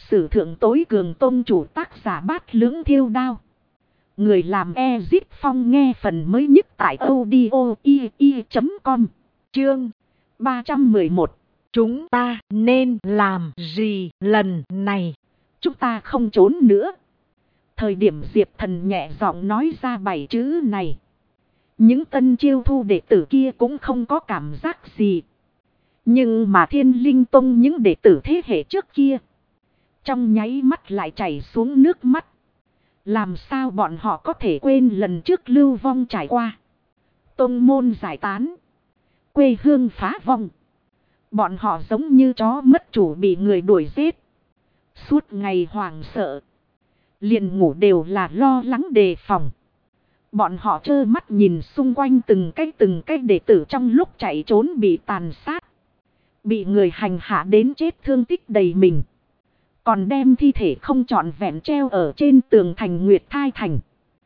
sử thượng tối cường tông chủ, tác giả Bát Lưỡng Thiêu Đao. Người làm Ezip Phong, nghe phần mới nhất tại audio i.com. Chương 311. Chúng ta nên làm gì lần này? Chúng ta không trốn nữa. Thời điểm Diệp Thần nhẹ giọng nói ra 7 chữ này, những tân chiêu thu đệ tử kia cũng không có cảm giác gì. Nhưng mà Thiên Linh Tông những đệ tử thế hệ trước kia, trong nháy mắt lại chảy xuống nước mắt. Làm sao bọn họ có thể quên lần trước lưu vong trải qua, tông môn giải tán, quê hương phá vong. Bọn họ giống như chó mất chủ bị người đuổi giết, suốt ngày hoảng sợ, liền ngủ đều là lo lắng đề phòng. Bọn họ trơ mắt nhìn xung quanh từng cái đệ tử trong lúc chạy trốn bị tàn sát, bị người hành hạ đến chết thương tích đầy mình, còn đem thi thể không trọn vẹn treo ở trên tường thành Nguyệt Thai Thành,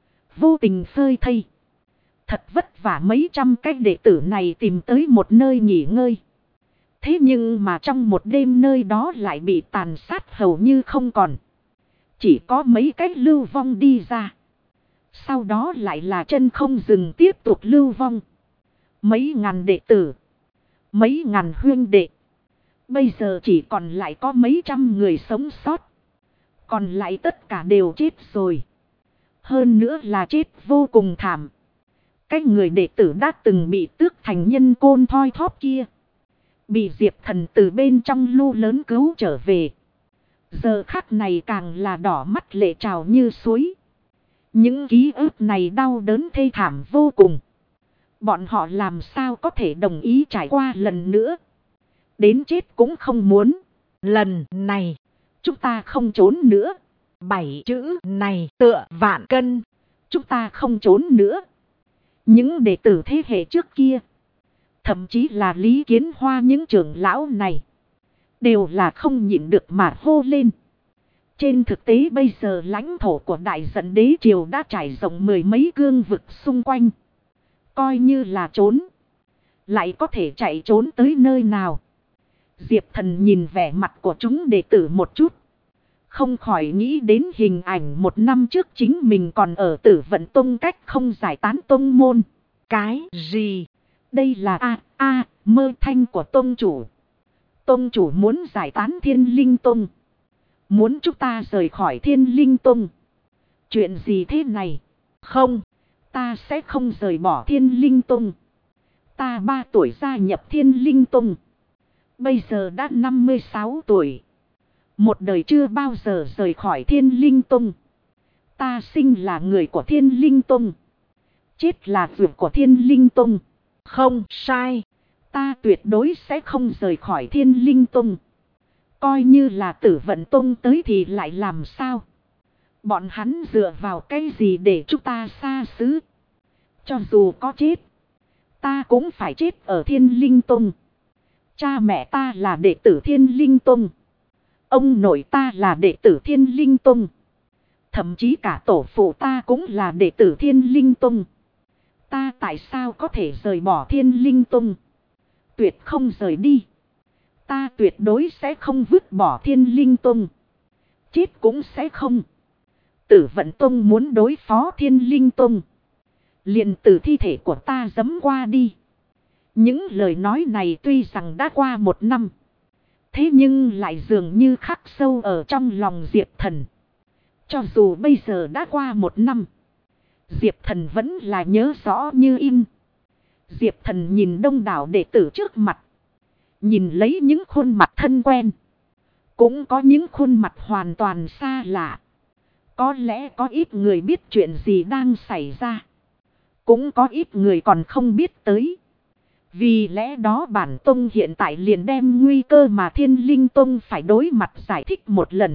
vô tình phơi thây. Thật vất vả mấy trăm cái đệ tử này tìm tới một nơi nghỉ ngơi. Thế nhưng mà trong một đêm nơi đó lại bị tàn sát hầu như không còn. Chỉ có mấy cái lưu vong đi ra. Sau đó lại là chân không dừng tiếp tục lưu vong. Mấy ngàn đệ tử, mấy ngàn huynh đệ, bây giờ chỉ còn lại có mấy trăm người sống sót. Còn lại tất cả đều chết rồi. Hơn nữa là chết vô cùng thảm. Cái người đệ tử đã từng bị tước thành nhân côn thoi thóp kia, bị Diệp Thần từ bên trong lu lớn cứu trở về. Giờ khắc này càng là đỏ mắt lệ trào như suối. Những ký ức này đau đớn thê thảm vô cùng. Bọn họ làm sao có thể đồng ý trải qua lần nữa. Đến chết cũng không muốn. Lần này, chúng ta không trốn nữa. 7 chữ này tựa vạn cân. Chúng ta không trốn nữa. Những đệ tử thế hệ trước kia, thậm chí là Lý Kiến Hoa những trưởng lão này, đều là không nhịn được mà hô lên. Trên thực tế bây giờ lãnh thổ của Đại Dận Đế Triều đã trải rộng mười mấy cương vực xung quanh. Coi như là trốn, lại có thể chạy trốn tới nơi nào? Diệp Thần nhìn vẻ mặt của chúng đệ tử một chút, không khỏi nghĩ đến hình ảnh một năm trước chính mình còn ở Tử Vận Tông cách không giải tán tông môn. Cái gì? Đây là mơ thanh của tông chủ. Tông chủ muốn giải tán Thiên Linh Tông, muốn chúng ta rời khỏi Thiên Linh Tông. Chuyện gì thế này? Không, ta sẽ không rời bỏ Thiên Linh Tông. Ta 3 tuổi gia nhập Thiên Linh Tông, bây giờ đã 56 tuổi. Một đời chưa bao giờ rời khỏi Thiên Linh Tông. Ta sinh là người của Thiên Linh Tông, chết là việc của Thiên Linh Tông. Không sai, ta tuyệt đối sẽ không rời khỏi Thiên Linh Tông. Coi như là Tử Vận Tông tới thì lại làm sao? Bọn hắn dựa vào cái gì để chúng ta xa xứ? Cho dù có chết, ta cũng phải chết ở Thiên Linh Tông. Cha mẹ ta là đệ tử Thiên Linh Tông, ông nội ta là đệ tử Thiên Linh Tông, thậm chí cả tổ phụ ta cũng là đệ tử Thiên Linh Tông. Ta tại sao có thể rời bỏ Thiên Linh Tông? Tuyệt không rời đi. Ta tuyệt đối sẽ không vứt bỏ Thiên Linh Tông. Chết cũng sẽ không. Tử Vận Tông muốn đối phó Thiên Linh Tông, liền từ thi thể của ta giẫm qua đi. Những lời nói này tuy rằng đã qua 1 năm, thế nhưng lại dường như khắc sâu ở trong lòng Diệp Thần. Cho dù bây giờ đã qua 1 năm, Diệp Thần vẫn là nhớ rõ như in. Diệp Thần nhìn đông đảo đệ tử trước mặt, nhìn lấy những khuôn mặt thân quen, cũng có những khuôn mặt hoàn toàn xa lạ. Có lẽ có ít người biết chuyện gì đang xảy ra, cũng có ít người còn không biết tới. Vì lẽ đó bản tông hiện tại liền đem nguy cơ mà Thiên Linh Tông phải đối mặt giải thích một lần.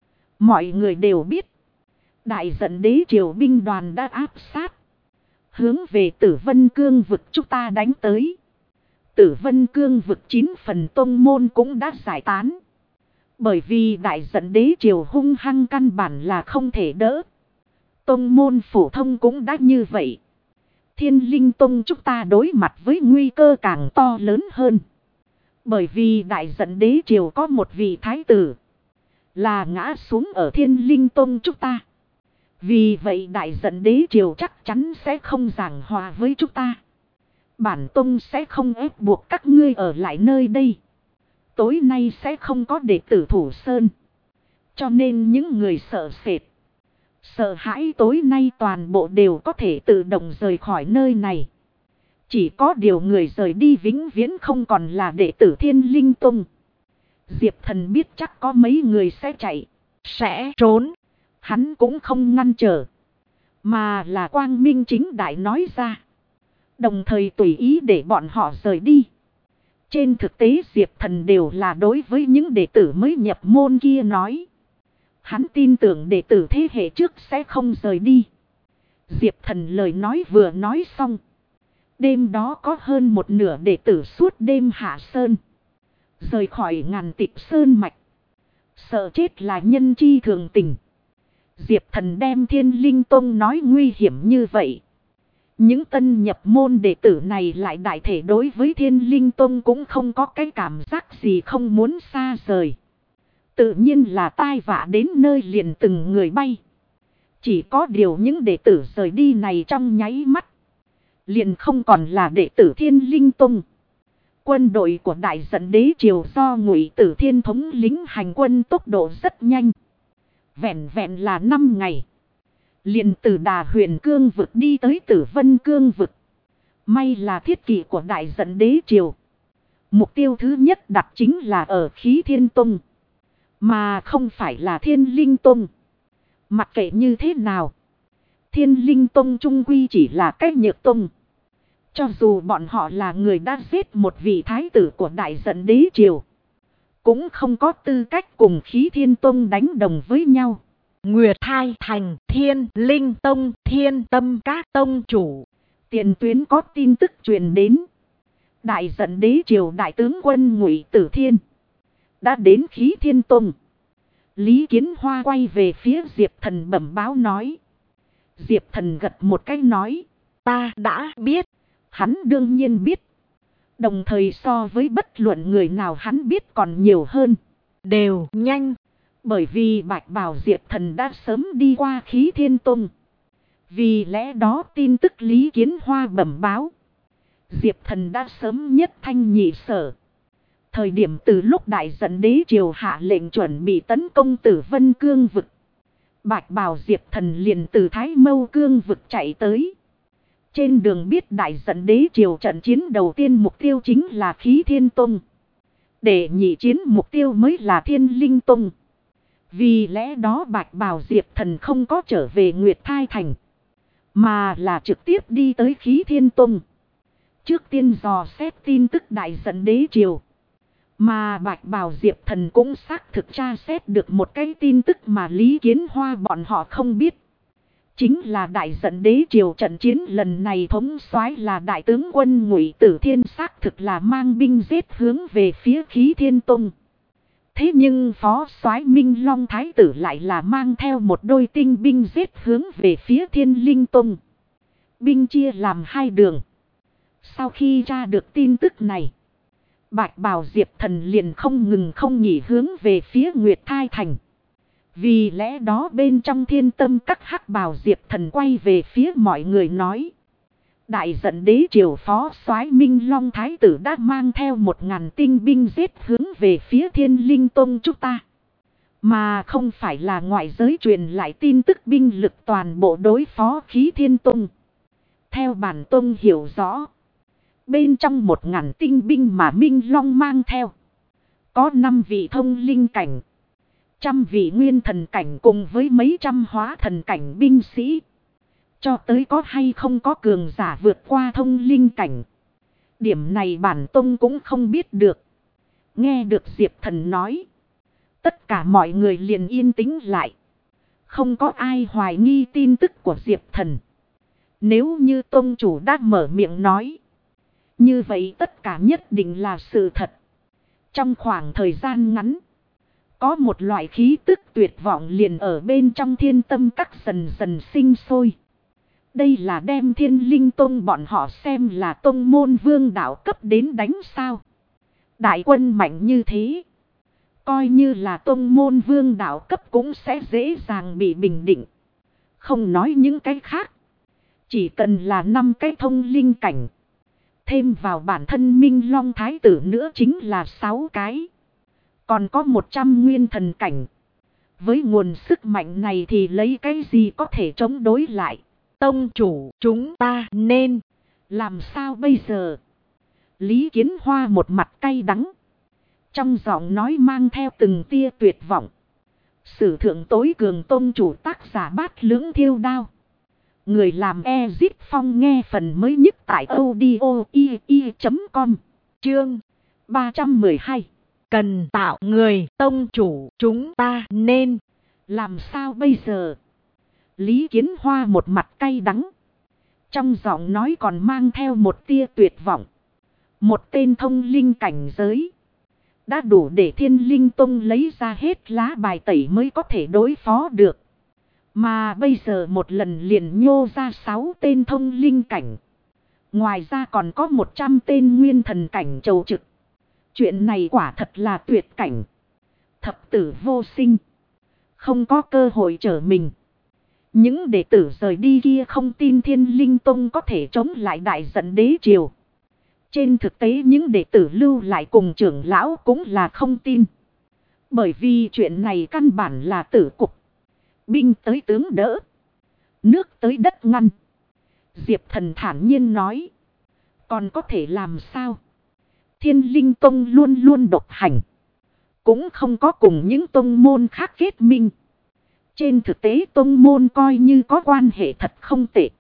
Mọi người đều biết, Đại Dận Đế Triều binh đoàn đã áp sát, hướng về Tử Vân Cương vực chúng ta đánh tới. Tử Vân Cương vực 9 phần tông môn cũng đã giải tán. Bởi vì Đại Dận Đế Triều hung hăng căn bản là không thể đỡ. Tông môn phổ thông cũng đã như vậy. Thiên Linh Tông chúng ta đối mặt với nguy cơ càng to lớn hơn. Bởi vì Đại Dận Đế Triều có một vị thái tử, là ngã xuống ở Thiên Linh Tông chúng ta. Vì vậy đại giận đế triều chắc chắn sẽ không giảng hòa với chúng ta. Bản tông sẽ không ép buộc các ngươi ở lại nơi đây. Tối nay sẽ không có đệ tử thủ sơn. Cho nên những người sợ sệt, sợ hãi tối nay toàn bộ đều có thể tự động rời khỏi nơi này. Chỉ có điều người rời đi vĩnh viễn không còn là đệ tử Thiên Linh Tông. Diệp Thần biết chắc có mấy người sẽ chạy, sẽ trốn. Hắn cũng không ngăn trở, mà là quang minh chính đại nói ra. Đồng thời tùy ý để bọn họ rời đi. Trên thực tế Diệp Thần đều là đối với những đệ tử mới nhập môn kia nói. Hắn tin tưởng đệ tử thế hệ trước sẽ không rời đi. Diệp Thần lời nói vừa nói xong. Đêm đó có hơn một nửa đệ tử suốt đêm hạ sơn, rời khỏi Ngàn Tịch Sơn mạch. Sợ chết là nhân chi thường tình. Diệp Thần đem Thiên Linh Tông nói nguy hiểm như vậy. Những tân nhập môn đệ tử này lại đại thể đối với Thiên Linh Tông cũng không có cái cảm giác gì không muốn xa rời. Tự nhiên là tai vạ đến nơi liền từng người bay. Chỉ có điều những đệ tử rời đi này trong nháy mắt, liền không còn là đệ tử Thiên Linh Tông. Quân đội của đại giận đế triều do Ngụy Tử Thiên thống lĩnh hành quân tốc độ rất nhanh. Vẹn vẹn là 5 ngày. Liền từ Đà Huyền Cương vực đi tới Tử Vân Cương vực. May là thiết kỷ của đại giận đế triều. Mục tiêu thứ nhất đặt chính là ở Khí Thiên Tông, mà không phải là Thiên Linh Tông. Mặc kệ như thế nào, Thiên Linh Tông trung quy chỉ là cách nhược tông. Cho dù bọn họ là người đã giết một vị thái tử của đại giận đế triều, cũng không có tư cách cùng Khí Thiên Tông đánh đồng với nhau. Nguyệt Thai Thành Thiên Linh Tông Thiên Tâm các tông chủ. Tiền tuyến có tin tức truyền đến. Đại giận đế triều đại tướng quân Ngụy Tử Thiên đã đến Khí Thiên Tông. Lý Kiến Hoa quay về phía Diệp Thần bẩm báo nói. Diệp Thần gật một cái nói. Ta đã biết. Hắn đương nhiên biết. Đồng thời so với bất luận người nào hắn biết còn nhiều hơn. Đều nhanh. Bởi vì Bạch Bào Diệp Thần đã sớm đi qua Khí Thiên Tông. Vì lẽ đó tin tức Lý Kiến Hoa bẩm báo. Diệp Thần đã sớm nhất thanh nhị sở. Thời điểm từ lúc đại giận đế triều hạ lệnh chuẩn bị tấn công Tử Vân Cương vực, Bạch Bào Diệp Thần liền từ Thái Mâu Cương vực chạy tới. Trên đường biết đại giận đế triều trận chiến đầu tiên mục tiêu chính là Khí Thiên Tông. Để nhị chiến mục tiêu mới là Thiên Linh Tông. Vì lẽ đó Bạch Bào Diệp Thần không có trở về Nguyệt Thai Thành, mà là trực tiếp đi tới Khí Thiên Tông. Trước tiên dò xét tin tức đại giận đế triều. Mà Bạch Bào Diệp Thần cũng xác thực tra xét được một cái tin tức mà Lý Kiến Hoa bọn họ không biết. Chính là đại giận đế triều trận chiến lần này thống soái là đại tướng quân Ngụy Tử Thiên, xác thực là mang binh giết hướng về phía Khí Thiên Tông. Thế nhưng phó soái Minh Long Thái tử lại là mang theo một đôi tinh binh giết hướng về phía Thiên Linh Tông. Binh chia làm hai đường. Sau khi tra được tin tức này, Bạch Bào Diệp Thần liền không ngừng không nghỉ hướng về phía Nguyệt Thai Thành. Vì lẽ đó bên trong Thiên Tâm các hắc bào Diệp Thần quay về phía mọi người nói. Đại giận đế triều phó soái Minh Long Thái tử đã mang theo 1000 tinh binh giết hướng về phía Thiên Linh Tông chúng ta. Mà không phải là ngoại giới truyền lại tin tức binh lực toàn bộ đối phó Khí Thiên Tông. Theo bản tông hiểu rõ, bên trong 1000 tinh binh mà Minh Long mang theo, có 5 vị thông linh cảnh, 100 vị nguyên thần cảnh cùng với mấy trăm hóa thần cảnh binh sĩ. Cho tới có hay không có cường giả vượt qua thông linh cảnh, điểm này bản tông cũng không biết được. Nghe được Diệp Thần nói, tất cả mọi người liền yên tĩnh lại. Không có ai hoài nghi tin tức của Diệp Thần. Nếu như tông chủ đã mở miệng nói, như vậy tất cả nhất định là sự thật. Trong khoảng thời gian ngắn, có một loại khí tức tuyệt vọng liền ở bên trong Thiên Tâm các dần dần sinh sôi. Đây là đem Thiên Linh Tông bọn họ xem là tông môn vương đạo cấp đến đánh sao. Đại quân mạnh như thế, Coi như là tông môn vương đạo cấp cũng sẽ dễ dàng bị bình định. Không nói những cái khác. Chỉ cần là 5 cái thông linh cảnh. Thêm vào bản thân Minh Long Thái tử nữa chính là 6 cái. Còn có 100 nguyên thần cảnh. Với nguồn sức mạnh này thì lấy cái gì có thể chống đối lại. Tông chủ, chúng ta nên làm sao bây giờ? Lý Kiến Hoa một mặt cay đắng. Trong giọng nói mang theo từng tia tuyệt vọng. Sử thượng tối cường tông chủ tác giả Bát Lưỡng Thiêu Đao. Người làm Ezip Phong nghe phần mới nhất tại audio.com. Chương 312. cần tạo người. Tông chủ, chúng ta nên làm sao bây giờ? Lý Kiến Hoa một mặt cay đắng. Trong giọng nói còn mang theo một tia tuyệt vọng. Một tên thông linh cảnh giới. Đã đủ để Thiên Linh Tông lấy ra hết lá bài tẩy mới có thể đối phó được. Mà bây giờ một lần liền nhô ra 6 tên thông linh cảnh. Ngoài ra còn có 100 tên nguyên thần cảnh chầu trực. Chuyện này quả thật là tuyệt cảnh. Thập tử vô sinh. Không có cơ hội trở mình. Những đệ tử rời đi kia không tin Thiên Linh Tông có thể chống lại đại giận đế triều. Trên thực tế những đệ tử lưu lại cùng trưởng lão cũng là không tin. Bởi vì chuyện này căn bản là tử cục. Binh tới tướng đỡ. Nước tới đất ngăn. Diệp Thần thản nhiên nói. Còn có thể làm sao? Thiên Linh Tông luôn luôn độc hành. Cũng không có cùng những tông môn khác kết minh. Trên thực tế tông môn coi như có quan hệ thật không tệ.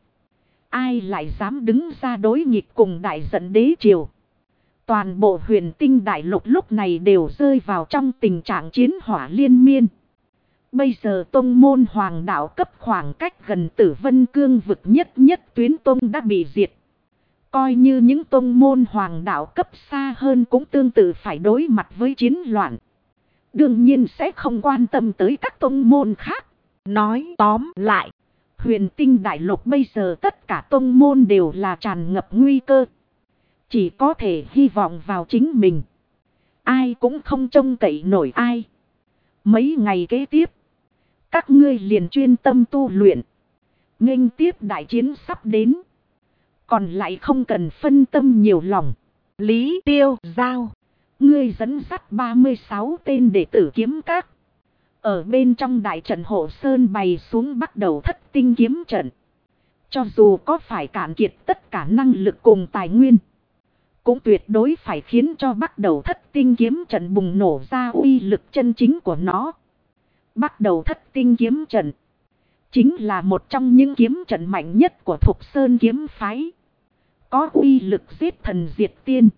Ai lại dám đứng ra đối nghịch cùng đại giận đế triều. Toàn bộ huyền tinh đại lục lúc này đều rơi vào trong tình trạng chiến hỏa liên miên. Bây giờ tông môn hoàng đạo cấp khoảng cách gần Tử Vân Cương vực nhất tuyến tông đã bị diệt. Coi như những tông môn hoàng đạo cấp xa hơn cũng tương tự phải đối mặt với chiến loạn. Đương nhiên sẽ không quan tâm tới các tông môn khác. nói tóm lại. Huyền tinh đại lục bây giờ tất cả tông môn đều là tràn ngập nguy cơ. Chỉ có thể hy vọng vào chính mình. Ai cũng không trông cậy nổi ai. Mấy ngày kế tiếp. Các ngươi liền chuyên tâm tu luyện. Nghênh tiếp đại chiến sắp đến. Còn lại không cần phân tâm nhiều lòng. Lý Tiêu Giao. Ngươi dẫn dắt 36 tên đệ tử kiếm các. Ở bên trong đại trận hộ sơn bày xuống bắt đầu thất tinh kiếm trận. Cho dù có phải cạn kiệt tất cả năng lực cùng tài nguyên. Cũng tuyệt đối phải khiến cho bắt đầu thất tinh kiếm trận bùng nổ ra uy lực chân chính của nó. Bắt đầu thất tinh kiếm trận. Chính là một trong những kiếm trận mạnh nhất của Thục Sơn kiếm phái. Có uy lực giết thần diệt tiên.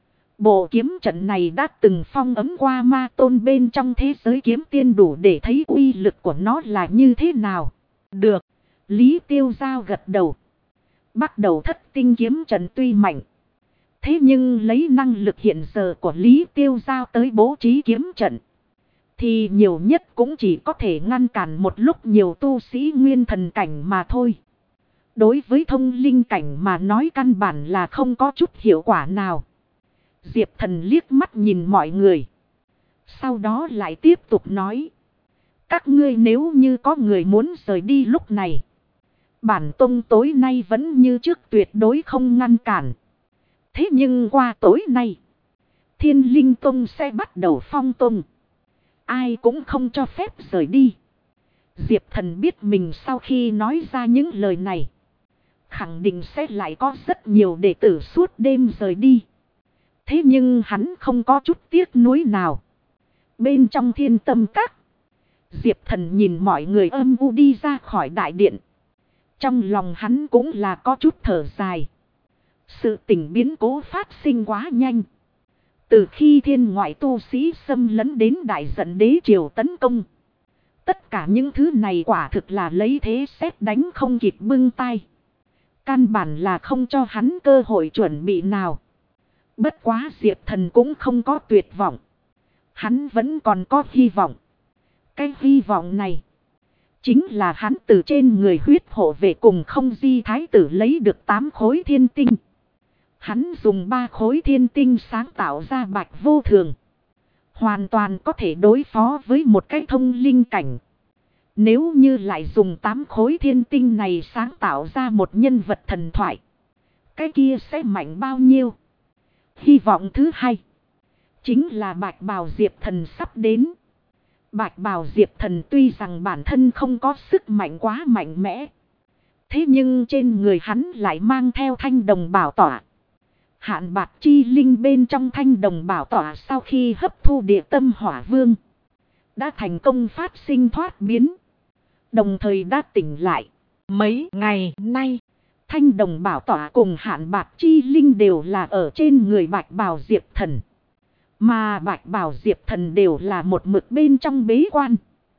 Bộ kiếm trận này đã từng phong ấm qua ma tôn bên trong thế giới kiếm tiên đủ để thấy uy lực của nó là như thế nào. Được. Lý Tiêu Giao gật đầu. Bắt đầu thất tinh kiếm trận tuy mạnh. Thế nhưng lấy năng lực hiện giờ của Lý Tiêu Giao tới bố trí kiếm trận. Thì nhiều nhất cũng chỉ có thể ngăn cản một lúc nhiều tu sĩ nguyên thần cảnh mà thôi. Đối với thông linh cảnh mà nói căn bản là không có chút hiệu quả nào. Diệp Thần liếc mắt nhìn mọi người. Sau đó lại tiếp tục nói. Các ngươi nếu như có người muốn rời đi lúc này. Bản tông tối nay vẫn như trước tuyệt đối không ngăn cản. Thế nhưng qua tối nay. Thiên Linh Tông sẽ bắt đầu phong tông. Ai cũng không cho phép rời đi. Diệp Thần biết mình sau khi nói ra những lời này. Khẳng định sẽ lại có rất nhiều đệ tử suốt đêm rời đi. Thế nhưng hắn không có chút tiếc nuối nào. Bên trong Thiên Tâm Các. Diệp Thần nhìn mọi người âm u đi ra khỏi đại điện. Trong lòng hắn cũng là có chút thở dài. Sự tình biến cố phát sinh quá nhanh. Từ khi thiên ngoại tu sĩ xâm lấn đến đại giận đế triều tấn công. Tất cả những thứ này quả thực là lấy thế sét đánh không kịp bưng tay. Căn bản là không cho hắn cơ hội chuẩn bị nào. Bất quá Diệp Thần cũng không có tuyệt vọng. Hắn vẫn còn có hy vọng. Cái hy vọng này. Chính là hắn từ trên người huyết hộ về cùng Không Di Thái tử lấy được 8 khối thiên tinh. Hắn dùng 3 khối thiên tinh sáng tạo ra Bạch Vô Thường. hoàn toàn có thể đối phó với một cái thông linh cảnh. Nếu như lại dùng 8 khối thiên tinh này sáng tạo ra một nhân vật thần thoại, cái kia sẽ mạnh bao nhiêu? Hy vọng thứ hai chính là Bạch Bào Diệp Thần sắp đến. Bạch Bào Diệp Thần tuy rằng bản thân không có sức mạnh quá mạnh mẽ, thế nhưng trên người hắn lại mang theo thanh đồng bảo tỏa. Hạn bạc chi linh bên trong thanh đồng bảo tỏa sau khi hấp thu địa tâm hỏa vương, đã thành công phát sinh thoát biến, đồng thời đã tỉnh lại. Mấy ngày nay, thanh đồng bảo tỏa cùng hạn bạc chi linh đều là ở trên người Bạch Bào Diệp Thần. Mà Bạch Bào Diệp Thần đều là một mực bên trong bế quan.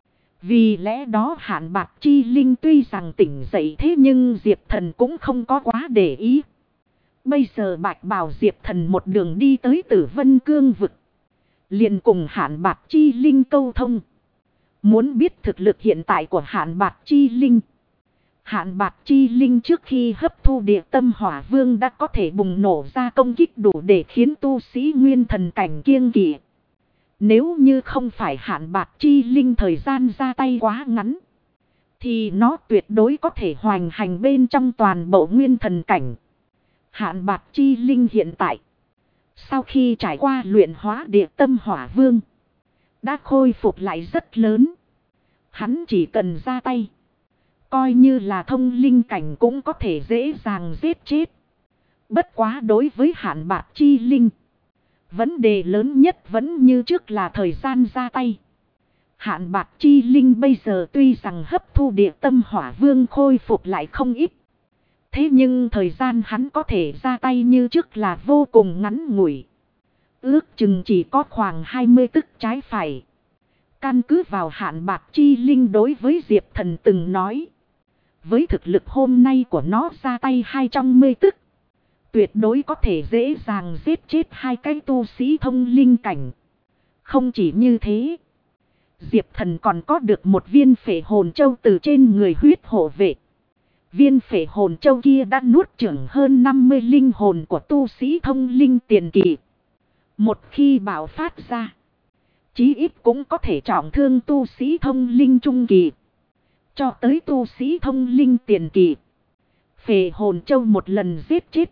Vì lẽ đó hạn bạc chi linh tuy rằng tỉnh dậy, thế nhưng Diệp Thần cũng không có quá để ý. Bây giờ Bạch Bào Diệp Thần một đường đi tới Tử Vân Cương vực, liền cùng hạn bạc chi linh câu thông. Muốn biết thực lực hiện tại của hạn bạc chi linh. Hạn bạc chi linh trước khi hấp thu địa tâm hỏa vương đã có thể bùng nổ ra công kích đủ để khiến tu sĩ nguyên thần cảnh kiêng kỵ. Nếu như không phải hạn bạc chi linh thời gian ra tay quá ngắn, thì nó tuyệt đối có thể hoành hành bên trong toàn bộ nguyên thần cảnh. Hạn bạc chi linh hiện tại, sau khi trải qua luyện hóa địa tâm hỏa vương, đã khôi phục lại rất lớn. Hắn chỉ cần ra tay, coi như là thông linh cảnh cũng có thể dễ dàng giết chết. Bất quá đối với hạn bạc chi linh, vấn đề lớn nhất vẫn như trước là thời gian ra tay. Hạn bạc chi linh bây giờ tuy rằng hấp thu địa tâm hỏa vương khôi phục lại không ít, thế nhưng thời gian hắn có thể ra tay như trước là vô cùng ngắn ngủi. Ước chừng chỉ có khoảng 20 tức trái phải. Căn cứ vào hạn bạc chi linh đối với Diệp Thần từng nói, với thực lực hôm nay của nó ra tay 210 tức, tuyệt đối có thể dễ dàng giết chết hai cái tu sĩ thông linh cảnh. Không chỉ như thế, Diệp Thần còn có được một viên phệ hồn châu từ trên người huyết hộ vệ. Viên phệ hồn châu kia đã nuốt chửng hơn 50 linh hồn của tu sĩ thông linh tiền kỳ. Một khi bạo phát ra, chí ít cũng có thể trọng thương tu sĩ thông linh trung kỳ, cho tới tu sĩ thông linh tiền kỳ. Phệ hồn châu một lần giết chết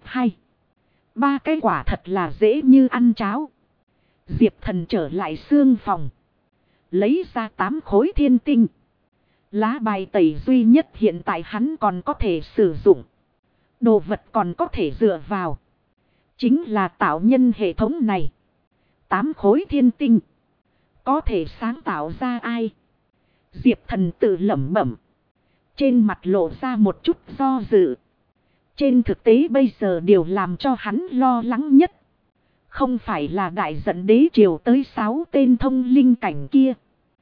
2-3 cái quả thật là dễ như ăn cháo. Diệp Thần trở lại xương phòng, lấy ra 8 khối thiên tinh. Lá bài tẩy duy nhất hiện tại hắn còn có thể sử dụng, đồ vật còn có thể dựa vào, chính là tạo nhân hệ thống này. 8 khối thiên tinh, có thể sáng tạo ra ai? Diệp Thần tự lẩm bẩm, trên mặt lộ ra một chút do dự. Trên thực tế bây giờ điều làm cho hắn lo lắng nhất, không phải là đại giận đế triều tới 6 tên thông linh cảnh kia,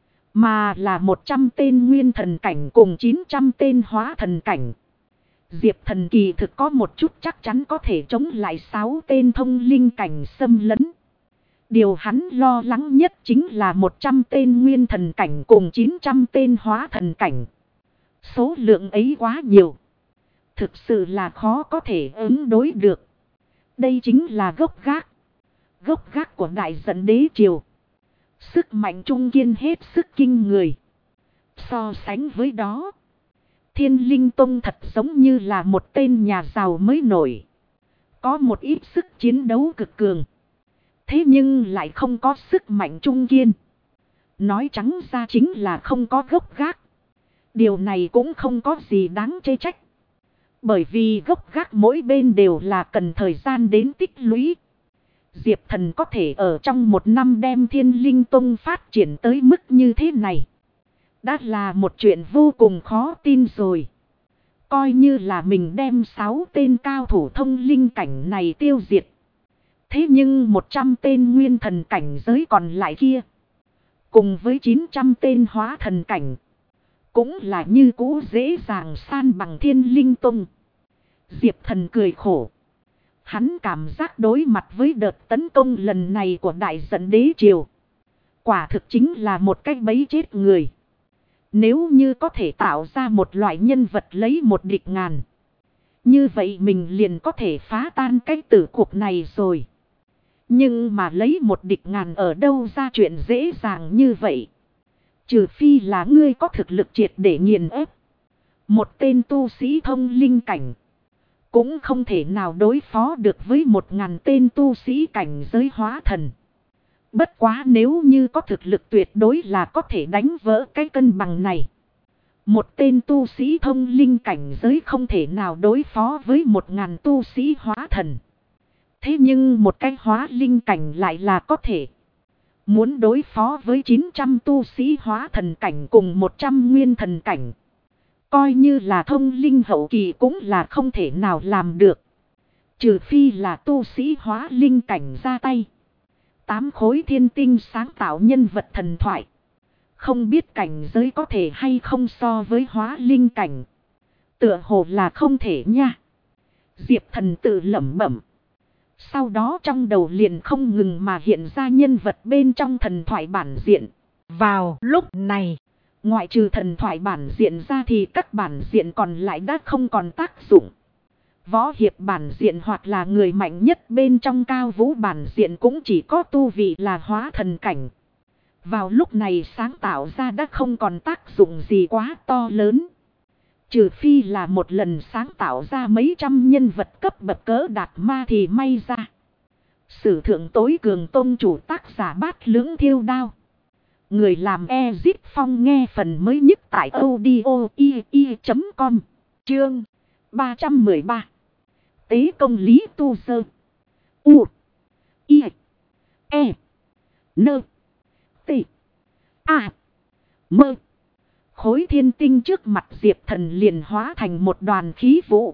mà là 100 tên nguyên thần cảnh cùng 900 tên hóa thần cảnh. Diệp Thần kỳ thực có một chút chắc chắn có thể chống lại 6 tên thông linh cảnh xâm lấn. Điều hắn lo lắng nhất chính là 100 tên nguyên thần cảnh cùng 900 tên hóa thần cảnh. Số lượng ấy quá nhiều, thực sự là khó có thể ứng đối được. Đây chính là gốc gác. Gốc gác của đại giận đế triều. Sức mạnh trung kiên hết sức kinh người. So sánh với đó, Thiên Linh Tông thật giống như là một tên nhà giàu mới nổi, có một ít sức chiến đấu cực cường, thế nhưng lại không có sức mạnh trung kiên. Nói trắng ra chính là không có gốc gác. Điều này cũng không có gì đáng chê trách, bởi vì gốc gác mỗi bên đều là cần thời gian đến tích lũy. Diệp Thần có thể ở trong 1 năm đem Thiên Linh Tông phát triển tới mức như thế này, đã là một chuyện vô cùng khó tin rồi. Coi như là mình đem 6 tên cao thủ thông linh cảnh này tiêu diệt, thế nhưng 100 tên nguyên thần cảnh giới còn lại kia, cùng với 900 tên hóa thần cảnh, cũng là như cũ dễ dàng san bằng Thiên Linh Tông. Diệp Thần cười khổ. Hắn cảm giác đối mặt với đợt tấn công lần này của đại giận đế triều, quả thực chính là một cái bẫy chết người. Nếu như có thể tạo ra một loại nhân vật lấy 1 địch ngàn, như vậy mình liền có thể phá tan cái tử cuộc này rồi. Nhưng mà lấy một địch ngàn ở đâu ra chuyện dễ dàng như vậy. Trừ phi là ngươi có thực lực triệt để nghiền ép. Một tên tu sĩ thông linh cảnh. Cũng không thể nào đối phó được với 1000 tên tu sĩ cảnh giới hóa thần. Bất quá nếu như có thực lực tuyệt đối là có thể đánh vỡ cái cân bằng này. Một tên tu sĩ thông linh cảnh giới không thể nào đối phó với 1000 tu sĩ hóa thần. Thế nhưng một cái hóa linh cảnh lại là có thể. Muốn đối phó với 900 tu sĩ hóa thần cảnh cùng 100 nguyên thần cảnh. Coi như là thông linh hậu kỳ cũng là không thể nào làm được. Trừ phi là tu sĩ hóa linh cảnh ra tay. 8 khối thiên tinh sáng tạo nhân vật thần thoại. Không biết cảnh giới có thể hay không so với hóa linh cảnh. Tựa hồ là không thể nha. Diệp Thần tự lẩm bẩm. Sau đó trong đầu liền không ngừng mà hiện ra nhân vật bên trong thần thoại bản diện. Vào lúc này, ngoại trừ thần thoại bản diện ra thì các bản diện còn lại đã không còn tác dụng. Võ hiệp bản diện hoặc là người mạnh nhất bên trong cao vũ bản diện cũng chỉ có tu vị là hóa thần cảnh. Vào lúc này sáng tạo ra đã không còn tác dụng gì quá to lớn. Trừ phi là một lần sáng tạo ra mấy trăm nhân vật cấp bậc cỡ đạt ma thì may ra. Sử thượng tối cường tôn chủ tác giả Bát Lưỡng Thiêu Đao. Người làm Ezip Phong nghe phần mới nhất tại audio.com. Chương 313. Tế công Lý Tu Sơ. U. I. E. Nơ. T. A. Mơ. Khối thiên tinh trước mặt Diệp Thần liền hóa thành một đoàn khí vụ.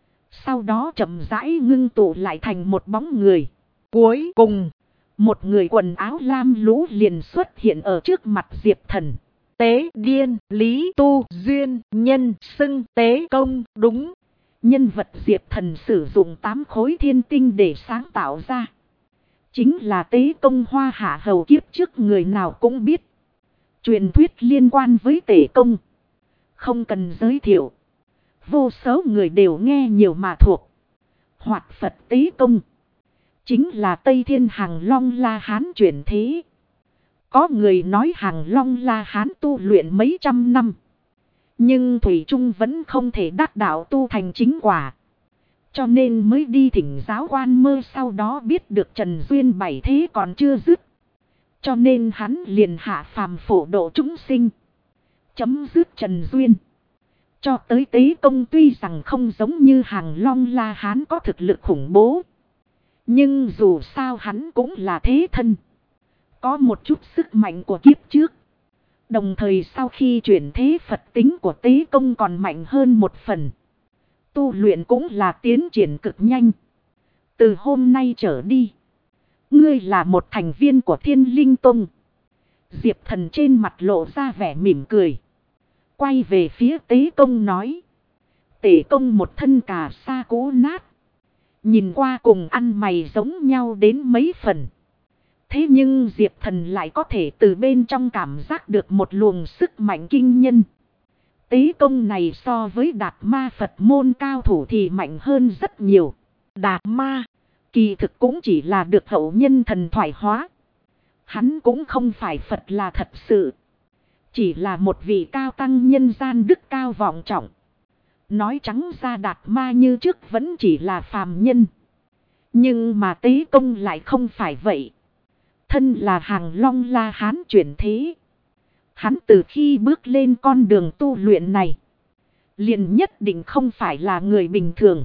Sau đó chậm rãi ngưng tụ lại thành một bóng người. Cuối cùng, một người quần áo lam lũ liền xuất hiện ở trước mặt Diệp Thần. Tế Điên Lý Tu Duyên nhân xưng Tế Công đúng. Nhân vật Diệp Thần sử dụng 8 khối thiên tinh để sáng tạo ra. Chính là Tế Công Hoa Hạ hầu kiếp trước người nào cũng biết. Truyền thuyết liên quan với Tế Công. Không cần giới thiệu. Vô số người đều nghe nhiều mà thuộc. Hoạt Phật Tế Công. Chính là Tây Thiên Hàng Long La Hán chuyển thế. Có người nói Hàng Long La Hán tu luyện mấy trăm năm. Nhưng Thủy Trung vẫn không thể đắc đạo tu thành chính quả. Cho nên mới đi thỉnh giáo Quan Mơ, sau đó biết được Trần Duyên bảy thế còn chưa dứt. Cho nên hắn liền hạ phàm phổ độ chúng sinh. Chấm dứt Trần Duyên. Cho tới Tế Công tuy rằng không giống như Hàng Long La Hán có thực lực khủng bố. Nhưng dù sao hắn cũng là thế thân. Có một chút sức mạnh của kiếp trước. Đồng thời sau khi chuyển thế Phật tính của Tế Công còn mạnh hơn một phần. Tu luyện cũng là tiến triển cực nhanh. Từ hôm nay trở đi, ngươi là một thành viên của Thiên Linh Tông. Diệp Thần trên mặt lộ ra vẻ mỉm cười. Quay về phía Tế Công nói. Tế Công một thân cà sa cũ nát. Nhìn qua cùng ăn mày giống nhau đến mấy phần. Thế nhưng Diệp Thần lại có thể từ bên trong cảm giác được một luồng sức mạnh kinh nhân. Tế Công này so với Đạt Ma Phật môn cao thủ thì mạnh hơn rất nhiều. Đạt Ma kỳ thực cũng chỉ là được hậu nhân thần thoại hóa. Hắn cũng không phải Phật là thật sự. Chỉ là một vị cao tăng nhân gian đức cao vọng trọng. Nói trắng ra Đạt Ma như trước vẫn chỉ là phàm nhân. Nhưng mà Tế Công lại không phải vậy. Thân là Hàng Long La Hán chuyển thế. Hắn từ khi bước lên con đường tu luyện này, liền nhất định không phải là người bình thường.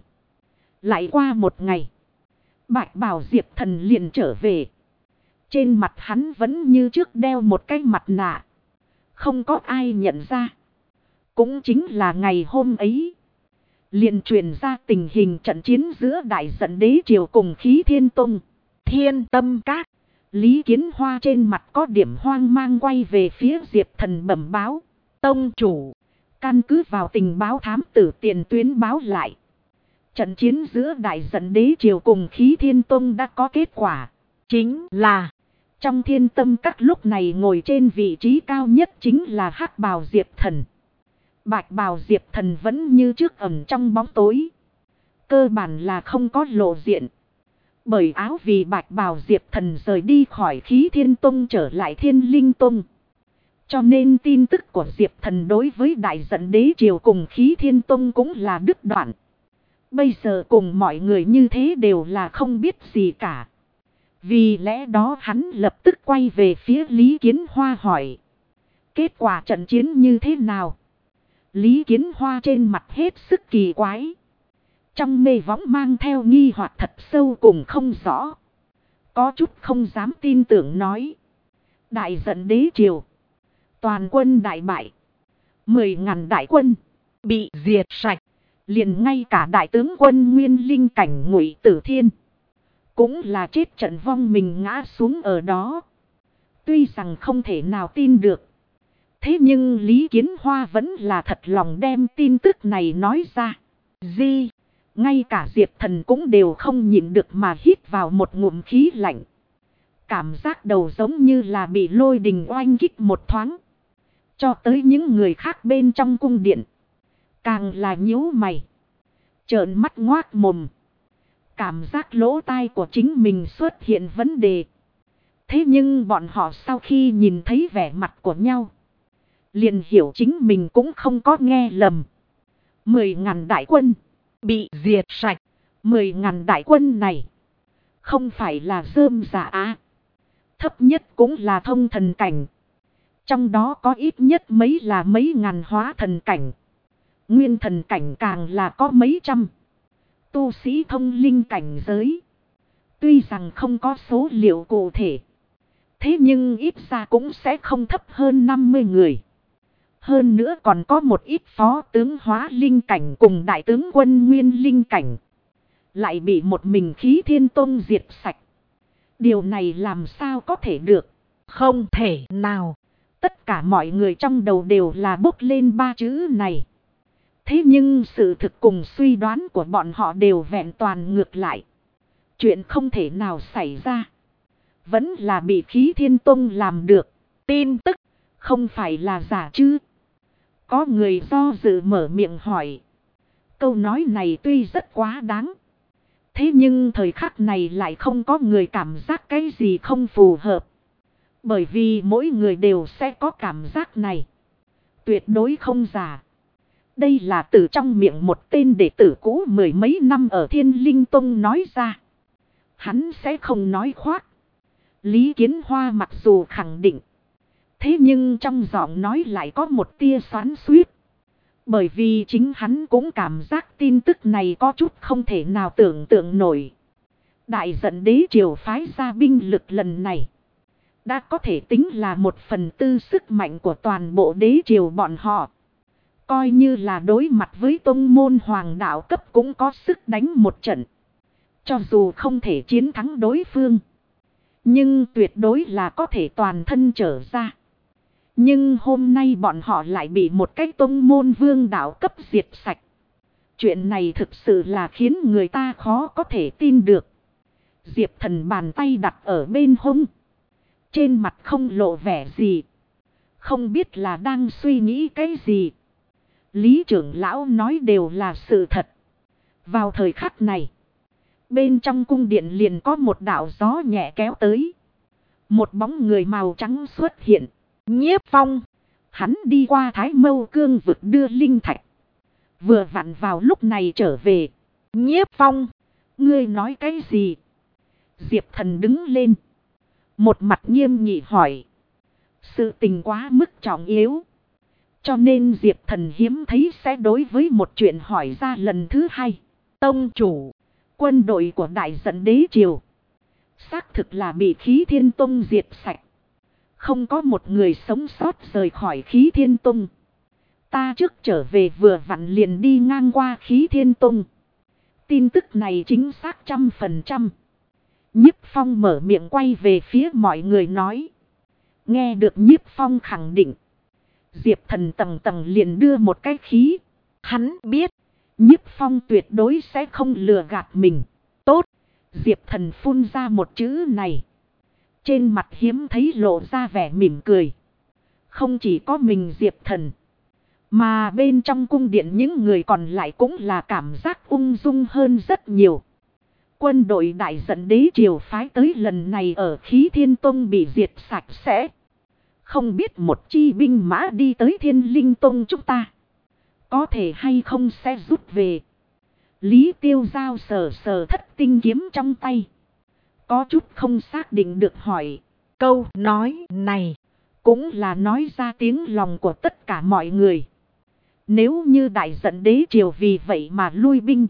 Lại qua một ngày, Bạch Bào Diệp Thần liền trở về. Trên mặt hắn vẫn như trước đeo một cái mặt nạ. Không có ai nhận ra. Cũng chính là ngày hôm ấy, liền truyền ra tình hình trận chiến giữa Đại Giận Đế Triều cùng Khí Thiên Tông. Thiên Tâm Các. Lý Kiến Hoa trên mặt có điểm hoang mang quay về phía Diệp Thần bẩm báo. Tông chủ, căn cứ vào tình báo thám tử tiền tuyến báo lại. Trận chiến giữa Đại Giận Đế Triều cùng Khí Thiên Tông đã có kết quả. Chính là trong Thiên Tâm Các lúc này ngồi trên vị trí cao nhất chính là Hắc Bào Diệp Thần. Bạch Bào Diệp Thần vẫn như trước ẩn trong bóng tối. Cơ bản là không có lộ diện. Bởi áo vì bạch bào Diệp Thần rời đi khỏi Khí Thiên Tông trở lại Thiên Linh Tông. Cho nên tin tức của Diệp Thần đối với Đại Giận Đế Triều cùng Khí Thiên Tông cũng là đứt đoạn. Bây giờ cùng mọi người như thế đều là không biết gì cả. Vì lẽ đó hắn lập tức quay về phía Lý Kiến Hoa hỏi. Kết quả trận chiến như thế nào? Lý Kiến Hoa trên mặt hết sức kỳ quái. Trong mê võng mang theo nghi hoặc thật sâu cùng không rõ. Có chút không dám tin tưởng nói. Đại Giận Đế Triều. Toàn quân đại bại. 10.000 đại quân. Bị diệt sạch. Liền ngay cả đại tướng quân Nguyên Linh cảnh Ngụy Tử Thiên. Cũng là chết trận vong mình ngã xuống ở đó. Tuy rằng không thể nào tin được. Thế nhưng Lý Kiến Hoa vẫn là thật lòng đem tin tức này nói ra. Ngay cả Diệp Thần cũng đều không nhịn được mà hít vào một ngụm khí lạnh. Cảm giác đầu giống như là bị lôi đình oanh kích một thoáng. Cho tới những người khác bên trong cung điện. Càng là nhíu mày. Trợn mắt ngoác mồm. Cảm giác lỗ tai của chính mình xuất hiện vấn đề. Thế nhưng bọn họ sau khi nhìn thấy vẻ mặt của nhau. Liền hiểu chính mình cũng không có nghe lầm. 10.000 đại quân. Bị diệt sạch. 10.000 đại quân này. Không phải là rơm rạ á. Thấp nhất cũng là thông thần cảnh. Trong đó có ít nhất mấy là mấy ngàn hóa thần cảnh. Nguyên thần cảnh càng là có mấy trăm. Tu sĩ thông linh cảnh giới. Tuy rằng không có số liệu cụ thể. Thế nhưng ít ra cũng sẽ không thấp hơn 50 người. Hơn nữa còn có một ít phó tướng hóa linh cảnh cùng đại tướng quân nguyên linh cảnh. Lại bị một mình Khí Thiên Tông diệt sạch. Điều này làm sao có thể được? Không thể nào. Tất cả mọi người trong đầu đều là bốc lên ba chữ này. Thế nhưng sự thực cùng suy đoán của bọn họ đều vẹn toàn ngược lại. Chuyện không thể nào xảy ra. Vẫn là bị Khí Thiên Tông làm được. Tin tức không phải là giả chứ? Có người do dự mở miệng hỏi. Câu nói này tuy rất quá đáng. Thế nhưng thời khắc này lại không có người cảm giác cái gì không phù hợp. Bởi vì mỗi người đều sẽ có cảm giác này. Tuyệt đối không giả. Đây là từ trong miệng một tên đệ tử cũ mười mấy năm ở Thiên Linh Tông nói ra. Hắn sẽ không nói khoác. Lý Kiến Hoa mặc dù khẳng định. Thế nhưng trong giọng nói lại có một tia xoắn xuýt. Bởi vì chính hắn cũng cảm giác tin tức này có chút không thể nào tưởng tượng nổi. Đại Giận Đế Triều phái ra binh lực lần này. Đã có thể tính là 1/4 sức mạnh của toàn bộ đế triều bọn họ. Coi như là đối mặt với tông môn hoàng đạo cấp cũng có sức đánh một trận. Cho dù không thể chiến thắng đối phương. Nhưng tuyệt đối là có thể toàn thân trở ra. Nhưng hôm nay bọn họ lại bị một cái tông môn vương đạo cấp diệt sạch. Chuyện này thực sự là khiến người ta khó có thể tin được. Diệp Thần bàn tay đặt ở bên hông. Trên mặt không lộ vẻ gì. Không biết là đang suy nghĩ cái gì. Lý trưởng lão nói đều là sự thật. Vào thời khắc này. Bên trong cung điện liền có một đạo gió nhẹ kéo tới. Một bóng người màu trắng xuất hiện. Nhiếp Phong. Hắn đi qua Thái Mâu Cương vực đưa linh thạch. Vừa vặn vào lúc này trở về. Nhiếp Phong. Ngươi nói cái gì? Diệp Thần đứng lên. Một mặt nghiêm nghị hỏi. Sự tình quá mức trọng yếu. Cho nên Diệp Thần hiếm thấy sẽ đối với một chuyện hỏi ra lần thứ hai. Tông chủ. Quân đội của Đại Giận Đế Triều. Xác thực là bị Khí Thiên Tông diệt sạch. Không có một người sống sót rời khỏi Khí Thiên Tông. Ta trước trở về vừa vặn liền đi ngang qua Khí Thiên Tông. Tin tức này chính xác 100%. Nhiếp Phong mở miệng quay về phía mọi người nói. Nghe được Nhiếp Phong khẳng định. Diệp Thần tầng tầng liền đưa một cái khí. Hắn biết. Nhiếp Phong tuyệt đối sẽ không lừa gạt mình. Tốt. Diệp Thần phun ra một chữ này. Trên mặt hiếm thấy lộ ra vẻ mỉm cười. Không chỉ có mình Diệp Thần. Mà bên trong cung điện những người còn lại cũng là cảm giác ung dung hơn rất nhiều. Quân đội đại dẫn đế triều phái tới lần này ở Khí Thiên Tông bị diệt sạch sẽ. Không biết một chi binh mã đi tới Thiên Linh Tông chúng ta có thể hay không sẽ rút về. Lý Tiêu Giao sờ sờ thất tinh kiếm trong tay. Có chút không xác định được hỏi. Câu nói này cũng là nói ra tiếng lòng của tất cả mọi người. Nếu như đại dẫn đế triều vì vậy mà lui binh,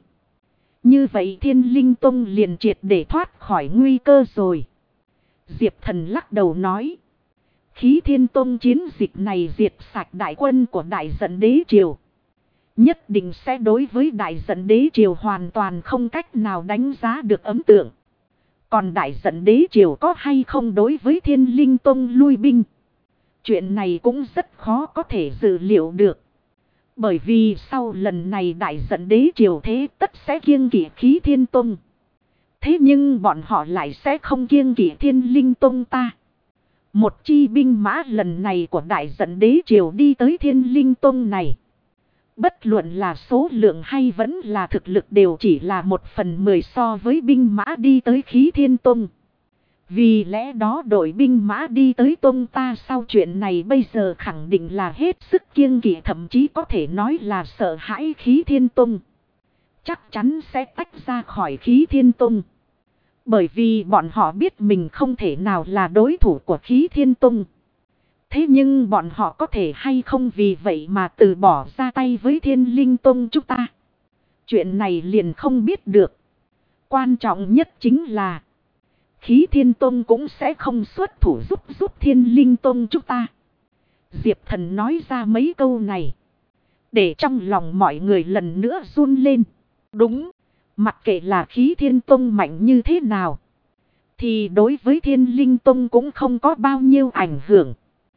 như vậy Thiên Linh Tông liền triệt để thoát khỏi nguy cơ rồi. Diệp Thần lắc đầu nói. Khí Thiên Tông chiến dịch này diệt sạch đại quân của đại dẫn đế triều, nhất định sẽ đối với đại dẫn đế triều hoàn toàn không cách nào đánh giá được ấn tượng. Còn đại dẫn đế triều có hay không đối với Thiên Linh Tông lui binh, chuyện này cũng rất khó có thể dự liệu được. Bởi vì sau lần này đại dẫn đế triều thế tất sẽ kiêng kỵ Khí Thiên Tông. Thế nhưng bọn họ lại sẽ không kiêng kỵ Thiên Linh Tông ta. Một chi binh mã lần này của đại dẫn đế triều đi tới Thiên Linh Tông này, bất luận là số lượng hay vẫn là thực lực đều chỉ là 1/10 so với binh mã đi tới Khí Thiên Tông. Vì lẽ đó đội binh mã đi tới Tông ta sau chuyện này bây giờ khẳng định là hết sức kiêng kỵ, thậm chí có thể nói là sợ hãi Khí Thiên Tông. Chắc chắn sẽ tách ra khỏi Khí Thiên Tông. Bởi vì bọn họ biết mình không thể nào là đối thủ của Khí Thiên Tông. Thế nhưng bọn họ có thể hay không vì vậy mà từ bỏ ra tay với Thiên Linh Tông chúng ta, chuyện này liền không biết được. Quan trọng nhất chính là Khí Thiên Tông cũng sẽ không xuất thủ giúp Thiên Linh Tông chúng ta. Diệp Thần nói ra mấy câu này, để trong lòng mọi người lần nữa run lên. Đúng, mặc kệ là Khí Thiên Tông mạnh như thế nào, thì đối với Thiên Linh Tông cũng không có bao nhiêu ảnh hưởng.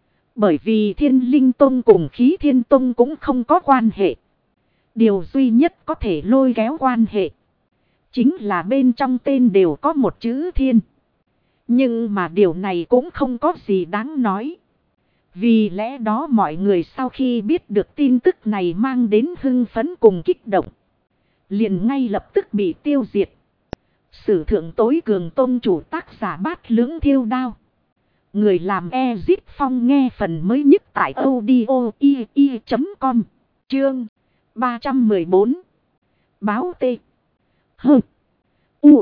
Bởi vì Thiên Linh Tông cùng Khí Thiên Tông cũng không có quan hệ. Điều duy nhất có thể lôi kéo quan hệ chính là bên trong tên đều có một chữ Thiên. Nhưng mà điều này cũng không có gì đáng nói. Vì lẽ đó mọi người sau khi biết được tin tức này mang đến hưng phấn cùng kích động, liền ngay lập tức bị tiêu diệt. Sử thượng tối cường tông chủ tác giả Bát Lưỡng Thiêu Đao. Người làm Ezip Phong nghe phần mới nhất tại audio.com. Chương 314. Báo tê. Hơ. U.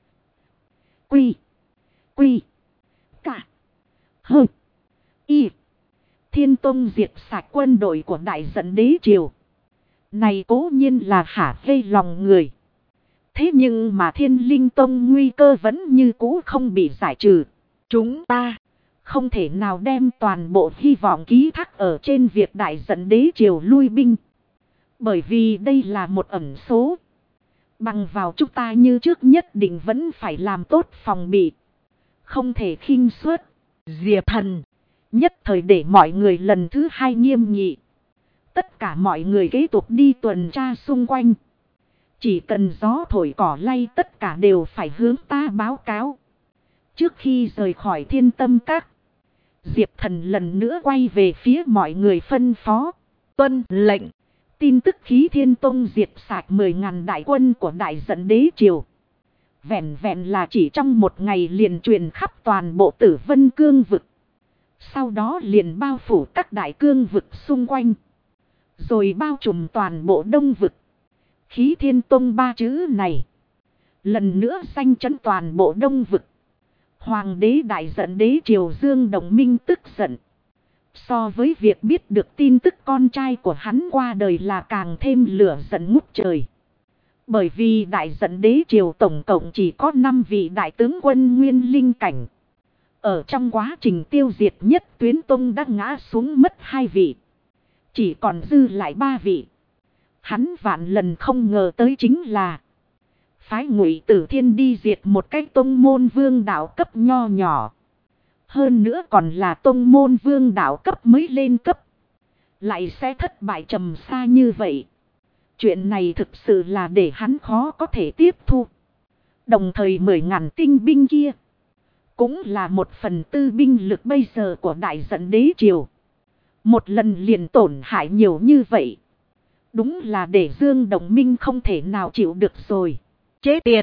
Quy. Quy. Cả. Hơ. Y. Thiên Tông diệt sạch quân đội của đại dẫn đế triều. Này cố nhiên là hả hê lòng người. Thế nhưng mà Thiên Linh Tông nguy cơ vẫn như cũ không bị giải trừ. Chúng ta không thể nào đem toàn bộ hy vọng ký thác ở trên việc đại dẫn đế triều lui binh. Bởi vì đây là một ẩn số. Bằng vào chúng ta như trước nhất định vẫn phải làm tốt phòng bị. Không thể khinh suất. Diệp Thần nhất thời để mọi người lần thứ hai nghiêm nghị. Tất cả mọi người kế tục đi tuần tra xung quanh. Chỉ cần gió thổi cỏ lay tất cả đều phải hướng ta báo cáo. Trước khi rời khỏi Thiên Tâm Các, Diệp Thần lần nữa quay về phía mọi người phân phó. Tuân lệnh. Tin tức Khí Thiên Tông diệt sạch 10.000 đại quân của đại dẫn đế triều. Vẹn vẹn là chỉ trong một ngày liền truyền khắp toàn bộ Tử Vân Cương vực. Sau đó liền bao phủ các đại cương vực xung quanh. Rồi bao trùm toàn bộ Đông vực. Khí Thiên Tông 3 chữ này lần nữa danh chấn toàn bộ Đông vực. Hoàng đế đại dẫn đế triều Dương Đồng Minh tức giận. So với việc biết được tin tức con trai của hắn qua đời là càng thêm lửa giận ngút trời. Bởi vì đại dẫn đế triều tổng cộng chỉ có 5 vị đại tướng quân nguyên linh cảnh. Ở trong quá trình tiêu diệt nhất tuyến tông đã ngã xuống mất 2 vị. Chỉ còn dư lại 3 vị. Hắn vạn lần không ngờ tới chính là phái Ngụy Tử Thiên đi diệt một cái tông môn vương đạo cấp nho nhỏ. Hơn nữa còn là tông môn vương đạo cấp mới lên cấp. Lại sẽ thất bại trầm xa như vậy. Chuyện này thực sự là để hắn khó có thể tiếp thu. Đồng thời 10.000 tinh binh kia cũng là 1/4 binh lực bây giờ của đại dẫn đế triều. Một lần liền tổn hại nhiều như vậy. Đúng là để Dương Đồng Minh không thể nào chịu được rồi. Chết tiệt.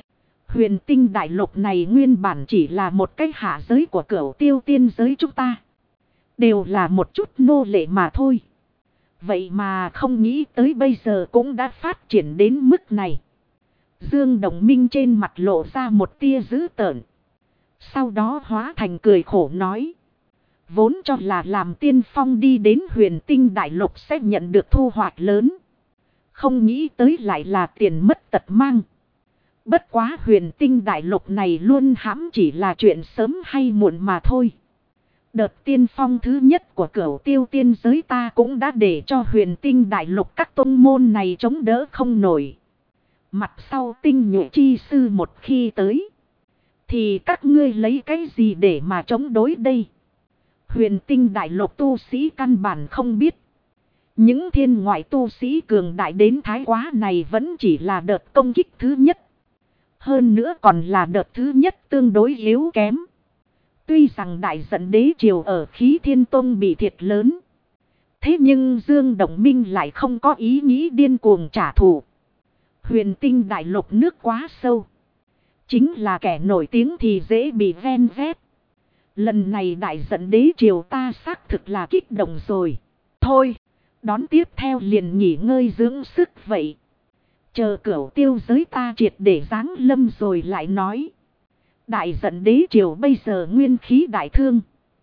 Huyền tinh đại lục này nguyên bản chỉ là một cái hạ giới của Cửu Tiêu tiên giới chúng ta. Đều là một chút nô lệ mà thôi. Vậy mà không nghĩ tới bây giờ cũng đã phát triển đến mức này. Dương Đồng Minh trên mặt lộ ra một tia dữ tợn. Sau đó hóa thành cười khổ nói. Vốn cho là làm tiên phong đi đến huyền tinh đại lục sẽ nhận được thu hoạch lớn. Không nghĩ tới lại là tiền mất tật mang. Bất quá huyền tinh đại lục này luôn hãm chỉ là chuyện sớm hay muộn mà thôi. Đợt tiên phong thứ nhất của Cửu Tiêu tiên giới ta cũng đã để cho huyền tinh đại lục các tông môn này chống đỡ không nổi. Mặt sau tinh nhuệ chi sư một khi tới. Thì các ngươi lấy cái gì để mà chống đối đây? Huyền tinh đại lục tu sĩ căn bản không biết. Những thiên ngoại tu sĩ cường đại đến thái quá này vẫn chỉ là đợt công kích thứ nhất. Hơn nữa còn là đợt thứ nhất tương đối yếu kém. Tuy rằng đại dẫn đế triều ở Khí Thiên Tông bị thiệt lớn. Thế nhưng Dương Đồng Minh lại không có ý nghĩ điên cuồng trả thù. Huyền tinh đại lục nước quá sâu. Chính là kẻ nổi tiếng thì dễ bị ven vét. Lần này đại dẫn đế triều ta xác thực là kích động rồi. Thôi, đón tiếp theo liền nghỉ ngơi dưỡng sức vậy. Chờ Cửu Tiêu giới ta triệt để giáng lâm rồi lại nói. Đại dẫn đế triều bây giờ nguyên khí đại thương.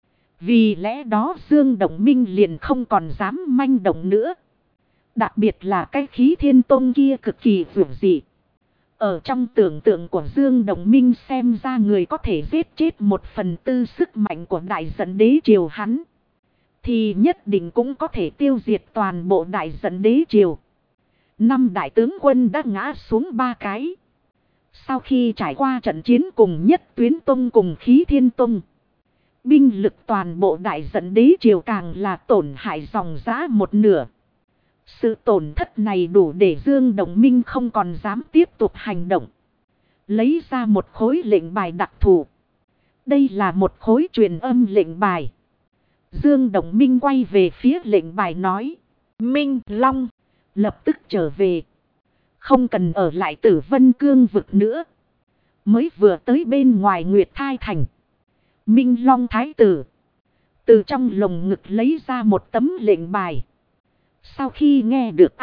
Vì lẽ đó Dương Đồng Minh liền không còn dám manh động nữa. Đặc biệt là cái Khí Thiên Tông kia cực kỳ vượt dị. Ở trong tưởng tượng của Dương Đồng Minh xem ra người có thể giết chết 1/4 sức mạnh của đại dẫn đế triều hắn. Thì nhất định cũng có thể tiêu diệt toàn bộ đại dẫn đế triều. 5 đại tướng quân đã ngã xuống 3 cái. Sau khi trải qua trận chiến cùng Nhất Tuyến Tông cùng Khí Thiên Tông. Binh lực toàn bộ đại dẫn đế triều càng là tổn hại dòng dã 1/2. Sự tổn thất này đủ để Dương Đồng Minh không còn dám tiếp tục hành động. Lấy ra một khối lệnh bài đặc thù. Đây là một khối truyền âm lệnh bài. Dương Đồng Minh quay về phía lệnh bài nói. Minh Long, lập tức trở về. Không cần ở lại Tử Vân Cương vực nữa. Mới vừa tới bên ngoài Nguyệt Thai Thành. Minh Long Thái tử từ trong lồng ngực lấy ra một tấm lệnh bài. Sau khi nghe được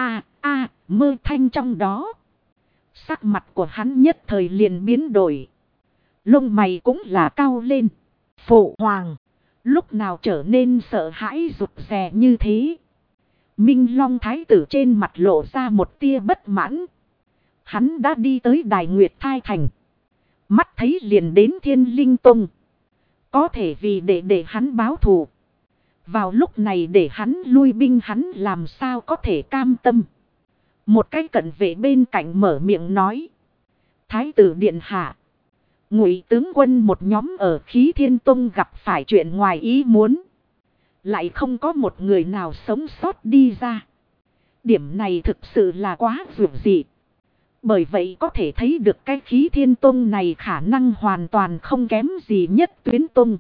mơ thanh trong đó. Sắc mặt của hắn nhất thời liền biến đổi. Lông mày cũng là cao lên. Phụ hoàng, lúc nào trở nên sợ hãi rụt rè như thế? Minh Long Thái tử trên mặt lộ ra một tia bất mãn. Hắn đã đi tới Đài Nguyệt Thai Thành. Mắt thấy liền đến Thiên Linh Tông. Có thể vì để hắn báo thù. Vào lúc này để hắn lui binh hắn làm sao có thể cam tâm. Một cái cận vệ bên cạnh mở miệng nói. Thái tử điện hạ. Ngụy tướng quân một nhóm ở Khí Thiên Tông gặp phải chuyện ngoài ý muốn. Lại không có một người nào sống sót đi ra. Điểm này thực sự là quá vượt dị. Bởi vậy có thể thấy được cái Khí Thiên Tông này khả năng hoàn toàn không kém gì Nhất Tuyến Tông.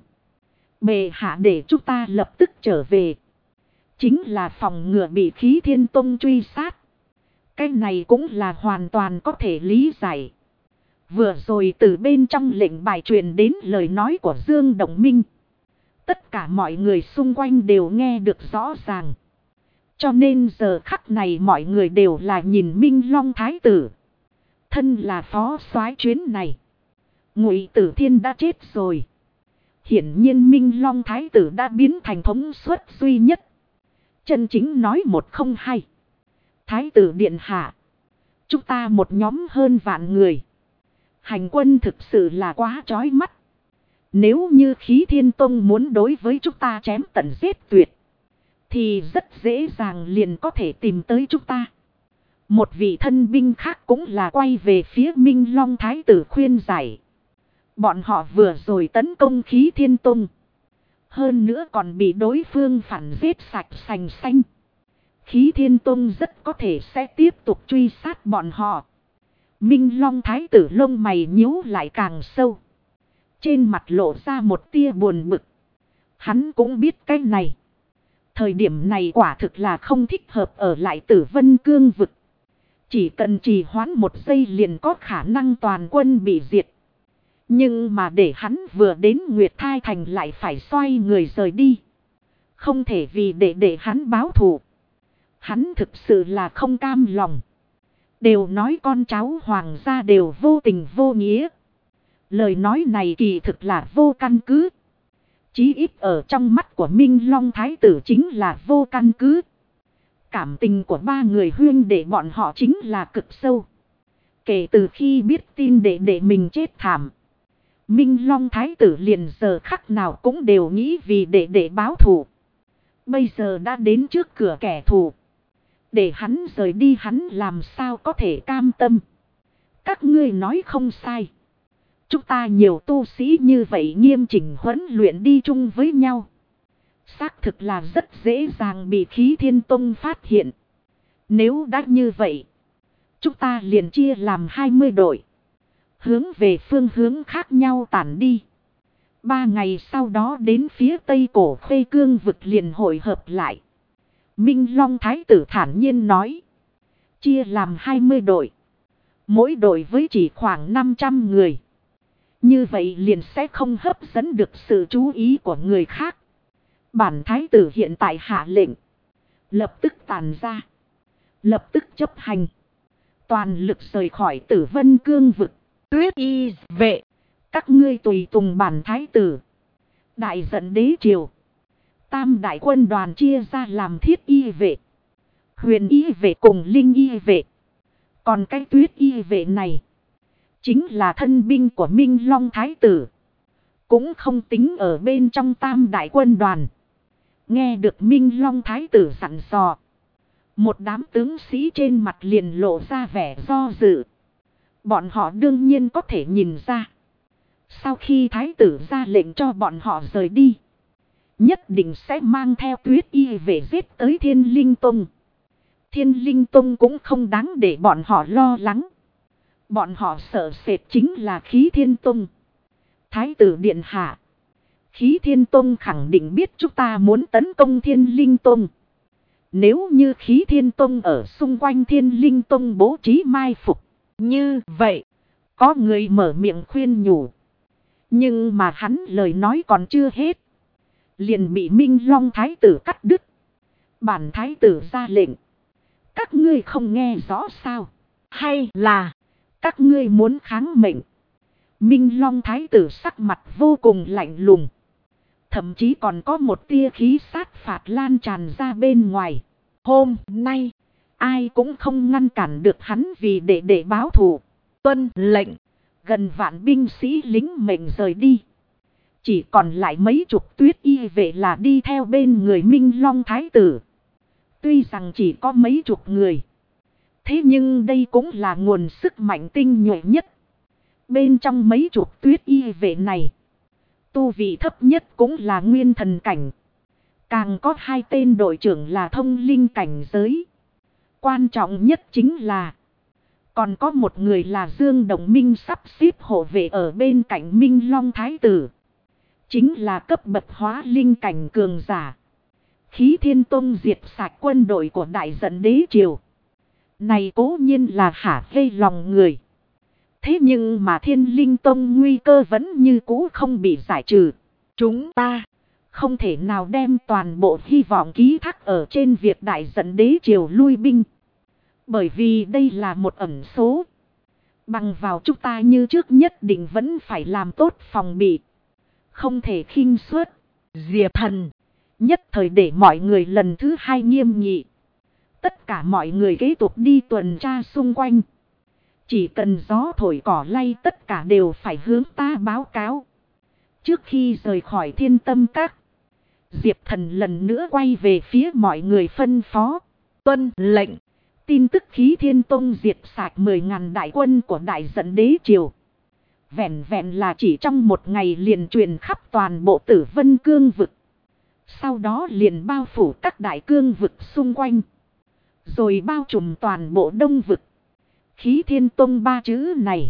Bệ hạ để chúng ta lập tức trở về. Chính là phòng ngừa bị Khí Thiên Tông truy sát. Cái này cũng là hoàn toàn có thể lý giải. Vừa rồi từ bên trong lệnh bài truyền đến lời nói của Dương Đồng Minh. Tất cả mọi người xung quanh đều nghe được rõ ràng. Cho nên giờ khắc này mọi người đều là nhìn Minh Long Thái tử. Thân là phó soái chuyến này. Ngụy Tử Thiên đã chết rồi. Hiển nhiên Minh Long Thái tử đã biến thành thống suất duy nhất. Chân chính nói một không hai. Thái tử điện hạ. Chúng ta một nhóm hơn vạn người. Hành quân thực sự là quá chói mắt. Nếu như Khí Thiên Tông muốn đối với chúng ta chém tận giết tuyệt. Thì rất dễ dàng liền có thể tìm tới chúng ta. Một vị thân binh khác cũng là quay về phía Minh Long Thái tử khuyên giải. Bọn họ vừa rồi tấn công Khí Thiên Tông. Hơn nữa còn bị đối phương phản giết sạch sành xanh. Khí Thiên Tông rất có thể sẽ tiếp tục truy sát bọn họ. Minh Long Thái tử lông mày nhíu lại càng sâu. Trên mặt lộ ra một tia buồn bực. Hắn cũng biết cái này. Thời điểm này quả thực là không thích hợp ở lại Tử Vân Cương vực. Chỉ cần trì hoãn 1 giây liền có khả năng toàn quân bị diệt. Nhưng mà để hắn vừa đến Nguyệt Thai Thành lại phải xoay người rời đi. Không thể vì để hắn báo thù. Hắn thực sự là không cam lòng. Đều nói con cháu hoàng gia đều vô tình vô nghĩa. Lời nói này kỳ thực là vô căn cứ. Chí ít ở trong mắt của Minh Long Thái tử chính là vô căn cứ. Cảm tình của 3 người huyên đệ bọn họ chính là cực sâu. Kể từ khi biết tin đệ mình chết thảm, Minh Long Thái tử liền giờ khắc nào cũng đều nghĩ vì đệ báo thù. Bây giờ đã đến trước cửa kẻ thù. Để hắn rời đi hắn làm sao có thể cam tâm. Các ngươi nói không sai. Chúng ta nhiều tu sĩ như vậy nghiêm chỉnh huấn luyện đi chung với nhau. Xác thực là rất dễ dàng bị Khí Thiên Tông phát hiện. Nếu đã như vậy, chúng ta liền chia làm 20 đội. Hướng về phương hướng khác nhau tản đi. 3 ngày sau đó đến phía tây cổ Khê Cương vực liền hội hợp lại. Minh Long Thái tử thản nhiên nói. Chia làm 20 đội. Mỗi đội với chỉ khoảng 500 người. Như vậy liền sẽ không hấp dẫn được sự chú ý của người khác. Bản thái tử hiện tại hạ lệnh. Lập tức tàn ra. Lập tức chấp hành. Toàn lực rời khỏi Tử Vân Cương vực. Tuyết y vệ. Các ngươi tùy tùng bản thái tử. Đại dẫn đế triều. Tam đại quân đoàn chia ra làm thiết y vệ, huyền y vệ cùng linh y vệ. Còn cái tuyết y vệ này chính là thân binh của Minh Long Thái tử. Cũng không tính ở bên trong tam đại quân đoàn. Nghe được Minh Long Thái tử dặn dò, một đám tướng sĩ trên mặt liền lộ ra vẻ do dự. Bọn họ đương nhiên có thể nhìn ra. Sau khi Thái tử ra lệnh cho bọn họ rời đi, nhất định sẽ mang theo tuyết y về giết tới Thiên Linh Tông. Thiên Linh Tông cũng không đáng để bọn họ lo lắng. Bọn họ sợ sệt chính là Khí Thiên Tông. Thái tử điện hạ, Khí Thiên Tông khẳng định biết chúng ta muốn tấn công Thiên Linh Tông. Nếu như Khí Thiên Tông ở xung quanh Thiên Linh Tông bố trí mai phục như vậy, có người mở miệng khuyên nhủ. Nhưng mà hắn lời nói còn chưa hết, liền bị Minh Long Thái tử cắt đứt. Bản thái tử ra lệnh. Các ngươi không nghe rõ sao? Hay là các ngươi muốn kháng mệnh? Minh Long Thái tử sắc mặt vô cùng lạnh lùng. Thậm chí còn có một tia khí sát phạt lan tràn ra bên ngoài. Hôm nay, ai cũng không ngăn cản được hắn vì để báo thù. Tuân lệnh. Gần vạn binh sĩ lính mệnh rời đi. Chỉ còn lại mấy chục tuyết y vệ là đi theo bên người Minh Long Thái tử. Tuy rằng chỉ có mấy chục người, thế nhưng đây cũng là nguồn sức mạnh tinh nhuệ nhất. Bên trong mấy chục tuyết y vệ này, tu vị thấp nhất cũng là nguyên thần cảnh. Càng có 2 tên đội trưởng là thông linh cảnh giới. Quan trọng nhất chính là còn có một người là Dương Đồng Minh sắp xếp hộ vệ ở bên cạnh Minh Long Thái tử. Chính là cấp bậc hóa linh cảnh cường giả. Khí Thiên Tông diệt sạch quân đội của đại dẫn đế triều. Này cố nhiên là hả hê lòng người. Thế nhưng mà Thiên Linh Tông nguy cơ vẫn như cũ không bị giải trừ. Chúng ta không thể nào đem toàn bộ hy vọng ký thác ở trên việc đại dẫn đế triều lui binh. Bởi vì đây là một ẩn số. Bằng vào chúng ta như trước nhất định vẫn phải làm tốt phòng bị. Không thể khinh suất. Diệp Thần nhất thời để mọi người lần thứ 2 nghiêm nghị. Tất cả mọi người kế tục đi tuần tra xung quanh. Chỉ cần gió thổi cỏ lay tất cả đều phải hướng ta báo cáo. Trước khi rời khỏi Thiên Tâm Các, Diệp Thần lần nữa quay về phía mọi người phân phó. Tuân lệnh. Tin tức Khí Thiên Tông diệt sạch 10.000 đại quân của đại dẫn đế triều. Vẹn vẹn là chỉ trong một ngày liền truyền khắp toàn bộ Tử Vân Cương vực. Sau đó liền bao phủ các đại cương vực xung quanh. Rồi bao trùm toàn bộ Đông vực. Khí Thiên Tông 3 chữ này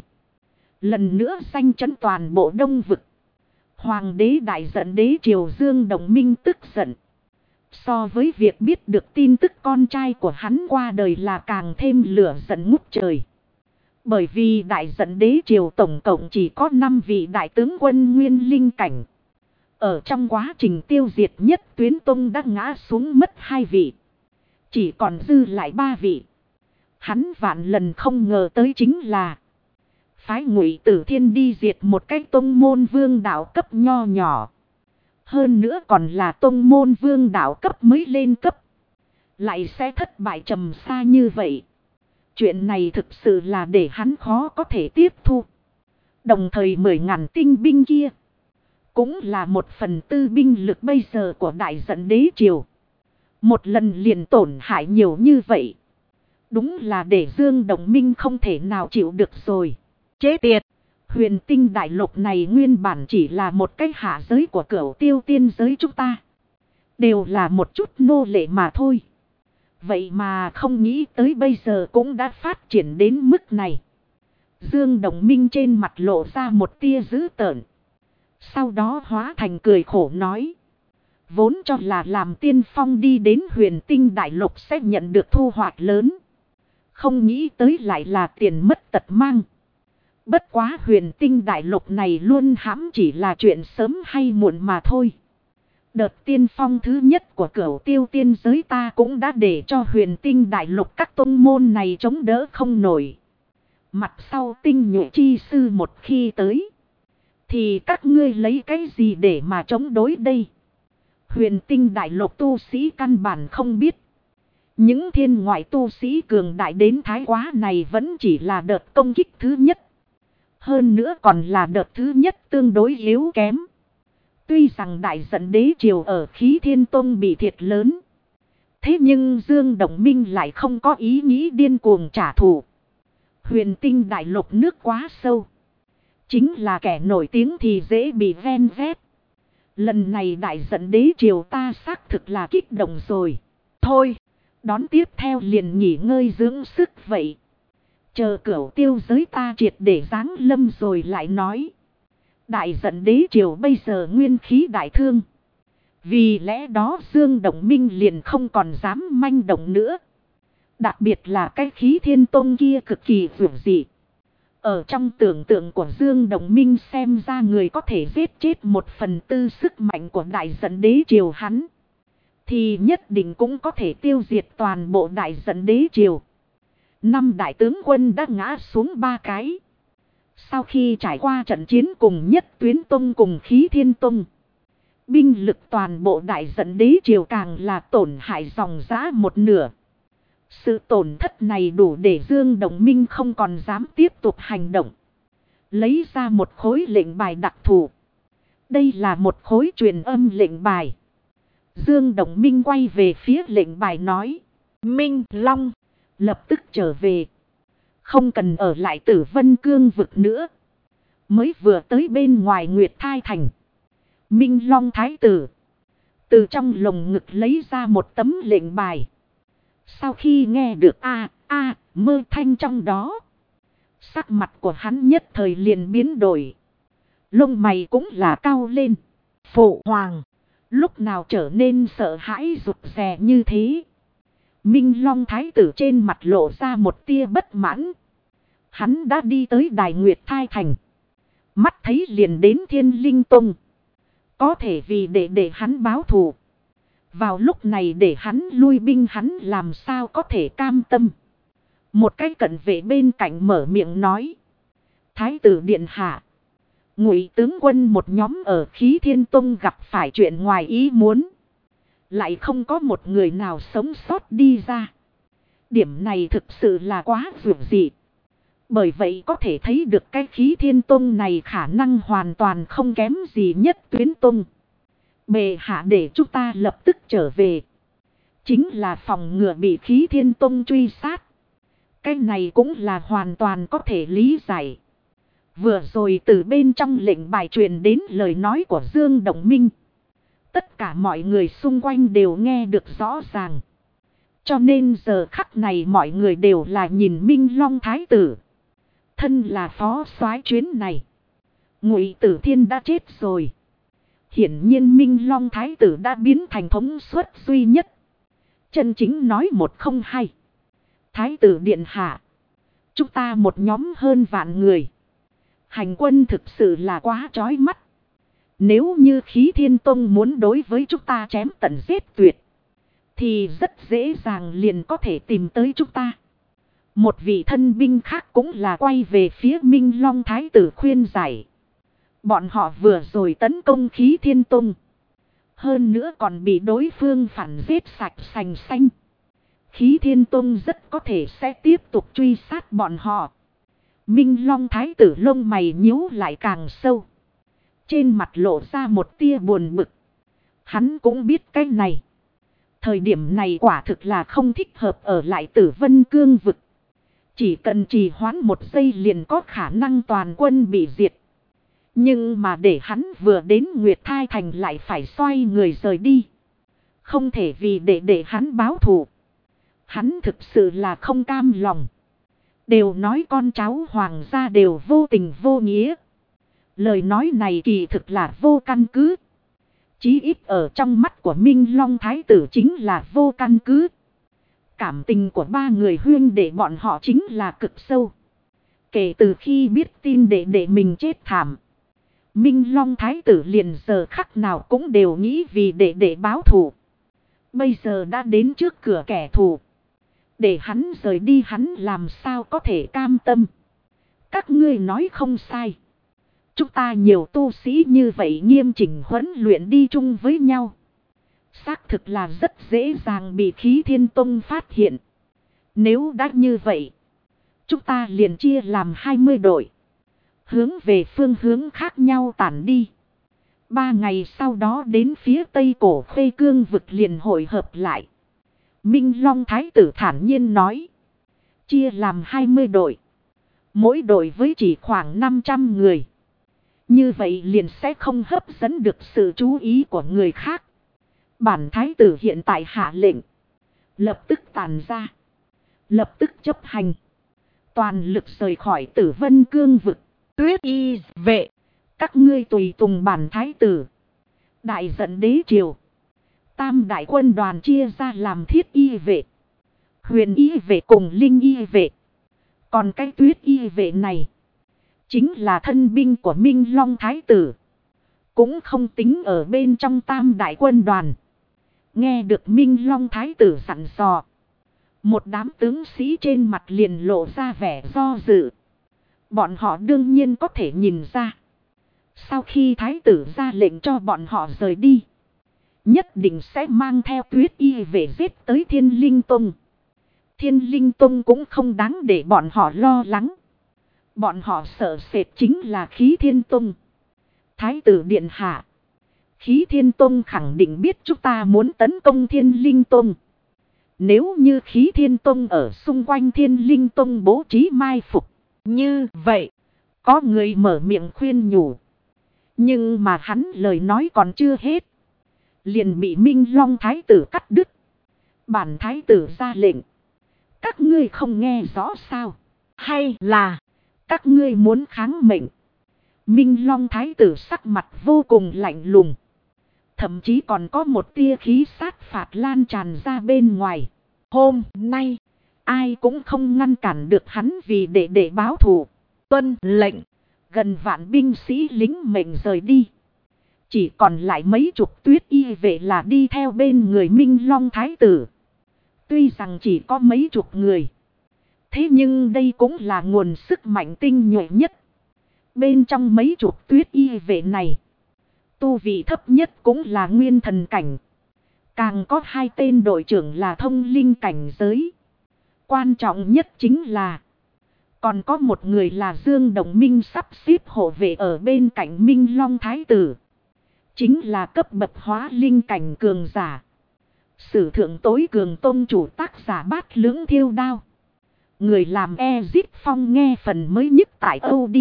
lần nữa danh chấn toàn bộ Đông vực. Hoàng đế đại dẫn đế triều Dương Đồng Minh tức giận. So với việc biết được tin tức con trai của hắn qua đời là càng thêm lửa giận ngút trời. Bởi vì đại giận đế triều tổng cộng chỉ có 5 vị đại tướng quân nguyên linh cảnh. Ở trong quá trình tiêu diệt Nhất Tuyến Tông đã ngã xuống mất 2 vị. Chỉ còn dư lại 3 vị. Hắn vạn lần không ngờ tới chính là phái Ngụy Tử Thiên đi diệt một cái tông môn vương đạo cấp nho nhỏ. Hơn nữa còn là tông môn vương đạo cấp mới lên cấp. Lại sẽ thất bại trầm xa như vậy. Chuyện này thực sự là để hắn khó có thể tiếp thu. Đồng thời 10.000 tinh binh kia cũng là 1/4 binh lực bây giờ của đại giận đế triều. Một lần liền tổn hại nhiều như vậy. Đúng là để Dương Đồng Minh không thể nào chịu được rồi. Chế tiệt! Huyền tinh đại lục này nguyên bản chỉ là một cái hạ giới của Cửu Tiêu tiên giới chúng ta. Đều là một chút nô lệ mà thôi. Vậy mà không nghĩ tới bây giờ cũng đã phát triển đến mức này. Dương Đồng Minh trên mặt lộ ra một tia dữ tợn. Sau đó hóa thành cười khổ nói. Vốn cho là làm tiên phong đi đến huyền tinh đại lục sẽ nhận được thu hoạch lớn. Không nghĩ tới lại là tiền mất tật mang. Bất quá huyền tinh đại lục này luôn hãm chỉ là chuyện sớm hay muộn mà thôi. Đợt tiên phong thứ nhất của Cửu Tiêu tiên giới ta cũng đã để cho huyền tinh đại lục các tông môn này chống đỡ không nổi. Mặt sau tinh nhuệ chi sư một khi tới. Thì các ngươi lấy cái gì để mà chống đối đây? Huyền tinh đại lục tu sĩ căn bản không biết. Những thiên ngoại tu sĩ cường đại đến thái quá này vẫn chỉ là đợt công kích thứ nhất. Hơn nữa còn là đợt thứ nhất tương đối yếu kém. Tuy rằng đại giận đế triều ở Khí Thiên Tông bị thiệt lớn. Thế nhưng Dương Đồng Minh lại không có ý nghĩ điên cuồng trả thù. Huyền tinh đại lục nước quá sâu. Chính là kẻ nổi tiếng thì dễ bị ven vét. Lần này đại giận đế triều ta xác thực là kích động rồi. Thôi, đón tiếp theo liền nghỉ ngơi dưỡng sức vậy. Chờ Cửu Tiêu giới ta triệt để giáng lâm rồi lại nói. Đại giận đế triều bây giờ nguyên khí đại thương. Vì lẽ đó Dương Đồng Minh liền không còn dám manh động nữa. Đặc biệt là cái Khí Thiên Tông kia cực kỳ vượt dị. Ở trong tưởng tượng của Dương Đồng Minh xem ra người có thể giết chết 1/4 sức mạnh của đại giận đế triều hắn. Thì nhất định cũng có thể tiêu diệt toàn bộ đại giận đế triều. 5 đại tướng quân đã ngã xuống 3 cái. Sau khi trải qua trận chiến cùng Nhất Tuyến Tông cùng Khí Thiên Tông. Binh lực toàn bộ đại giận đế triều càng là tổn hại dòng dã 1/2. Sự tổn thất này đủ để Dương Đồng Minh không còn dám tiếp tục hành động. Lấy ra một khối lệnh bài đặc thù. Đây là một khối truyền âm lệnh bài. Dương Đồng Minh quay về phía lệnh bài nói. Minh Long, lập tức trở về. Không cần ở lại Tử Vân Cương vực nữa. Mới vừa tới bên ngoài Nguyệt Thai Thành. Minh Long Thái tử từ trong lồng ngực lấy ra một tấm lệnh bài. Sau khi nghe được mơ thanh trong đó. Sắc mặt của hắn nhất thời liền biến đổi. Lông mày cũng là cao lên. Phụ hoàng, lúc nào trở nên sợ hãi rụt rè như thế? Minh Long Thái tử trên mặt lộ ra một tia bất mãn. Hắn đã đi tới Đại Nguyệt Thai Thành. Mắt thấy liền đến Thiên Linh Tông. Có thể vì để hắn báo thù. Vào lúc này để hắn lui binh hắn làm sao có thể cam tâm. Một cái cận vệ bên cạnh mở miệng nói. Thái tử điện hạ. Ngụy tướng quân một nhóm ở Khí Thiên Tông gặp phải chuyện ngoài ý muốn. Lại không có một người nào sống sót đi ra. Điểm này thực sự là quá vượt dị. Bởi vậy có thể thấy được cái Khí Thiên Tông này khả năng hoàn toàn không kém gì Nhất Tuyến Tông. Bệ hạ để chúng ta lập tức trở về. Chính là phòng ngừa bị Khí Thiên Tông truy sát. Cái này cũng là hoàn toàn có thể lý giải. Vừa rồi từ bên trong lệnh bài truyền đến lời nói của Dương Đồng Minh. Tất cả mọi người xung quanh đều nghe được rõ ràng. Cho nên giờ khắc này mọi người đều là nhìn Minh Long Thái tử. Thân là phó soái chuyến này. Ngụy Tử Thiên đã chết rồi. Hiển nhiên Minh Long Thái tử đã biến thành thống suất duy nhất. Chân chính nói một không hai. Thái tử điện hạ. Chúng ta một nhóm hơn vạn người. Hành quân thực sự là quá chói mắt. Nếu như Khí Thiên Tông muốn đối với chúng ta chém tận giết tuyệt. Thì rất dễ dàng liền có thể tìm tới chúng ta. Một vị thân binh khác cũng là quay về phía Minh Long Thái tử khuyên giải. Bọn họ vừa rồi tấn công Khí Thiên Tông. Hơn nữa còn bị đối phương phản giết sạch sành xanh. Khí Thiên Tông rất có thể sẽ tiếp tục truy sát bọn họ. Minh Long Thái tử lông mày nhíu lại càng sâu. Trên mặt lộ ra một tia buồn bực. Hắn cũng biết cái này. Thời điểm này quả thực là không thích hợp ở lại Tử Vân Cương vực. Chỉ cần trì hoãn một giây liền có khả năng toàn quân bị diệt. Nhưng mà để hắn vừa đến Nguyệt Thai Thành lại phải xoay người rời đi. Không thể vì để hắn báo thù. Hắn thực sự là không cam lòng. Đều nói con cháu hoàng gia đều vô tình vô nghĩa. Lời nói này kỳ thực là vô căn cứ. Chí ít ở trong mắt của Minh Long Thái tử chính là vô căn cứ. Cảm tình của ba người huynh đệ bọn họ chính là cực sâu. Kể từ khi biết tin đệ mình chết thảm. Minh Long Thái tử liền giờ khắc nào cũng đều nghĩ vì đệ báo thù. Bây giờ đã đến trước cửa kẻ thù. Để hắn rời đi hắn làm sao có thể cam tâm. Các ngươi nói không sai. Chúng ta nhiều tu sĩ như vậy nghiêm chỉnh huấn luyện đi chung với nhau. Xác thực là rất dễ dàng bị Khí Thiên Tông phát hiện. Nếu đã như vậy. Chúng ta liền chia làm 20 đội. Hướng về phương hướng khác nhau tản đi. 3 ngày sau đó đến phía tây cổ Khê Cương vực liền hội hợp lại. Minh Long Thái tử thản nhiên nói. Chia làm 20 đội. Mỗi đội với chỉ khoảng 500 người. Như vậy liền sẽ không hấp dẫn được sự chú ý của người khác. Bản Thái tử hiện tại hạ lệnh. Lập tức tàn ra. Lập tức chấp hành. Toàn lực rời khỏi Tử Vân Cương vực. Tuyết y vệ. Các ngươi tùy tùng bản Thái tử. Đại dẫn đế triều. Tam đại quân đoàn chia ra làm thiết y vệ. Huyền y vệ cùng linh y vệ. Còn cái tuyết y vệ này. Chính là thân binh của Minh Long Thái tử. Cũng không tính ở bên trong tam đại quân đoàn. Nghe được Minh Long Thái tử dặn dò. Một đám tướng sĩ trên mặt liền lộ ra vẻ do dự. Bọn họ đương nhiên có thể nhìn ra. Sau khi Thái tử ra lệnh cho bọn họ rời đi. Nhất định sẽ mang theo tuyết y về giết tới Thiên Linh Tông. Thiên Linh Tông cũng không đáng để bọn họ lo lắng. Bọn họ sợ sệt chính là Khí Thiên Tông. Thái tử điện hạ. Khí Thiên Tông khẳng định biết chúng ta muốn tấn công Thiên Linh Tông. Nếu như Khí Thiên Tông ở xung quanh Thiên Linh Tông bố trí mai phục. Như vậy, có người mở miệng khuyên nhủ. Nhưng mà hắn lời nói còn chưa hết. Liền bị Minh Long Thái tử cắt đứt. Bản Thái tử ra lệnh. Các ngươi không nghe rõ sao? Hay là các ngươi muốn kháng mệnh? Minh Long Thái tử sắc mặt vô cùng lạnh lùng. Thậm chí còn có một tia khí sát phạt lan tràn ra bên ngoài. Hôm nay, ai cũng không ngăn cản được hắn vì để báo thù. Tuân lệnh, gần vạn binh sĩ lính mệnh rời đi. Chỉ còn lại mấy chục tuyết y vệ là đi theo bên người Minh Long Thái tử. Tuy rằng chỉ có mấy chục người. Thế nhưng đây cũng là nguồn sức mạnh tinh nhuệ nhất. Bên trong mấy chục tuyết y vệ này. Tu vị thấp nhất cũng là nguyên thần cảnh. Càng có 2 tên đội trưởng là thông linh cảnh giới. Quan trọng nhất chính là. Còn có một người là Dương Đồng Minh sắp xếp hộ vệ ở bên cạnh Minh Long Thái tử. Chính là cấp bậc hóa linh cảnh cường giả. Sử thượng tối cường tôn chủ tác giả Bát Lưỡng Thiêu Đao. Người làm Ezip Phong nghe phần mới nhất tại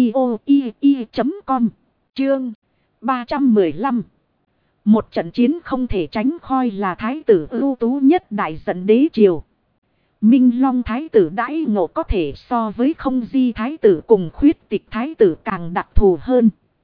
audio.com. Chương 315. Một trận chiến không thể tránh khỏi là thái tử ưu tú nhất đại dẫn đế triều. Minh Long Thái tử đãi ngộ có thể so với Không Di Thái tử cùng Khuyết Tịch Thái tử càng đặc thù hơn.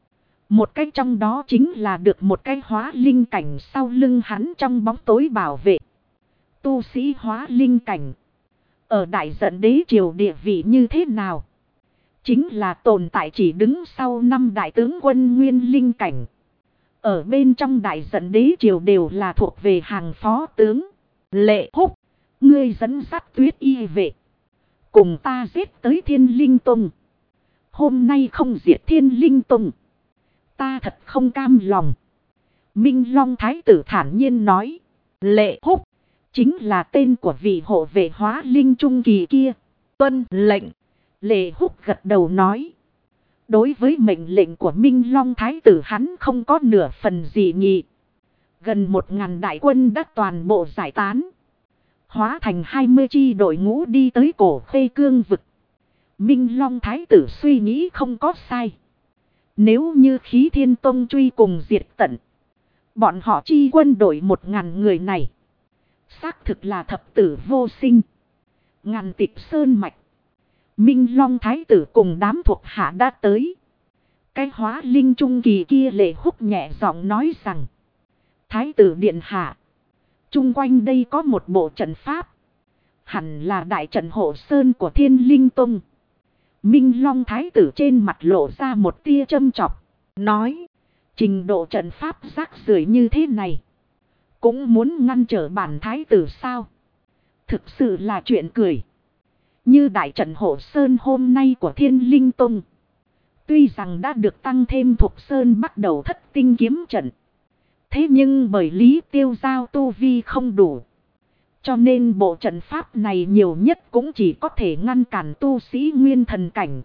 Một cái trong đó chính là được một cái hóa linh cảnh sau lưng hắn trong bóng tối bảo vệ. Tu sĩ hóa linh cảnh. Ở đại giận đế triều địa vị như thế nào? Chính là tồn tại chỉ đứng sau 5 đại tướng quân nguyên linh cảnh. Ở bên trong đại giận đế triều đều là thuộc về hàng phó tướng. Lệ Húc, ngươi dẫn dắt Tuyết Y vệ. Cùng ta giết tới Thiên Linh Tông. Hôm nay không diệt Thiên Linh Tông, ta thật không cam lòng. Minh Long Thái tử thản nhiên nói. Lệ Húc, chính là tên của vị hộ vệ hóa linh trung kỳ kia. Tuân lệnh. Lệ Húc gật đầu nói. Đối với mệnh lệnh của Minh Long Thái tử hắn không có nửa phần gì nghị. Gần 1000 đại quân đã toàn bộ giải tán. Hóa thành 20 chi đội ngũ đi tới cổ Khê Cương vực. Minh Long Thái tử suy nghĩ không có sai. Nếu như Khí Thiên Tông truy cùng diệt tận, bọn họ chi quân đội 1000 người này xác thực là thập tử vô sinh. Ngàn Tịch Sơn mạch, Minh Long Thái tử cùng đám thuộc hạ đã tới. Cái hóa linh trung kỳ kia Lệ Húc nhẹ giọng nói rằng. Thái tử điện hạ, chung quanh đây có một bộ trận pháp. Hẳn là đại trận hộ sơn của Thiên Linh Tông. Minh Long Thái tử trên mặt lộ ra một tia châm chọc. Nói, trình độ trận pháp rác rưởi như thế này, cũng muốn ngăn trở bản thái tử sao? Thực sự là chuyện cười. Như đại trận hộ sơn hôm nay của Thiên Linh Tông, tuy rằng đã được tăng thêm thuộc sơn bắt đầu thất tinh kiếm trận. Thế nhưng bởi Lý Tiêu Giao tu vi không đủ, cho nên bộ trận pháp này nhiều nhất cũng chỉ có thể ngăn cản tu sĩ nguyên thần cảnh,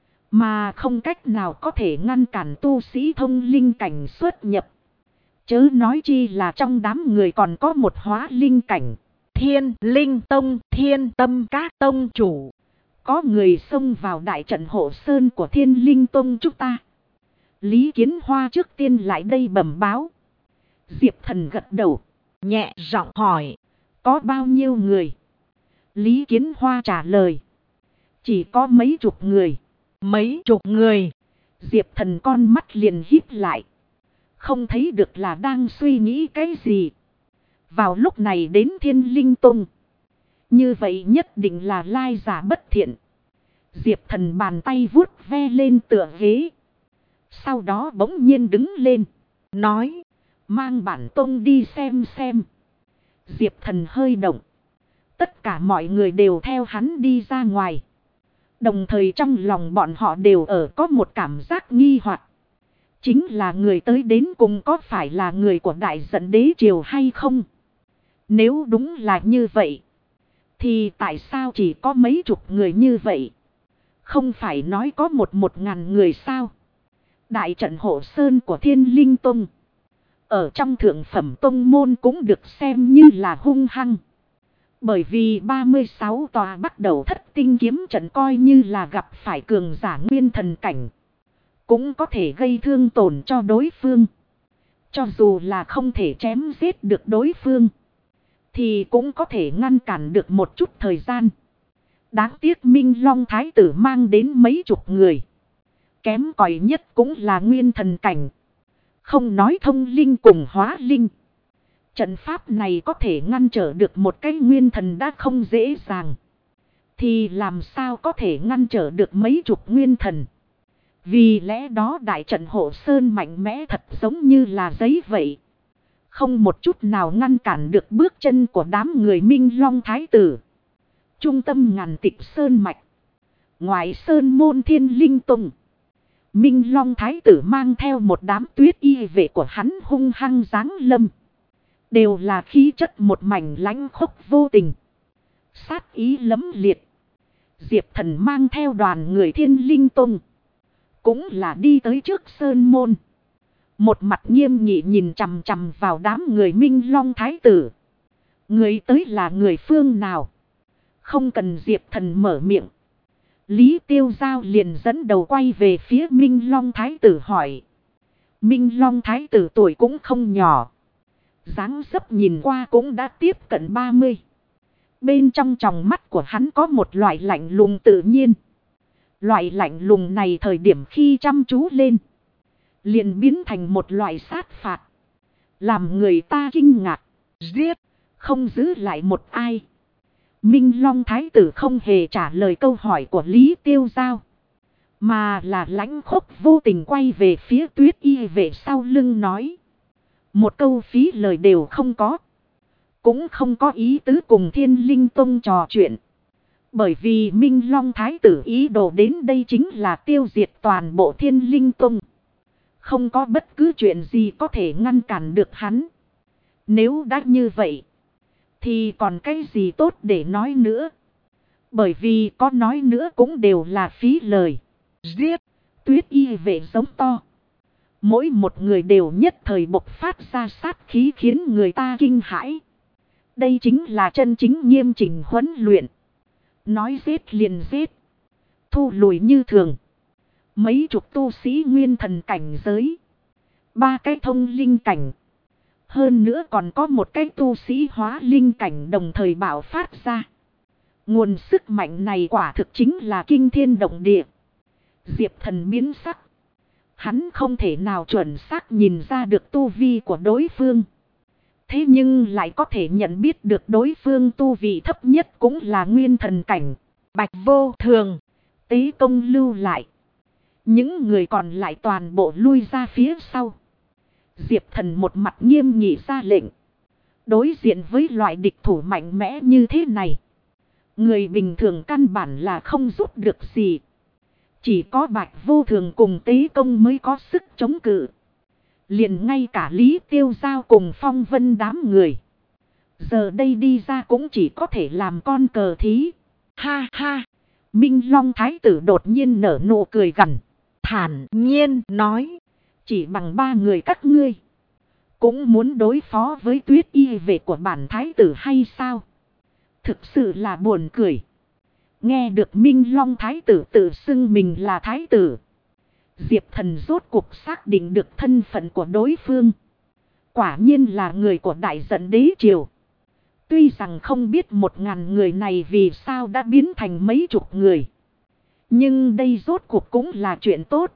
mà không cách nào có thể ngăn cản tu sĩ thông linh cảnh xuất nhập. Chớ nói chi là trong đám người còn có một hóa linh cảnh. Thiên Linh Tông Thiên Tâm Các tông chủ. Có người xông vào đại trận hộ sơn của Thiên Linh Tông chúng ta. Lý Kiến Hoa trước tiên lại đây bẩm báo. Diệp Thần gật đầu, nhẹ giọng hỏi. Có bao nhiêu người? Lý Kiến Hoa trả lời. Chỉ có mấy chục người. Mấy chục người? Diệp Thần con mắt liền híp lại. Không thấy được là đang suy nghĩ cái gì. Vào lúc này đến Thiên Linh Tông, như vậy nhất định là lai giả bất thiện. Diệp Thần bàn tay vuốt ve lên tựa ghế. Sau đó bỗng nhiên đứng lên, nói. Mang bản tông đi xem xem. Diệp Thần hơi động. Tất cả mọi người đều theo hắn đi ra ngoài. Đồng thời trong lòng bọn họ đều ở có một cảm giác nghi hoặc. Chính là người tới đến cùng có phải là người của đại giận đế triều hay không? Nếu đúng là như vậy, thì tại sao chỉ có mấy chục người như vậy? Không phải nói có 1000 người sao? Đại trận hộ sơn của Thiên Linh Tông, ở trong thượng phẩm tông môn cũng được xem như là hung hăng. Bởi vì 36 tòa bắt đầu thất tinh kiếm trận coi như là gặp phải cường giả nguyên thần cảnh, cũng có thể gây thương tổn cho đối phương. Cho dù là không thể chém giết được đối phương, thì cũng có thể ngăn cản được một chút thời gian. Đáng tiếc Minh Long Thái tử mang đến mấy chục người. Kém cỏi nhất cũng là nguyên thần cảnh. Không nói thông linh cùng hóa linh. Trận pháp này có thể ngăn trở được một cái nguyên thần đã không dễ dàng, thì làm sao có thể ngăn trở được mấy chục nguyên thần. Vì lẽ đó đại trận hộ sơn mạnh mẽ thật giống như là giấy vậy. Không một chút nào ngăn cản được bước chân của đám người Minh Long Thái tử. Trung tâm Ngàn Tịch Sơn mạch, ngoại sơn môn Thiên Linh Tông, Minh Long Thái tử mang theo một đám Tuyết Y vệ của hắn hung hăng giáng lâm. Đều là khí chất một mảnh lãnh khốc vô tình, sát ý lẫm liệt. Diệp Thần mang theo đoàn người Thiên Linh Tông, cũng là đi tới trước sơn môn. Một mặt nghiêm nghị nhìn chằm chằm vào đám người Minh Long Thái tử. Người tới là người phương nào? Không cần Diệp Thần mở miệng, Lý Tiêu Giao liền dẫn đầu quay về phía Minh Long Thái tử hỏi. Minh Long Thái tử tuổi cũng không nhỏ, dáng dấp nhìn qua cũng đã tiếp cận 30. Bên trong tròng mắt của hắn có một loại lạnh lùng tự nhiên. Loại lạnh lùng này thời điểm khi chăm chú lên, liền biến thành một loại sát phạt. Làm người ta kinh ngạc. Giết. Không giữ lại một ai. Minh Long Thái tử không hề trả lời câu hỏi của Lý Tiêu Giao. Mà là lãnh khốc vô tình quay về phía Tuyết Y vệ sau lưng nói. Một câu phí lời đều không có. Cũng không có ý tứ cùng Thiên Linh Tông trò chuyện. Bởi vì Minh Long Thái tử ý đồ đến đây chính là tiêu diệt toàn bộ Thiên Linh Tông. Không có bất cứ chuyện gì có thể ngăn cản được hắn. Nếu đã như vậy, thì còn cái gì tốt để nói nữa. Bởi vì có nói nữa cũng đều là phí lời. Giết. Tuyết Y vệ giống to. Mỗi một người đều nhất thời bộc phát ra sát khí khiến người ta kinh hãi. Đây chính là chân chính nghiêm chỉnh huấn luyện. Nói giết liền giết. Thu lùi như thường. Mấy chục tu sĩ nguyên thần cảnh giới. 3 cái thông linh cảnh. Hơn nữa còn có một cái tu sĩ hóa linh cảnh đồng thời bạo phát ra. Nguồn sức mạnh này quả thực chính là kinh thiên động địa. Diệp Thần biến sắc. Hắn không thể nào chuẩn xác nhìn ra được tu vi của đối phương. Thế nhưng lại có thể nhận biết được đối phương tu vi thấp nhất cũng là nguyên thần cảnh. Bạch Vô Thường, Tế Công lưu lại. Những người còn lại toàn bộ lui ra phía sau. Diệp Thần một mặt nghiêm nghị ra lệnh. Đối diện với loại địch thủ mạnh mẽ như thế này, người bình thường căn bản là không giúp được gì. Chỉ có Bạch Vô Thường cùng Tế Công mới có sức chống cự. Liền ngay cả Lý Tiêu Giao cùng Phong Vân đám người. Giờ đây đi ra cũng chỉ có thể làm con cờ thí. Ha ha. Minh Long Thái tử đột nhiên nở nụ cười gằn. Thản nhiên nói. Chỉ bằng 3 người các ngươi. Cũng muốn đối phó với Tuyết Y vệ của bản Thái tử hay sao? Thực sự là buồn cười. Nghe được Minh Long Thái tử tự xưng mình là Thái tử. Diệp Thần rốt cuộc xác định được thân phận của đối phương. Quả nhiên là người của Đại Giận Đế Triều. Tuy rằng không biết 1000 người này vì sao đã biến thành mấy chục người. Nhưng đây rốt cuộc cũng là chuyện tốt.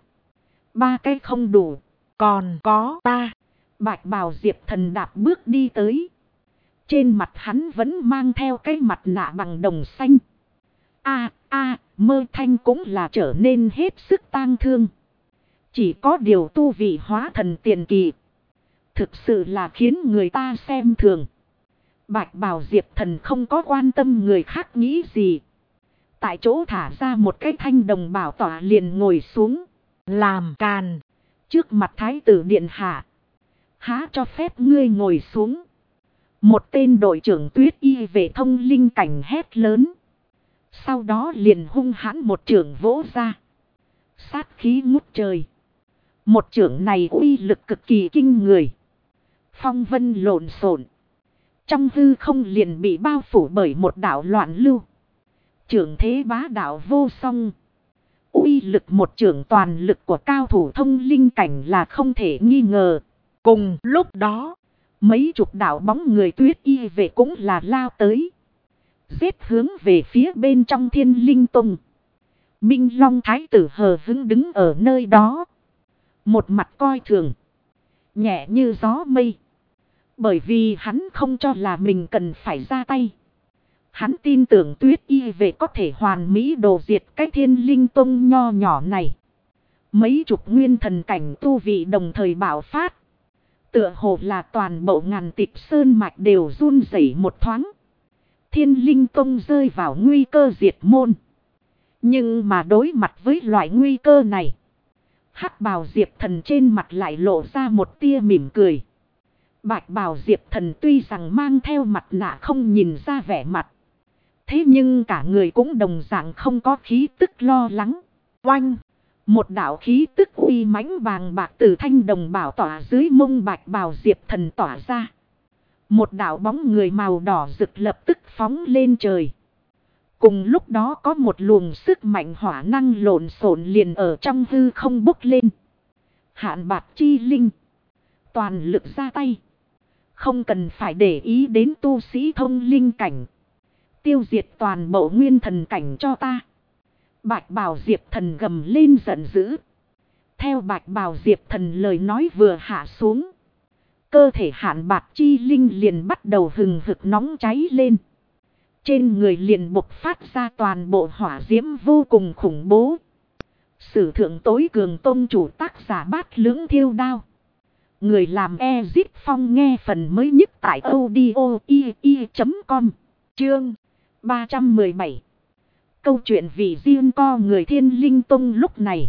3 cái không đủ. Còn có ta. Bạch bào Diệp Thần đạp bước đi tới. Trên mặt hắn vẫn mang theo cái mặt nạ bằng đồng xanh. Mơ Thanh cũng là trở nên hết sức tang thương. Chỉ có điều tu vị hóa thần tiền kỳ. Thực sự là khiến người ta xem thường. Bạch bào Diệp Thần không có quan tâm người khác nghĩ gì. Tại chỗ thả ra một cái thanh đồng bảo tỏa liền ngồi xuống. Làm càn. Trước mặt Thái tử điện hạ. Há cho phép ngươi ngồi xuống. Một tên đội trưởng Tuyết Y vệ thông linh cảnh hét lớn. Sau đó liền hung hãn một chưởng vỗ ra. Sát khí ngút trời. Một chưởng này uy lực cực kỳ kinh người. Phong vân lộn xộn. Trong hư không liền bị bao phủ bởi một đạo loạn lưu. Chưởng thế bá đạo vô song. Uy lực một chưởng toàn lực của cao thủ thông linh cảnh là không thể nghi ngờ. Cùng lúc đó, mấy chục đạo bóng người Tuyết Y vệ cũng là lao tới. Giết hướng về phía bên trong Thiên Linh Tông. Minh Long Thái tử hờ hững đứng ở nơi đó. Một mặt coi thường. Nhẹ như gió mây. Bởi vì hắn không cho là mình cần phải ra tay. Hắn tin tưởng Tuyết Y vệ có thể hoàn mỹ đồ diệt cái Thiên Linh Tông nho nhỏ này. Mấy chục nguyên thần cảnh tu vị đồng thời bạo phát. Tựa hồ là toàn bộ ngàn tịch sơn mạch đều run rẩy một thoáng. Thiên Linh Tông rơi vào nguy cơ diệt môn. Nhưng mà đối mặt với loại nguy cơ này, hắc bào Diệp Thần trên mặt lại lộ ra một tia mỉm cười. Bạch bào Diệp Thần tuy rằng mang theo mặt nạ không nhìn ra vẻ mặt. Thế nhưng cả người cũng đồng dạng không có khí tức lo lắng. Oanh! Một đạo khí tức uy mãnh vàng bạc từ thanh đồng bảo tỏa dưới mông bạch bào Diệp Thần tỏa ra. Một đạo bóng người màu đỏ rực lập tức phóng lên trời. Cùng lúc đó có một luồng sức mạnh hỏa năng lộn xộn liền ở trong hư không bốc lên. Hạn bạc chi linh. Toàn lực ra tay. Không cần phải để ý đến tu sĩ thông linh cảnh. Tiêu diệt toàn bộ nguyên thần cảnh cho ta. Bạch bào Diệp Thần gầm lên giận dữ. Theo bạch bào Diệp Thần lời nói vừa hạ xuống. Cơ thể Hạn Bạc Chi Linh liền bắt đầu hừng hực nóng cháy lên. Trên người liền bộc phát ra toàn bộ hỏa diễm vô cùng khủng bố. Sử thượng tối cường tôn chủ tác giả Bát Lưỡng Thiêu Đao. Người làm Ezip Phong nghe phần mới nhất tại audio.com. Chương 317. Câu chuyện vì riêng co người Thiên Linh Tông lúc này.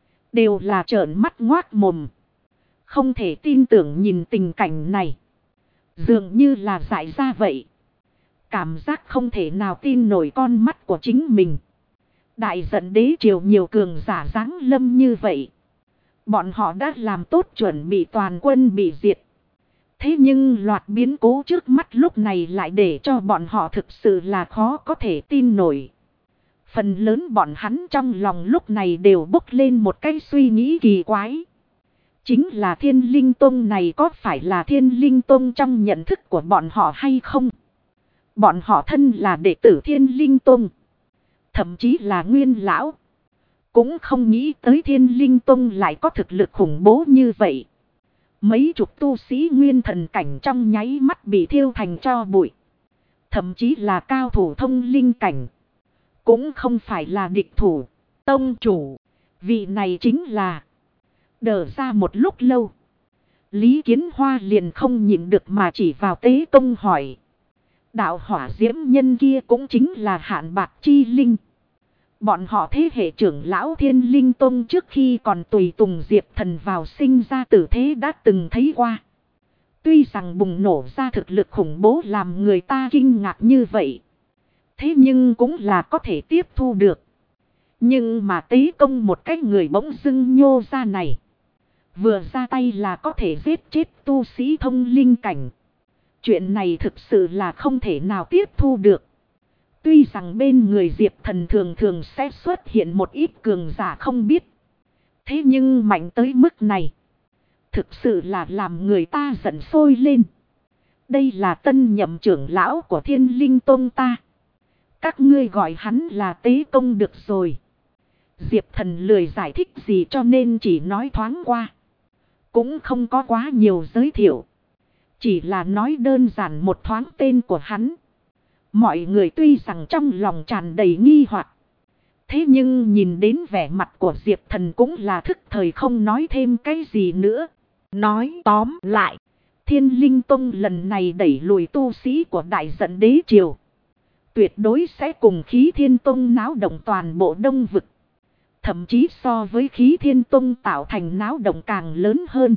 Đều là trợn mắt ngoác mồm. Không thể tin tưởng nhìn tình cảnh này. Dường như là dại ra vậy. Cảm giác không thể nào tin nổi con mắt của chính mình. Đại giận đế triều nhiều cường giả giáng lâm như vậy. Bọn họ đã làm tốt chuẩn bị toàn quân bị diệt. Thế nhưng loạt biến cố trước mắt lúc này lại để cho bọn họ thực sự là khó có thể tin nổi. Phần lớn bọn hắn trong lòng lúc này đều bốc lên một cái suy nghĩ kỳ quái. Chính là Thiên Linh Tông này có phải là Thiên Linh Tông trong nhận thức của bọn họ hay không? Bọn họ thân là đệ tử Thiên Linh Tông. Thậm chí là nguyên lão. Cũng không nghĩ tới Thiên Linh Tông lại có thực lực khủng bố như vậy. Mấy chục tu sĩ nguyên thần cảnh trong nháy mắt bị thiêu thành tro bụi. Thậm chí là cao thủ thông linh cảnh. Cũng không phải là địch thủ. Tông chủ. Vị này chính là. Đờ ra một lúc lâu. Lý Kiến Hoa liền không nhịn được mà chỉ vào Tế Công hỏi. Đạo hỏa diễm nhân kia cũng chính là Hạn Bạc Chi Linh. Bọn họ thế hệ trưởng lão Thiên Linh Tông trước khi còn tùy tùng Diệp Thần vào sinh ra tử thế đã từng thấy qua. Tuy rằng bùng nổ ra thực lực khủng bố làm người ta kinh ngạc như vậy. Thế nhưng cũng là có thể tiếp thu được. Nhưng mà Tế Công một cái người bỗng dưng nhô ra này. Vừa ra tay là có thể giết chết tu sĩ thông linh cảnh. Chuyện này thực sự là không thể nào tiếp thu được. Tuy rằng bên người Diệp Thần thường thường sẽ xuất hiện một ít cường giả không biết. Thế nhưng mạnh tới mức này. Thực sự là làm người ta giận sôi lên. Đây là tân nhậm trưởng lão của Thiên Linh Tông ta. Các ngươi gọi hắn là Tế Công được rồi. Diệp Thần lười giải thích gì cho nên chỉ nói thoáng qua. Cũng không có quá nhiều giới thiệu. Chỉ là nói đơn giản một thoáng tên của hắn. Mọi người tuy rằng trong lòng tràn đầy nghi hoặc. Thế nhưng nhìn đến vẻ mặt của Diệp Thần cũng là thức thời không nói thêm cái gì nữa. Nói tóm lại. Thiên Linh Tông lần này đẩy lùi tu sĩ của Đại Giận Đế Triều. Tuyệt đối sẽ cùng Khí Thiên Tông náo động toàn bộ Đông Vực. Thậm chí so với Khí Thiên Tông tạo thành náo động càng lớn hơn.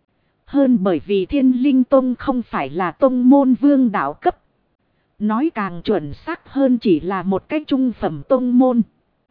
Hơn bởi vì Thiên Linh Tông không phải là tông môn vương đạo cấp. Nói càng chuẩn xác hơn chỉ là một cái trung phẩm tông môn.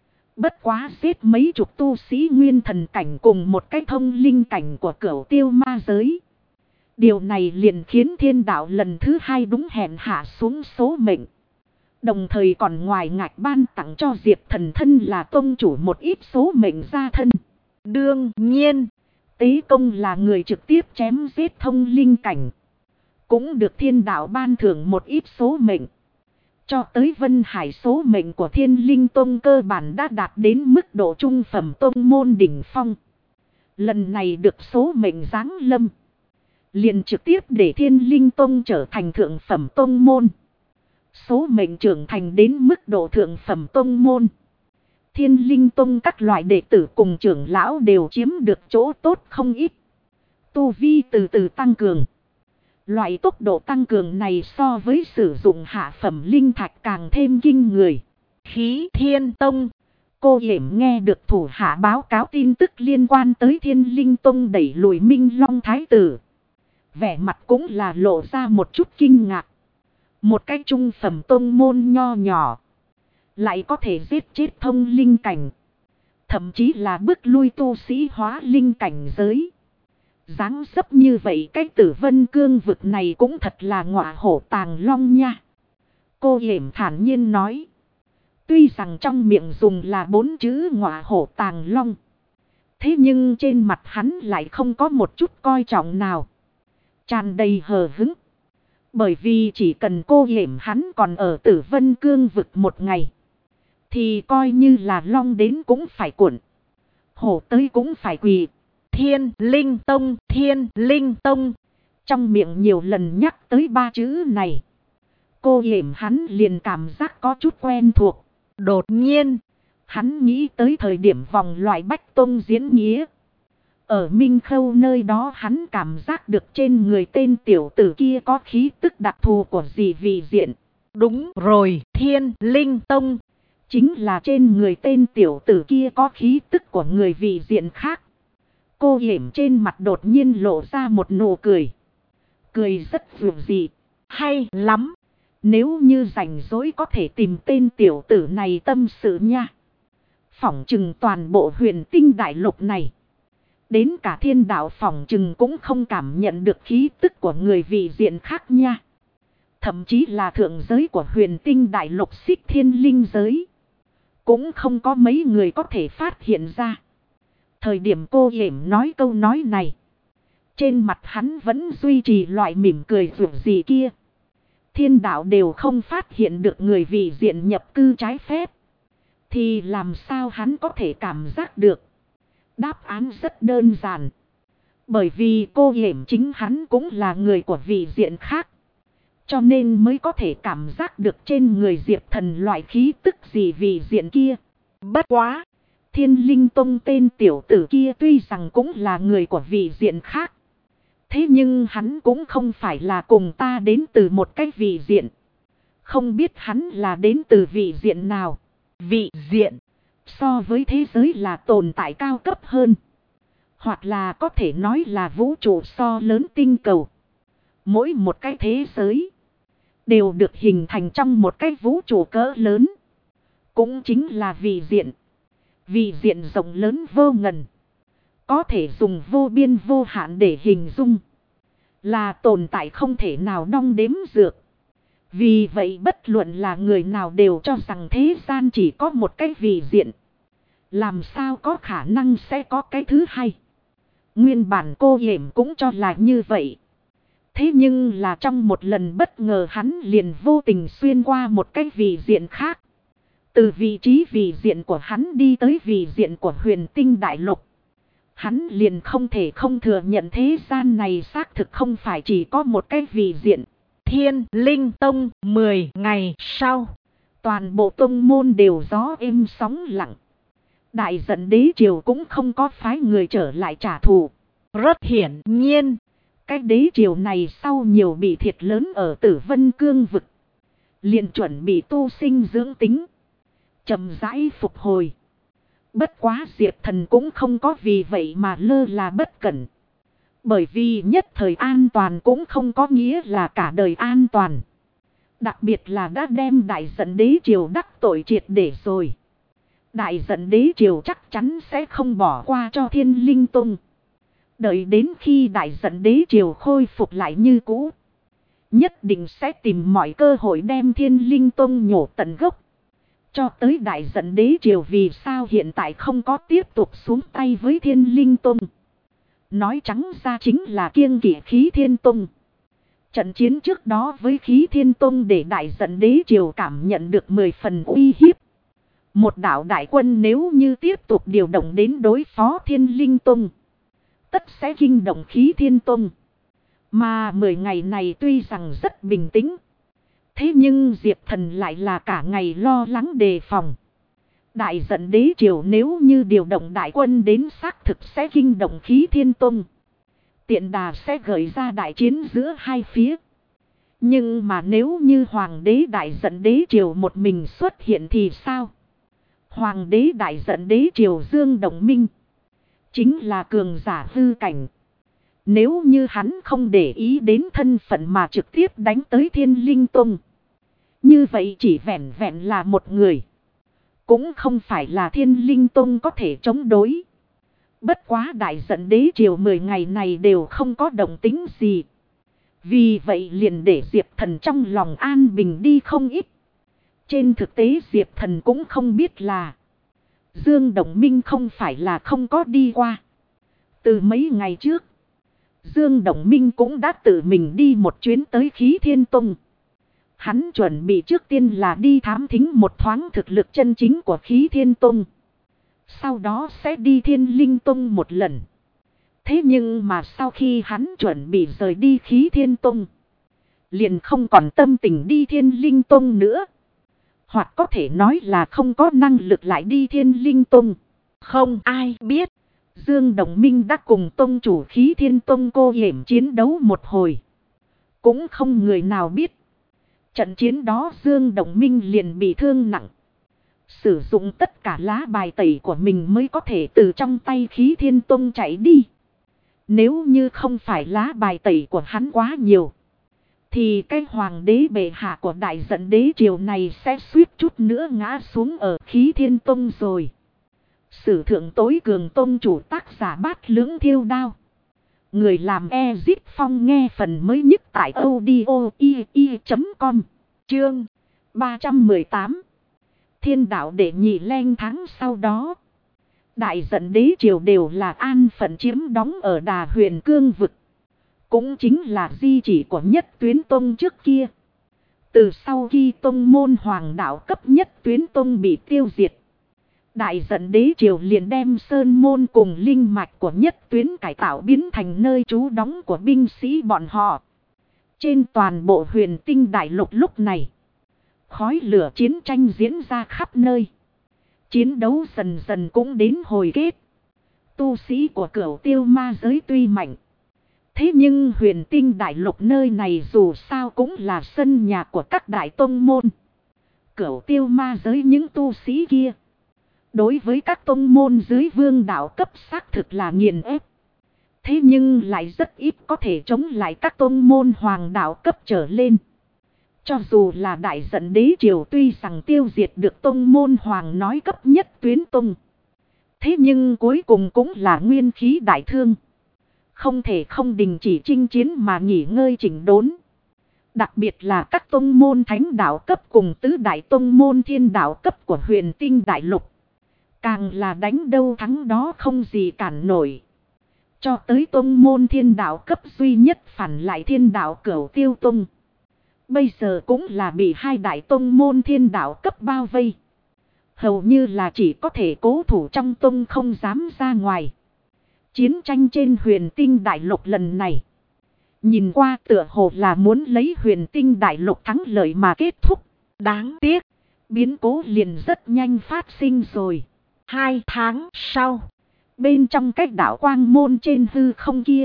Bất quá giết mấy chục tu sĩ nguyên thần cảnh cùng một cái thông linh cảnh của Cửu Tiêu Ma giới. Điều này liền khiến thiên đạo lần thứ hai đúng hẹn hạ xuống số mệnh. Đồng thời còn ngoài ngạch ban tặng cho Diệp Thần thân là tông chủ một ít số mệnh gia thân. Đương nhiên, Tế Công là người trực tiếp chém giết thông linh cảnh. Cũng được thiên đạo ban thưởng một ít số mệnh. Cho tới Vân Hải số mệnh của Thiên Linh Tông cơ bản đã đạt đến mức độ trung phẩm tông môn đỉnh phong. Lần này được số mệnh giáng lâm. Liền trực tiếp để Thiên Linh Tông trở thành thượng phẩm tông môn. Số mệnh trưởng thành đến mức độ thượng phẩm tông môn. Thiên Linh Tông các loại đệ tử cùng trưởng lão đều chiếm được chỗ tốt không ít. Tu vi từ từ tăng cường. Loại tốc độ tăng cường này so với sử dụng hạ phẩm linh thạch càng thêm kinh người. Khí Thiên Tông. Cô Yểm nghe được thủ hạ báo cáo tin tức liên quan tới Thiên Linh Tông đẩy lùi Minh Long Thái Tử. Vẻ mặt cũng là lộ ra một chút kinh ngạc. Một cái trung phẩm tông môn nho nhỏ. Lại có thể giết chết thông linh cảnh. Thậm chí là bước lui tu sĩ hóa linh cảnh giới. Dáng dấp như vậy cái Tử Vân Cương vực này cũng thật là ngọa hổ tàng long nha. Cô Yểm thản nhiên nói. Tuy rằng trong miệng dùng là 4 chữ ngọa hổ tàng long. Thế nhưng trên mặt hắn lại không có một chút coi trọng nào. Tràn đầy hờ hững. Bởi vì chỉ cần cô Yểm hắn còn ở Tử Vân Cương vực một ngày. Thì coi như là long đến cũng phải cuộn. Hổ tới cũng phải quỳ. Thiên Linh Tông, Thiên Linh Tông. Trong miệng nhiều lần nhắc tới ba chữ này. Cô Yểm hắn liền cảm giác có chút quen thuộc. Đột nhiên, hắn nghĩ tới thời điểm vòng loại Bách Tông diễn nghĩa. Ở Minh Khâu nơi đó hắn cảm giác được trên người tên tiểu tử kia có khí tức đặc thù của gì vị diện. Đúng rồi, Thiên Linh Tông. Chính là trên người tên tiểu tử kia có khí tức của người vị diện khác. Cô Yểm trên mặt đột nhiên lộ ra một nụ cười. Cười rất vượt dị. Hay lắm. Nếu như rảnh rỗi có thể tìm tên tiểu tử này tâm sự nha. Phỏng chừng toàn bộ huyền tinh đại lục này. Đến cả thiên đạo phỏng chừng cũng không cảm nhận được khí tức của người vị diện khác nha. Thậm chí là thượng giới của huyền tinh đại lục Xích Thiên Linh giới. Cũng không có mấy người có thể phát hiện ra. Thời điểm cô Yểm nói câu nói này. Trên mặt hắn vẫn duy trì loại mỉm cười rủ gì kia. Thiên đạo đều không phát hiện được người vị diện nhập cư trái phép. Thì làm sao hắn có thể cảm giác được? Đáp án rất đơn giản. Bởi vì cô Yểm chính hắn cũng là người của vị diện khác. Cho nên mới có thể cảm giác được trên người Diệp Thần loại khí tức gì vị diện kia. Bất quá. Thiên Linh Tông tên tiểu tử kia tuy rằng cũng là người của vị diện khác. Thế nhưng hắn cũng không phải là cùng ta đến từ một cái vị diện. Không biết hắn là đến từ vị diện nào. Vị diện so với thế giới là tồn tại cao cấp hơn. Hoặc là có thể nói là vũ trụ so lớn tinh cầu. Mỗi một cái thế giới đều được hình thành trong một cái vũ trụ cỡ lớn. Cũng chính là vị diện. Vị diện rộng lớn vô ngần. Có thể dùng vô biên vô hạn để hình dung. Là tồn tại không thể nào đong đếm dược. Vì vậy bất luận là người nào đều cho rằng thế gian chỉ có một cái vị diện. Làm sao có khả năng sẽ có cái thứ hai. Nguyên bản cô Yểm cũng cho là như vậy. Thế nhưng là trong một lần bất ngờ hắn liền vô tình xuyên qua một cái vị diện khác. Từ vị trí vị diện của hắn đi tới vị diện của huyền tinh đại lục. Hắn liền không thể không thừa nhận thế gian này xác thực không phải chỉ có một cái vị diện. Thiên Linh Tông 10 ngày sau. Toàn bộ tông môn đều gió êm sóng lặng. Đại Giận Đế triều cũng không có phái người trở lại trả thù. Rất hiển nhiên. Cái đế triều này sau nhiều bị thiệt lớn ở Tử Vân Cương vực. Liền chuẩn bị tu sinh dưỡng tính. Chậm rãi phục hồi. Bất quá Diệp Thần cũng không có vì vậy mà lơ là bất cẩn. Bởi vì nhất thời an toàn cũng không có nghĩa là cả đời an toàn. Đặc biệt là đã đem Đại Giận Đế triều đắc tội triệt để rồi. Đại Giận Đế triều chắc chắn sẽ không bỏ qua cho Thiên Linh Tông. Đợi đến khi Đại Giận Đế triều khôi phục lại như cũ. Nhất định sẽ tìm mọi cơ hội đem Thiên Linh Tông nhổ tận gốc. Cho tới Đại Giận Đế triều vì sao hiện tại không có tiếp tục xuống tay với Thiên Linh Tông. Nói trắng ra chính là kiêng kỵ Khí Thiên Tông. Trận chiến trước đó với Khí Thiên Tông để Đại Giận Đế triều cảm nhận được 10 phần uy hiếp. Một đạo đại quân nếu như tiếp tục điều động đến đối phó Thiên Linh Tông, tất sẽ kinh động Khí Thiên Tông. Mà 10 ngày này tuy rằng rất bình tĩnh. Thế nhưng Diệp Thần lại là cả ngày lo lắng đề phòng. Đại Giận Đế triều nếu như điều động đại quân đến xác thực sẽ kinh động Khí Thiên Tông. Tiện đà sẽ gợi ra đại chiến giữa hai phía. Nhưng mà nếu như Hoàng đế Đại Giận Đế triều một mình xuất hiện thì sao? Hoàng đế Đại Giận Đế triều Dương Đồng Minh chính là cường giả hư cảnh. Nếu như hắn không để ý đến thân phận mà trực tiếp đánh tới Thiên Linh Tông, như vậy chỉ vẹn vẹn là một người, cũng không phải là Thiên Linh Tông có thể chống đối. Bất quá Đại Giận Đế triều 10 ngày này đều không có động tĩnh gì. Vì vậy liền để Diệp Thần trong lòng an bình đi không ít. Trên thực tế Diệp Thần cũng không biết là Dương Đồng Minh không phải là không có đi qua. Từ mấy ngày trước, Dương Đồng Minh cũng đã tự mình đi một chuyến tới Khí Thiên Tông. Hắn chuẩn bị trước tiên là đi thám thính một thoáng thực lực chân chính của Khí Thiên Tông. sau đó sẽ đi Thiên Linh Tông một lần. Thế nhưng mà sau khi hắn chuẩn bị rời đi Khí Thiên Tông, liền không còn tâm tình đi Thiên Linh Tông nữa. Hoặc có thể nói là không có năng lực lại đi Thiên Linh Tông. Không ai biết, Dương Đồng Minh đã cùng tông chủ Khí Thiên Tông cô hiểm chiến đấu một hồi. Cũng không người nào biết. Trận chiến đó Dương Đồng Minh liền bị thương nặng. Sử dụng tất cả lá bài tẩy của mình mới có thể từ trong tay Khí Thiên Tông chạy đi. Nếu như không phải lá bài tẩy của hắn quá nhiều, thì cái hoàng đế bệ hạ của đại giận đế triều này sẽ suýt chút nữa ngã xuống ở Khí Thiên Tông rồi. Sử thượng tối cường tông chủ tác giả Bát Lưỡng Thiêu Đao. Người làm Ezip Phong nghe phần mới nhất tại audio.com. Chương 318. Thiên đạo đệ nhị leng tháng sau đó, đại giận đế triều đều là an phận chiếm đóng ở Đà Huyền Cương vực. Cũng chính là di chỉ của Nhất Tuyến Tông trước kia. Từ sau khi tông môn hoàng đạo cấp Nhất Tuyến Tông bị tiêu diệt, đại giận đế triều liền đem sơn môn cùng linh mạch của Nhất Tuyến cải tạo biến thành nơi trú đóng của binh sĩ bọn họ. Trên toàn bộ Huyền Tinh đại lục lúc này, khói lửa chiến tranh diễn ra khắp nơi. Chiến đấu dần dần cũng đến hồi kết. Tu sĩ của Cửu Tiêu ma giới tuy mạnh, thế nhưng Huyền Tinh đại lục nơi này dù sao cũng là sân nhà của các đại tông môn. Cửu Tiêu ma giới những tu sĩ kia, đối với các tông môn dưới vương đạo cấp xác thực là nghiền ép. Thế nhưng lại rất ít có thể chống lại các tông môn hoàng đạo cấp trở lên. Cho dù là đại giận đế triều tuy rằng tiêu diệt được tông môn hoàng nói cấp Nhất Tuyến Tông, thế nhưng cuối cùng cũng là nguyên khí đại thương. Không thể không đình chỉ chinh chiến mà nghỉ ngơi chỉnh đốn. Đặc biệt là các tông môn thánh đạo cấp cùng tứ đại tông môn thiên đạo cấp của Huyền Tinh đại lục, càng là đánh đâu thắng đó không gì cản nổi. Cho tới tông môn thiên đạo cấp duy nhất phản lại Thiên Đạo Cửu Tiêu Tông, bây giờ cũng là bị hai đại tông môn thiên đạo cấp bao vây. Hầu như là chỉ có thể cố thủ trong tông không dám ra ngoài. Chiến tranh trên Huyền Tinh đại lục lần này, nhìn qua tựa hồ là muốn lấy Huyền Tinh đại lục thắng lợi mà kết thúc. Đáng tiếc, biến cố liền rất nhanh phát sinh rồi. 2 tháng sau, bên trong cách đảo quang môn trên hư không kia,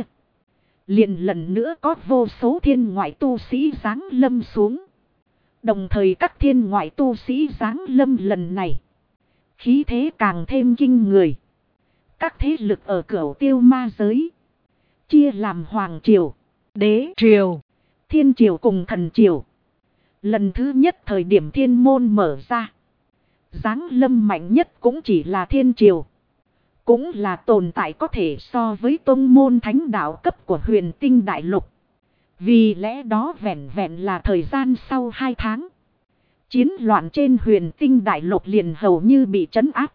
liền lần nữa có vô số thiên ngoại tu sĩ giáng lâm xuống. Đồng thời các thiên ngoại tu sĩ giáng lâm lần này, khí thế càng thêm kinh người. Các thế lực ở Cửu Tiêu ma giới chia làm Hoàng Triều, Đế Triều, Thiên Triều cùng Thần Triều. Lần thứ nhất thời điểm thiên môn mở ra, giáng lâm mạnh nhất cũng chỉ là Thiên Triều. Cũng là tồn tại có thể so với tông môn thánh đạo cấp của Huyền Tinh đại lục. Vì lẽ đó vẹn vẹn là thời gian sau 2 tháng, chiến loạn trên Huyền Tinh đại lục liền hầu như bị trấn áp.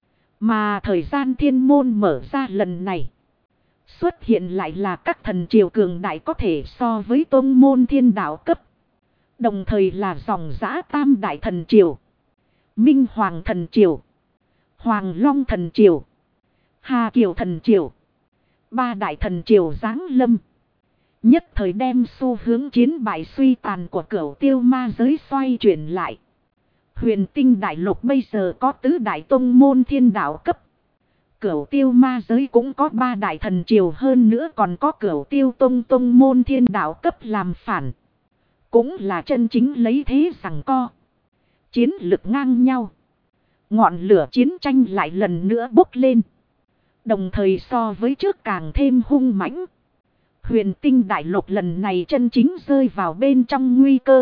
Mà thời gian thiên môn mở ra lần này, xuất hiện lại là các thần triều cường đại có thể so với tông môn thiên đạo cấp. Đồng thời là dòng dã tam đại thần triều: Minh Hoàng thần triều, Hoàng Long thần triều, Hà Kiều thần triều. 3 đại thần triều giáng lâm, nhất thời đem xu hướng chiến bại suy tàn của Cửu Tiêu ma giới xoay chuyển lại. Huyền Tinh đại lục bây giờ có tứ đại tông môn thiên đạo cấp. Cửu Tiêu ma giới cũng có 3 đại thần triều, hơn nữa còn có Cửu Tiêu tông môn thiên đạo cấp làm phản. Cũng là chân chính lấy thế giằng co, chiến lực ngang nhau. Ngọn lửa chiến tranh lại lần nữa bốc lên, đồng thời so với trước càng thêm hung mãnh. Huyền Tinh đại lục lần này chân chính rơi vào bên trong nguy cơ.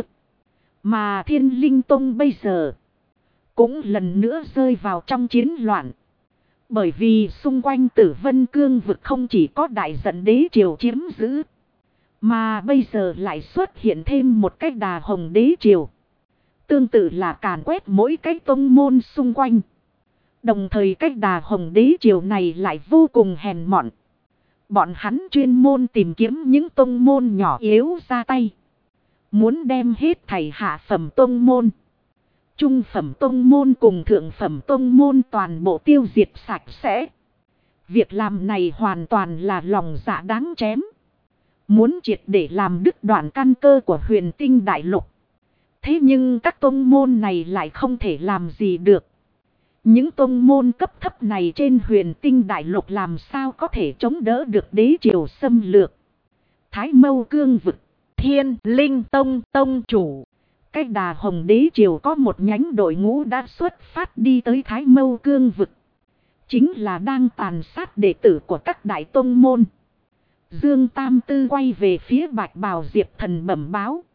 Mà Thiên Linh Tông bây giờ cũng lần nữa rơi vào trong chiến loạn. Bởi vì xung quanh Tử Vân Cương vực không chỉ có đại giận đế triều chiếm giữ, mà bây giờ lại xuất hiện thêm một cái Đà Hồng đế triều. Tương tự là càn quét mỗi cái tông môn xung quanh. Đồng thời cách Đà Hồng đế triều này lại vô cùng hèn mọn. Bọn hắn chuyên môn tìm kiếm những tông môn nhỏ yếu ra tay, muốn đem hết thảy hạ phẩm tông môn Trung phẩm tông môn cùng thượng phẩm tông môn toàn bộ tiêu diệt sạch sẽ. Việc làm này hoàn toàn là lòng dạ đáng chém. Muốn triệt để làm đứt đoạn căn cơ của huyền tinh đại lục. Thế nhưng các tông môn này lại không thể làm gì được. Những tông môn cấp thấp này trên huyền tinh đại lục làm sao có thể chống đỡ được đế triều xâm lược. Thái Mâu Cương vực, Thiên Linh Tông tông chủ. Cách Đà Hồng đế triều có một nhánh đội ngũ đã xuất phát đi tới Thái Mâu Cương vực. Chính là đang tàn sát đệ tử của các đại tông môn. Dương Tam Tư quay về phía Bạch Bào Diệp Thần bẩm báo.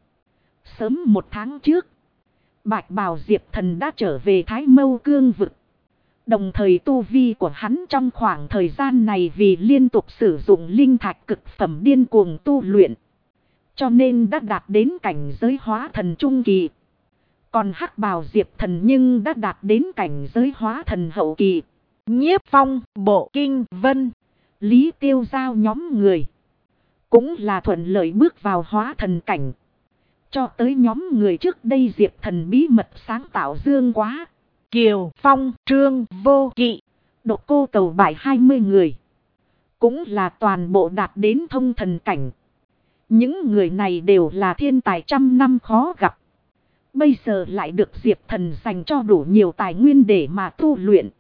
Sớm một tháng trước, Bạch Bào Diệp Thần đã trở về Thái Mâu Cương vực. Đồng thời tu vi của hắn trong khoảng thời gian này vì liên tục sử dụng linh thạch cực phẩm điên cuồng tu luyện. Cho nên đã đạt đến cảnh giới hóa thần trung kỳ. Còn Hắc Bào Diệp Thần nhưng đã đạt đến cảnh giới hóa thần hậu kỳ. Nhiếp Phong, Bộ Kinh Vân, Lý Tiêu giao nhóm người. Cũng là thuận lợi bước vào hóa thần cảnh. Cho tới nhóm người trước đây Diệp Thần bí mật sáng tạo dương quá. Kiều Phong, Trương Vô Kỵ, Độc Cô Cầu Bại 20 người. Cũng là toàn bộ đạt đến thông thần cảnh. Những người này đều là thiên tài trăm năm khó gặp. Bây giờ lại được Diệp Thần dành cho đủ nhiều tài nguyên để mà tu luyện.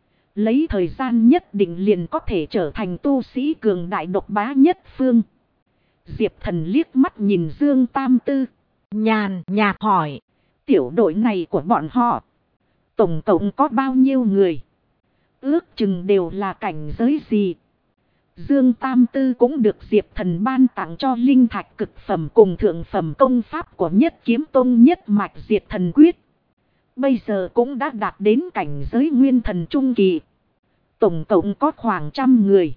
Lấy thời gian nhất định liền có thể trở thành tu sĩ cường đại độc bá nhất phương. Diệp Thần liếc mắt nhìn Dương Tam Tư. nhàn nhạt hỏi. Tiểu đội này của bọn họ. Tổng cộng có bao nhiêu người? Ước chừng đều là cảnh giới gì? Dương Tam Tư cũng được Diệp Thần ban tặng cho linh thạch cực phẩm cùng thượng phẩm công pháp của Nhất Kiếm Tông Nhất Mạch Diệt Thần Quyết. Bây giờ cũng đã đạt đến cảnh giới nguyên thần trung kỳ. Tổng cộng có khoảng 100 người.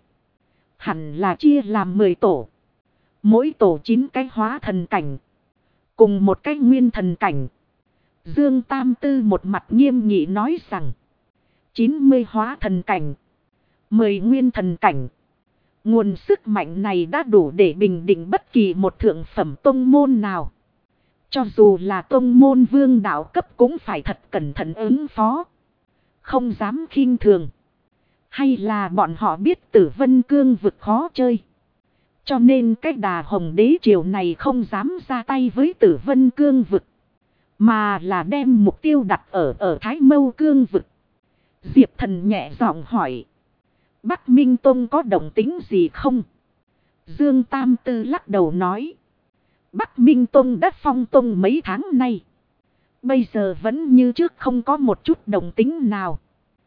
Hẳn là chia làm 10 tổ. Mỗi tổ 9 cái hóa thần cảnh. Cùng một cái nguyên thần cảnh. Dương Tam Tư một mặt nghiêm nghị nói rằng. 90 hóa thần cảnh. 10 nguyên thần cảnh. Nguồn sức mạnh này đã đủ để bình định bất kỳ một thượng phẩm tông môn nào. Cho dù là tông môn vương đạo cấp cũng phải thật cẩn thận ứng phó. Không dám khinh thường. Hay là bọn họ biết Tử Vân Cương vực khó chơi. Cho nên cái Đà Hồng đế triều này không dám ra tay với Tử Vân Cương vực. Mà là đem mục tiêu đặt ở Thái Mâu Cương vực. Diệp Thần nhẹ giọng hỏi. Bắc Minh Tông có động tính gì không? Dương Tam Tư lắc đầu nói. Bắc Minh Tông đã phong tông mấy tháng nay. Bây giờ vẫn như trước không có một chút động tính nào.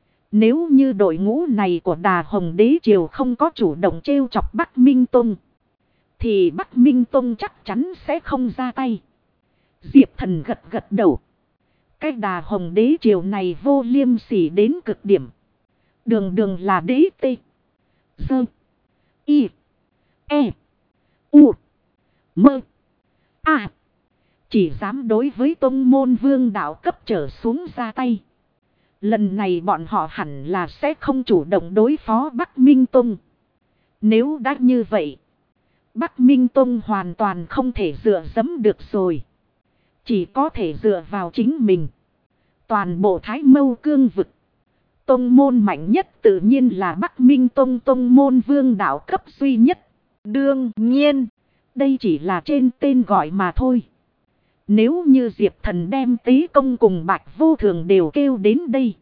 Nếu như đội ngũ này của Đà Hồng đế triều không có chủ động trêu chọc Bắc Minh Tông. Thì Bắc Minh Tông chắc chắn sẽ không ra tay. Diệp Thần gật gật đầu. Cái Đà Hồng đế triều này vô liêm sỉ đến cực điểm. Đường đường là đế tê. Dơ. Y. E. U. Mơ. À. Chỉ dám đối với tông môn vương đạo cấp trở xuống ra tay. Lần này bọn họ hẳn là sẽ không chủ động đối phó Bắc Minh Tông. Nếu đã như vậy. Bắc Minh Tông hoàn toàn không thể dựa dẫm được rồi. Chỉ có thể dựa vào chính mình. Toàn bộ Thái Mâu Cương vực. Tông môn mạnh nhất tự nhiên là Bắc Minh Tông, tông môn vương đạo cấp duy nhất. Đương nhiên, đây chỉ là trên tên gọi mà thôi. Nếu như Diệp Thần đem Tế Công cùng Bạch Vô Thường đều kêu đến đây.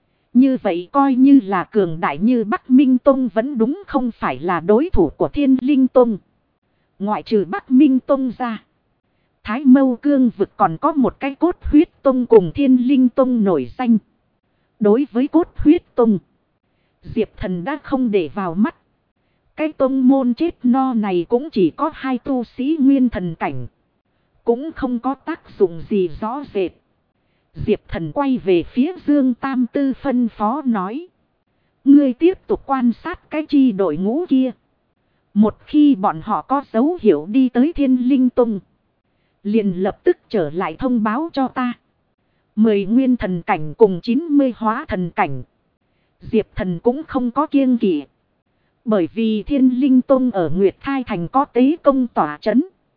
Như vậy coi như là cường đại như Bắc Minh Tông vẫn đúng không phải là đối thủ của Thiên Linh Tông. Ngoại trừ Bắc Minh Tông ra. Thái Mâu Cương vực còn có một cái Cốt Huyết Tông cùng Thiên Linh Tông nổi danh. Đối với Cốt Huyết Tông, Diệp Thần đã không để vào mắt. Cái tông môn chết no này cũng chỉ có 2 tu sĩ nguyên thần cảnh. Cũng không có tác dụng gì rõ rệt. Diệp Thần quay về phía Dương Tam Tư phân phó nói. Ngươi tiếp tục quan sát cái chi đội ngũ kia. Một khi bọn họ có dấu hiệu đi tới Thiên Linh Tông, liền lập tức trở lại thông báo cho ta. 10 nguyên thần cảnh cùng 90 hóa thần cảnh. Diệp Thần cũng không có kiêng kỵ. Bởi vì Thiên Linh Tông ở Nguyệt Thai Thành có Tế Công tỏa chấn.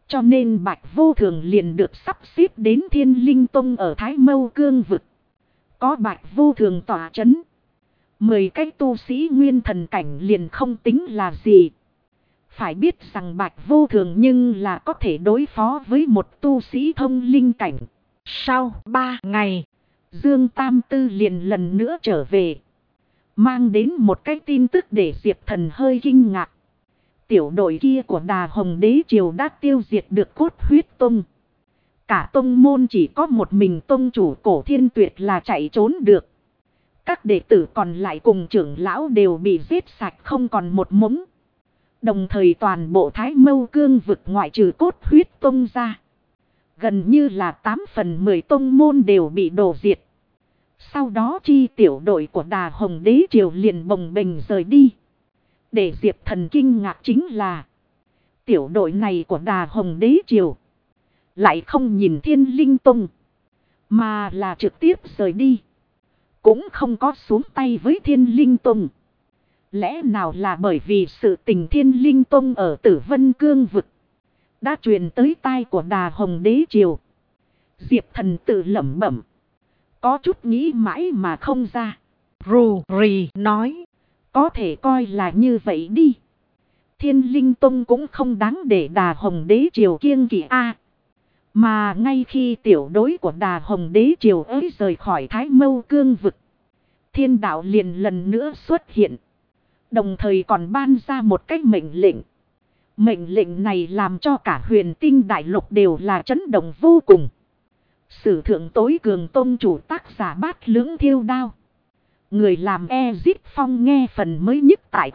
Cho nên Bạch Vô Thường liền được sắp xếp đến Thiên Linh Tông ở Thái Mâu Cương Vực. Có Bạch Vô Thường tỏa chấn. 10 cái tu sĩ nguyên thần cảnh liền không tính là gì. Phải biết rằng Bạch Vô Thường nhưng là có thể đối phó với một tu sĩ thông linh cảnh. Sau 3 ngày, Dương Tam Tư liền lần nữa trở về. Mang đến một cái tin tức để Diệp Thần hơi kinh ngạc. Tiểu đội kia của Đà Hồng Đế Triều đã tiêu diệt được Cốt Huyết Tông. Cả tông môn chỉ có một mình tông chủ Cổ Thiên Tuyệt là chạy trốn được. Các đệ tử còn lại cùng trưởng lão đều bị giết sạch không còn một mống. Đồng thời toàn bộ Thái Mâu Cương Vực ngoại trừ Cốt Huyết Tông ra, gần như là 8 phần 10 tông môn đều bị đổ diệt. Sau đó chi tiểu đội của Đà Hồng Đế Triều liền bồng bềnh rời đi. Để Diệp Thần kinh ngạc chính là tiểu đội này của Đà Hồng Đế Triều lại không nhìn Thiên Linh Tông, mà là trực tiếp rời đi. Cũng không có xuống tay với Thiên Linh Tông. Lẽ nào là bởi vì sự tình Thiên Linh Tông ở Tử Vân Cương Vực đã truyền tới tai của Đà Hồng Đế Triều? Diệp Thần tự lẩm bẩm, có chút nghĩ mãi mà không ra. Rù Rì nói, có thể coi là như vậy đi. Thiên Linh Tông cũng không đáng để Đà Hồng Đế Triều kiêng kỵ a. Mà ngay khi tiểu đối của Đà Hồng Đế Triều ấy rời khỏi Thái Mâu Cương Vực, Thiên Đạo liền lần nữa xuất hiện. Đồng thời còn ban ra một cách mệnh lệnh. Mệnh lệnh này làm cho cả Huyền Tinh Đại Lục đều là chấn động vô cùng. Sử thượng tối cường tông chủ tác giả Bát Lưỡng Thiêu Đao. Người làm Ezip Phong nghe phần mới nhất tại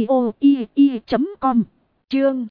audio.com. Chương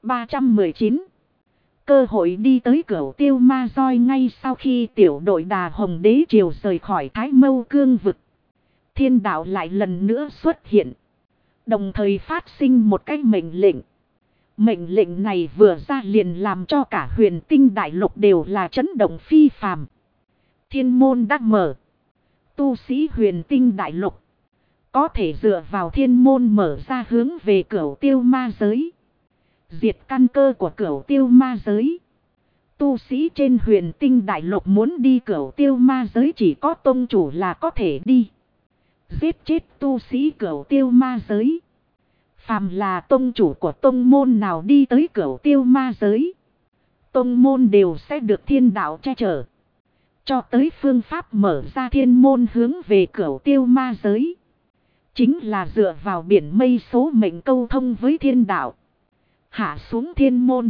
319. Cơ hội đi tới Cửu Tiêu Ma Roi. Ngay sau khi tiểu đội Đà Hồng Đế Triều rời khỏi Thái Mâu Cương Vực, Thiên Đạo lại lần nữa xuất hiện. Đồng thời phát sinh một cái mệnh lệnh. Mệnh lệnh này vừa ra liền làm cho cả Huyền Tinh Đại Lục đều là chấn động phi phàm. Thiên môn đã mở. Tu sĩ Huyền Tinh Đại Lục có thể dựa vào thiên môn mở ra hướng về Cửu Tiêu Ma Giới, diệt căn cơ của Cửu Tiêu Ma Giới. Tu sĩ trên Huyền Tinh Đại Lục muốn đi Cửu Tiêu Ma Giới chỉ có tông chủ là có thể đi. Giết chết tu sĩ Cửu Tiêu Ma Giới. Phàm là tông chủ của tông môn nào đi tới Cửu Tiêu Ma Giới, tông môn đều sẽ được Thiên Đạo che chở. Cho tới phương pháp mở ra thiên môn hướng về Cửu Tiêu Ma Giới, chính là dựa vào biển mây số mệnh câu thông với Thiên Đạo. Hạ xuống thiên môn.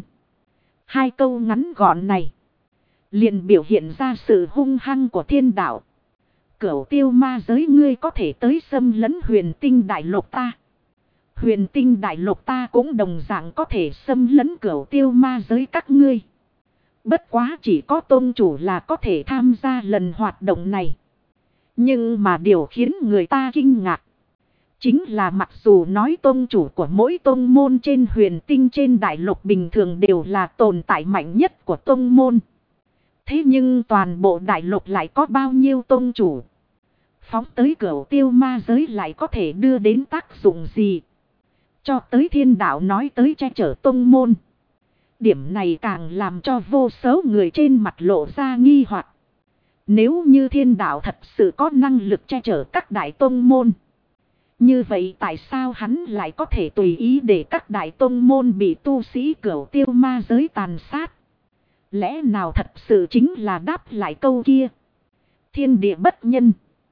2 câu ngắn gọn này liền biểu hiện ra sự hung hăng của Thiên Đạo. Cửu Tiêu Ma Giới ngươi có thể tới xâm lấn Huyền Tinh Đại Lục ta. Huyền Tinh Đại Lục ta cũng đồng dạng có thể xâm lấn Cửu Tiêu Ma Giới các ngươi. Bất quá chỉ có tôn chủ là có thể tham gia lần hoạt động này. Nhưng mà điều khiến người ta kinh ngạc chính là mặc dù nói tôn chủ của mỗi tôn môn trên Huyền Tinh trên Đại Lục bình thường đều là tồn tại mạnh nhất của tôn môn. Thế nhưng toàn bộ Đại Lục lại có bao nhiêu tôn chủ? Phóng tới Cửu Tiêu Ma Giới lại có thể đưa đến tác dụng gì? Cho tới Thiên Đạo nói tới che chở tôn môn. Điểm này càng làm cho vô số người trên mặt lộ ra nghi hoặc. Nếu như Thiên Đạo thật sự có năng lực che chở các đại tôn môn, như vậy tại sao hắn lại có thể tùy ý để các đại tôn môn bị tu sĩ Cửu Tiêu Ma Giới tàn sát? Lẽ nào thật sự chính là đáp lại câu kia: thiên địa bất nhân,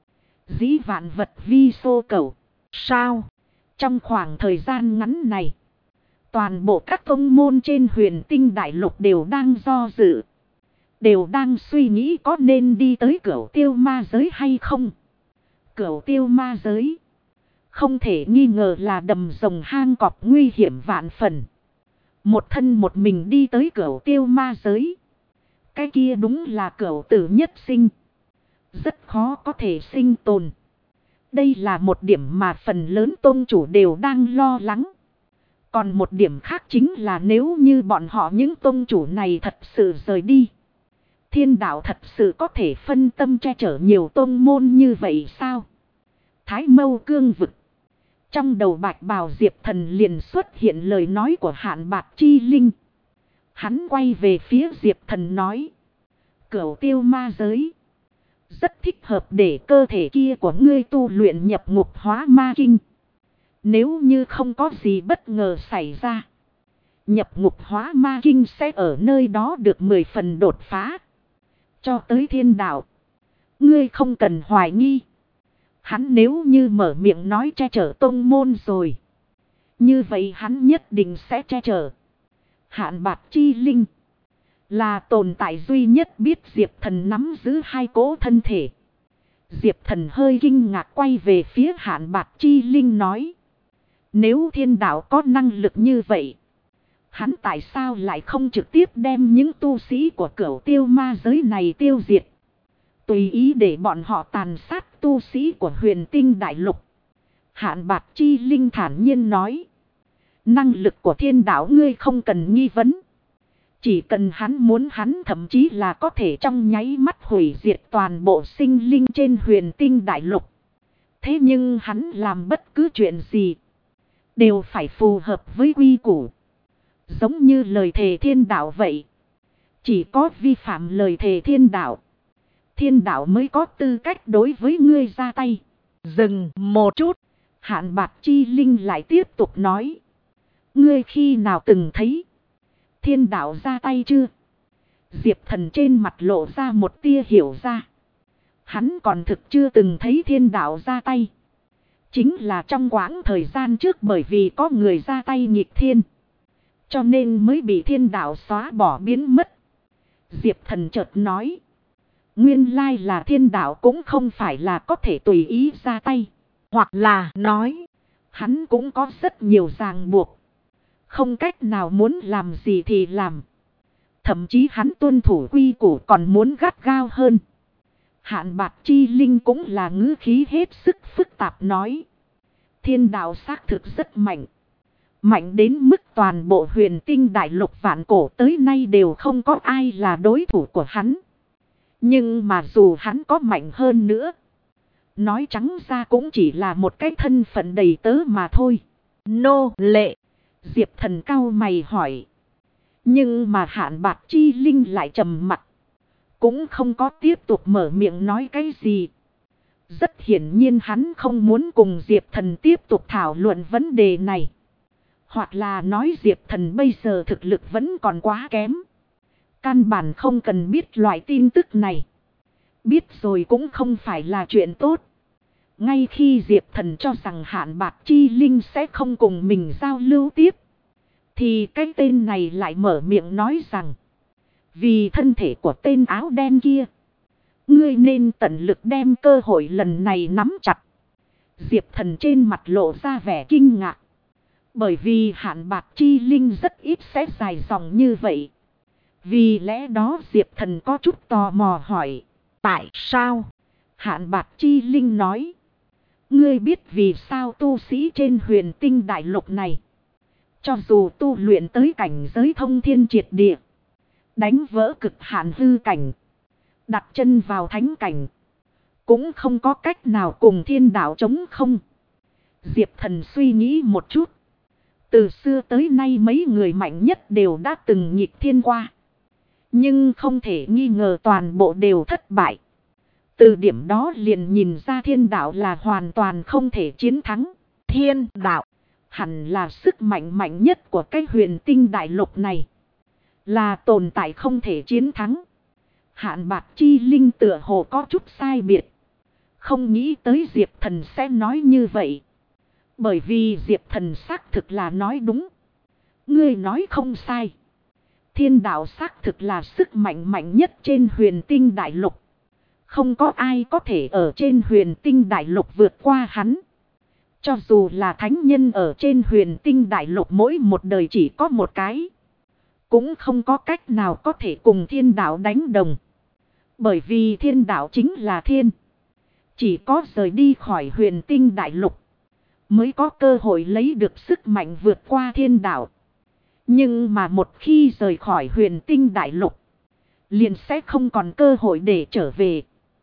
dĩ vạn vật vi xô cầu. Sao? Trong khoảng thời gian ngắn này, toàn bộ các tôn môn trên Huyền Tinh Đại Lục đều đang do dự, đều đang suy nghĩ có nên đi tới Cửu Tiêu Ma Giới hay không. Cửu Tiêu Ma Giới không thể nghi ngờ là đầm rồng hang cọp nguy hiểm vạn phần. Một thân một mình đi tới Cửu Tiêu Ma Giới, cái kia đúng là cửu tử nhất sinh, rất khó có thể sinh tồn. Đây là một điểm mà phần lớn tôn chủ đều đang lo lắng. Còn một điểm khác chính là nếu như bọn họ những tôn chủ này thật sự rời đi, Thiên Đạo thật sự có thể phân tâm che chở nhiều tôn môn như vậy sao? Thái Mâu Cương Vực. Trong đầu Bạch Bào Diệp Thần liền xuất hiện lời nói của Hạn Bạc Chi Linh. Hắn quay về phía Diệp Thần nói. Cửu tiêu ma giới. Rất thích hợp để cơ thể kia của ngươi tu luyện nhập ngục hóa ma kinh. Nếu như không có gì bất ngờ xảy ra. Nhập ngục hóa ma kinh sẽ ở nơi đó được 10 phần đột phá. Cho tới thiên đạo. Ngươi không cần hoài nghi. Hắn nếu như mở miệng nói che chở tông môn rồi. Như vậy hắn nhất định sẽ che chở. Hạn Bạc Chi Linh. Là tồn tại duy nhất biết Diệp Thần nắm giữ hai cỗ thân thể. Diệp Thần hơi kinh ngạc quay về phía Hạn Bạc Chi Linh nói. Nếu thiên đạo có năng lực như vậy. Hắn tại sao lại không trực tiếp đem những tu sĩ của cửu tiêu ma giới này tiêu diệt. Tùy ý để bọn họ tàn sát tu sĩ của Huyền Tinh Đại Lục. Hạn Bạc Chi Linh thản nhiên nói. Năng lực của thiên đạo ngươi không cần nghi vấn. Chỉ cần hắn muốn, hắn thậm chí là có thể trong nháy mắt hủy diệt toàn bộ sinh linh trên Huyền Tinh Đại Lục. Thế nhưng hắn làm bất cứ chuyện gì đều phải phù hợp với quy củ. Giống như lời thề thiên đạo vậy. Chỉ có vi phạm lời thề thiên đạo, thiên đạo mới có tư cách đối với ngươi ra tay. Dừng một chút. Hạn Bạc Chi Linh lại tiếp tục nói. Ngươi khi nào từng thấy thiên đạo ra tay chưa? Diệp Thần trên mặt lộ ra một tia hiểu ra. Hắn còn thực chưa từng thấy thiên đạo ra tay. Chính là trong quãng thời gian trước bởi vì có người ra tay nghịch thiên. Cho nên mới bị thiên đạo xóa bỏ biến mất. Diệp Thần chợt nói. Nguyên lai là thiên đạo cũng không phải là có thể tùy ý ra tay. Hoặc là nói. Hắn cũng có rất nhiều ràng buộc. Không cách nào muốn làm gì thì làm. Thậm chí hắn tuân thủ quy củ còn muốn gắt gao hơn. Hạn Bạc Chi Linh cũng là ngữ khí hết sức phức tạp nói. Thiên đạo xác thực rất mạnh. Mạnh đến mức toàn bộ Huyền Tinh Đại Lục vạn cổ tới nay đều không có ai là đối thủ của hắn. Nhưng mà dù hắn có mạnh hơn nữa. Nói trắng ra cũng chỉ là một cái thân phận đầy tớ mà thôi. Nô lệ. Diệp Thần cau mày hỏi. Nhưng mà Hạn Bạc Chi Linh lại trầm mặc. Cũng không có tiếp tục mở miệng nói cái gì. Rất hiển nhiên hắn không muốn cùng Diệp Thần tiếp tục thảo luận vấn đề này. Hoặc là nói Diệp Thần bây giờ thực lực vẫn còn quá kém. Căn bản không cần biết loại tin tức này. Biết rồi cũng không phải là chuyện tốt. Ngay khi Diệp Thần cho rằng Hạn Bạc Chi Linh sẽ không cùng mình giao lưu tiếp. Thì cái tên này lại mở miệng nói rằng. Vì thân thể của tên áo đen kia. Ngươi nên tận lực đem cơ hội lần này nắm chặt. Diệp Thần trên mặt lộ ra vẻ kinh ngạc. Bởi vì Hạn Bạc Chi Linh rất ít sẽ dài dòng như vậy. Vì lẽ đó Diệp Thần có chút tò mò hỏi. Tại sao? Hạn Bạc Chi Linh nói. Ngươi biết vì sao tu sĩ trên Huyền Tinh Đại Lục này. Cho dù tu luyện tới cảnh giới thông thiên triệt địa. Đánh vỡ cực hạn hư cảnh. Đặt chân vào thánh cảnh. Cũng không có cách nào cùng thiên đạo chống không. Diệp Thần suy nghĩ một chút. Từ xưa tới nay mấy người mạnh nhất đều đã từng nghịch thiên qua. Nhưng không thể nghi ngờ toàn bộ đều thất bại. Từ điểm đó liền nhìn ra thiên đạo là hoàn toàn không thể chiến thắng. Thiên đạo hẳn là sức mạnh mạnh nhất của cái Huyền Tinh Đại Lục này. Là tồn tại không thể chiến thắng. Hạn Bạc Chi Linh tựa hồ có chút sai biệt. Không nghĩ tới Diệp Thần sẽ nói như vậy. Bởi vì Diệp Thần xác thực là nói đúng. Ngươi nói không sai. Thiên đạo xác thực là sức mạnh mạnh nhất trên Huyền Tinh Đại Lục. Không có ai có thể ở trên Huyền Tinh Đại Lục vượt qua hắn. Cho dù là thánh nhân ở trên Huyền Tinh Đại Lục mỗi một đời chỉ có một cái. Cũng không có cách nào có thể cùng thiên đạo đánh đồng. Bởi vì thiên đạo chính là thiên. Chỉ có rời đi khỏi Huyền Tinh Đại Lục mới có cơ hội lấy được sức mạnh vượt qua thiên đạo. Nhưng mà một khi rời khỏi Huyền Tinh Đại Lục, liền sẽ không còn cơ hội để trở về.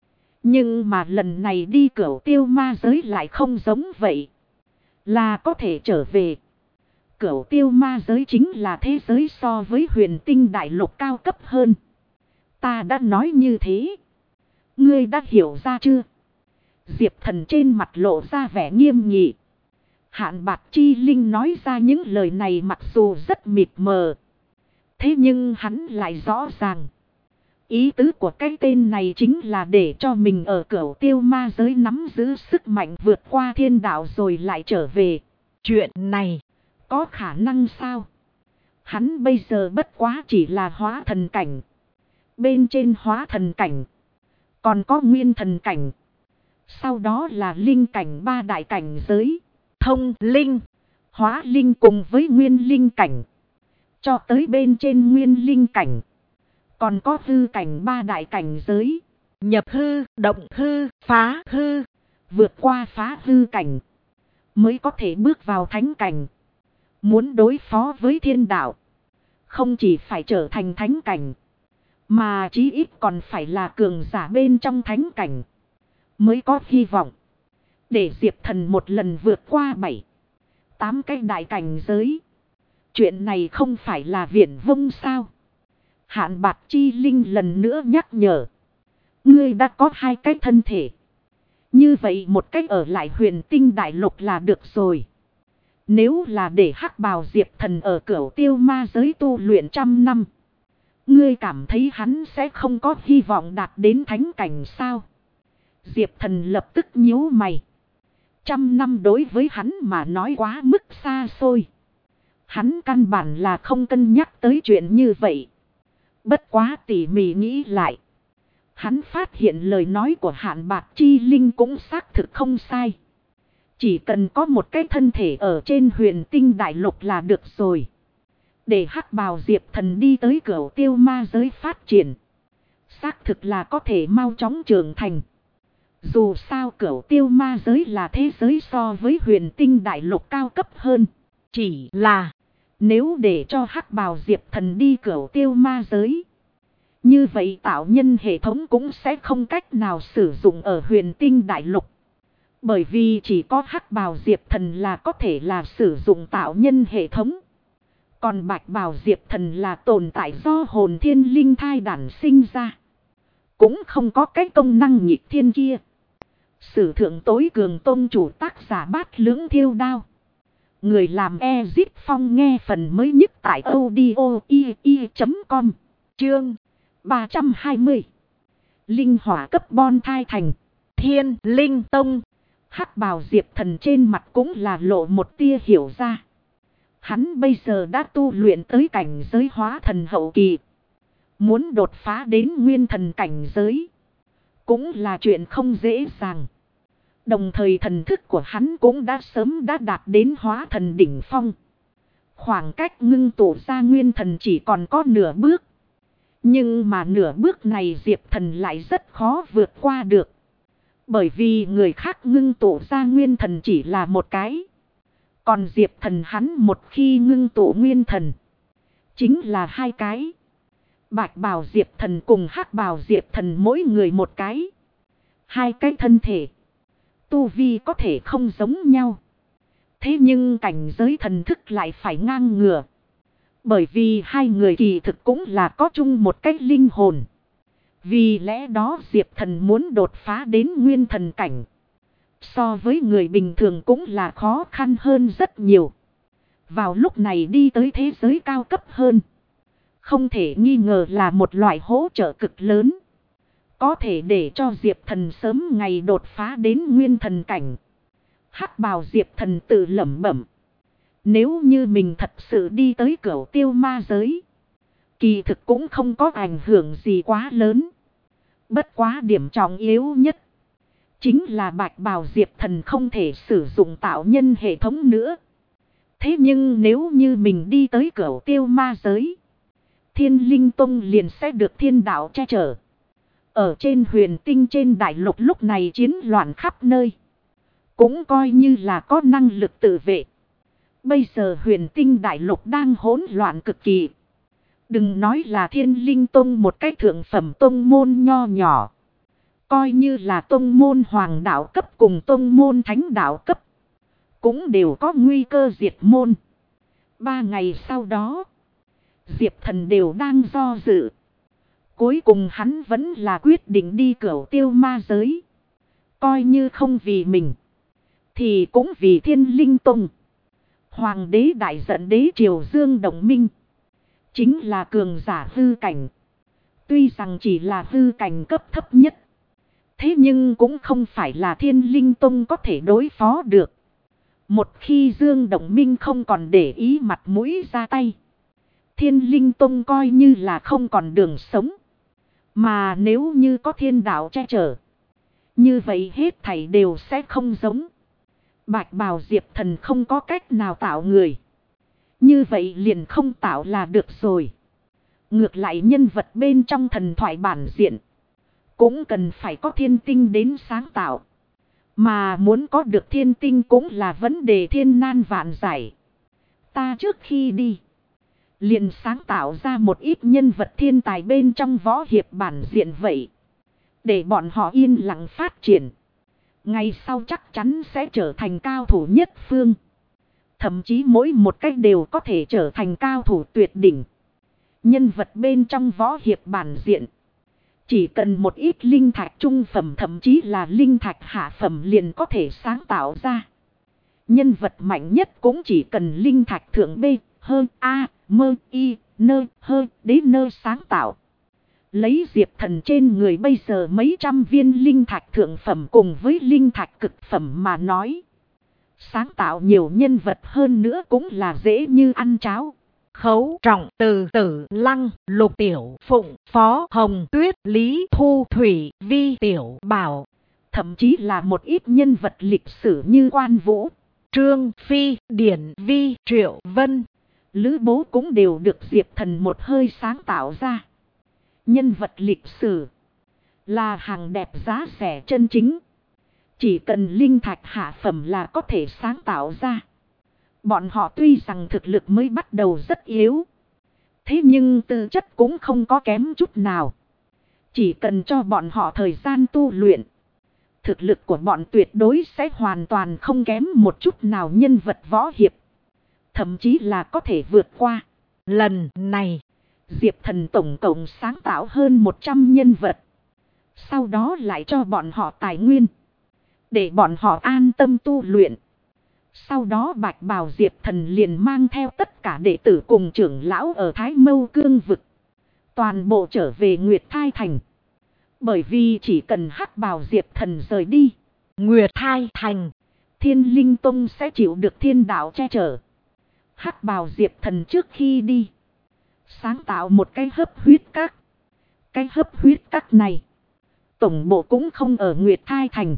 Nhưng mà lần này đi Cửu Tiêu ma giới lại không giống vậy. Là có thể trở về. Cửu tiêu ma giới chính là thế giới so với huyền tinh đại lục cao cấp hơn. Ta đã nói như thế. Ngươi đã hiểu ra chưa? Diệp Thần trên mặt lộ ra vẻ nghiêm nghị. Hạn Bạc Chi Linh nói ra những lời này mặc dù rất mịt mờ. Thế nhưng hắn lại rõ ràng. Ý tứ của cái tên này chính là để cho mình ở Cửu tiêu ma giới nắm giữ sức mạnh vượt qua thiên đạo rồi lại trở về. Chuyện này có khả năng sao? Hắn bây giờ bất quá chỉ là hóa thần cảnh. Bên trên hóa thần cảnh còn có nguyên thần cảnh. Sau đó là linh cảnh ba đại cảnh giới. thông linh, Hóa linh cùng với nguyên linh cảnh. Cho tới bên trên nguyên linh cảnh. Còn có hư cảnh ba đại cảnh giới. nhập hư, động hư, phá hư. Vượt qua phá hư cảnh mới có thể bước vào thánh cảnh. Muốn đối phó với thiên đạo, không chỉ phải trở thành thánh cảnh, mà chí ít còn phải là cường giả bên trong thánh cảnh mới có hy vọng. Để Diệp Thần một lần vượt qua 7-8 cái đại cảnh giới. Chuyện này không phải là viển vông sao? Hạn Bạc Chi Linh lần nữa nhắc nhở. Ngươi đã có 2 cái thân thể. Như vậy một cách ở lại huyền tinh đại lục là được rồi. Nếu là để hắc bào Diệp Thần ở Cửu tiêu ma giới tu luyện 100 năm. Ngươi cảm thấy hắn sẽ không có hy vọng đạt đến thánh cảnh sao? Diệp Thần lập tức nhíu mày. 100 năm đối với hắn mà nói quá mức xa xôi. Hắn căn bản là không cân nhắc tới chuyện như vậy. Bất quá tỉ mỉ nghĩ lại. Hắn phát hiện lời nói của Hạn Bạc Chi Linh cũng xác thực không sai. Chỉ cần có một cái thân thể ở trên huyền tinh đại lục là được rồi. Để hắc bào Diệp Thần đi tới Cửu tiêu ma giới phát triển. Xác thực là có thể mau chóng trưởng thành. Dù sao Cửu tiêu ma giới là thế giới so với huyền tinh đại lục cao cấp hơn. Chỉ là nếu để cho hắc bào Diệp Thần đi Cửu tiêu ma giới, như vậy tạo nhân hệ thống cũng sẽ không cách nào sử dụng ở huyền tinh đại lục. Bởi vì chỉ có hắc bào Diệp Thần là có thể là sử dụng tạo nhân hệ thống. Còn bạch bào Diệp Thần là tồn tại do hồn thiên linh thai đản sinh ra. Cũng không có cái công năng nhịp thiên kia. Sử thượng tối cường tôn chủ tác giả Bát Lưỡng Thiêu Đao. Người làm Ezip Phong nghe phần mới nhất tại audio.com. Chương 320. Linh hỏa cấp bon thai thành. Thiên Linh Tông. Hắc bào Diệp Thần trên mặt cũng là lộ một tia hiểu ra. Hắn bây giờ đã tu luyện tới cảnh giới hóa thần hậu kỳ. Muốn đột phá đến nguyên thần cảnh giới cũng là chuyện không dễ dàng. Đồng thời thần thức của hắn cũng đã sớm đạt đến hóa thần đỉnh phong. Khoảng cách ngưng tụ ra nguyên thần chỉ còn có nửa bước. Nhưng mà nửa bước này Diệp Thần lại rất khó vượt qua được. Bởi vì người khác ngưng tụ ra nguyên thần chỉ là một cái. Còn Diệp Thần hắn một khi ngưng tụ nguyên thần chính là 2 cái. Bạch bào Diệp Thần cùng hắc bào Diệp Thần mỗi người một cái. 2 cái thân thể. Tu vi có thể không giống nhau. Thế nhưng cảnh giới thần thức lại phải ngang ngửa. Bởi vì 2 người kỳ thực cũng là có chung một cái linh hồn. Vì lẽ đó Diệp Thần muốn đột phá đến nguyên thần cảnh, so với người bình thường cũng là khó khăn hơn rất nhiều. Vào lúc này đi tới thế giới cao cấp hơn, không thể nghi ngờ là một loại hỗ trợ cực lớn. Có thể để cho Diệp Thần sớm ngày đột phá đến nguyên thần cảnh. Hắc bào Diệp Thần tự lẩm bẩm. Nếu như mình thật sự đi tới Cửu tiêu ma giới, kỳ thực cũng không có ảnh hưởng gì quá lớn. Bất quá điểm trọng yếu nhất chính là bạch bào Diệp Thần không thể sử dụng tạo nhân hệ thống nữa. Thế nhưng nếu như mình đi tới Cửu tiêu ma giới, Thiên Linh Tông liền sẽ được thiên đạo che chở. Ở trên huyền tinh trên đại lục lúc này chiến loạn khắp nơi, cũng coi như là có năng lực tự vệ. Bây giờ huyền tinh đại lục đang hỗn loạn cực kỳ. Đừng nói là Thiên Linh Tông một cái thượng phẩm tông môn nho nhỏ. Coi như là tông môn hoàng đạo cấp cùng tông môn thánh đạo cấp, cũng đều có nguy cơ diệt môn. 3 ngày sau đó, Diệp Thần đều đang do dự. Cuối cùng hắn vẫn là quyết định đi Cửu Tiêu ma giới. Coi như không vì mình, thì cũng vì Thiên Linh Tông. Hoàng đế đại giận đế triều Dương Đồng Minh, chính là cường giả hư cảnh. Tuy rằng chỉ là hư cảnh cấp thấp nhất, thế nhưng cũng không phải là Thiên Linh Tông có thể đối phó được. Một khi Dương Đồng Minh không còn để ý mặt mũi ra tay, Thiên Linh Tông coi như là không còn đường sống. Mà nếu như có thiên đạo che chở, như vậy hết thảy đều sẽ không giống. Bạch bào Diệp Thần không có cách nào tạo người, như vậy liền không tạo là được rồi. Ngược lại nhân vật bên trong thần thoại bản diện, cũng cần phải có thiên tinh đến sáng tạo. Mà muốn có được thiên tinh cũng là vấn đề thiên nan vạn giải. Ta trước khi đi, liền sáng tạo ra một ít nhân vật thiên tài bên trong võ hiệp bản diện vậy. Để bọn họ yên lặng phát triển. Ngày sau chắc chắn sẽ trở thành cao thủ nhất phương. Thậm chí mỗi một cách đều có thể trở thành cao thủ tuyệt đỉnh. Nhân vật bên trong võ hiệp bản diện, chỉ cần một ít linh thạch trung phẩm thậm chí là linh thạch hạ phẩm liền có thể sáng tạo ra. Nhân vật mạnh nhất cũng chỉ cần linh thạch thượng B, hơn A, mơ, Y, nơ, hơ, đế nơ sáng tạo. Lấy Diệp Thần trên người bây giờ mấy trăm viên linh thạch thượng phẩm cùng với linh thạch cực phẩm mà nói, sáng tạo nhiều nhân vật hơn nữa cũng là dễ như ăn cháo. Khấu Trọng, Từ Tử Lăng, Lục Tiểu Phụng, Phó Hồng Tuyết, Lý Thu Thủy, Vi Tiểu Bảo. Thậm chí là một ít nhân vật lịch sử như Quan Vũ, Trương Phi, Điển Vi, Triệu Vân, Lữ Bố cũng đều được Diệp Thần một hơi sáng tạo ra. Nhân vật lịch sử là hàng đẹp giá rẻ chân chính. Chỉ cần linh thạch hạ phẩm là có thể sáng tạo ra. Bọn họ tuy rằng thực lực mới bắt đầu rất yếu, thế nhưng tư chất cũng không có kém chút nào. Chỉ cần cho bọn họ thời gian tu luyện, thực lực của bọn tuyệt đối sẽ hoàn toàn không kém một chút nào nhân vật võ hiệp. Thậm chí là có thể vượt qua. Lần này, Diệp Thần tổng cộng sáng tạo hơn 100 nhân vật. Sau đó lại cho bọn họ tài nguyên, để bọn họ an tâm tu luyện. Sau đó Bạch Bào Diệp Thần liền mang theo tất cả đệ tử cùng trưởng lão ở Thái Mâu Cương vực, toàn bộ trở về Nguyệt Thai Thành. Bởi vì chỉ cần Hắc Bào Diệp Thần rời đi, Nguyệt Thai Thành, Thiên Linh Tông sẽ chịu được thiên đạo che chở. Hắc Bào Diệp Thần trước khi đi, sáng tạo một cái hấp huyết các. Cái hấp huyết các này, tổng bộ cũng không ở Nguyệt Thai Thành,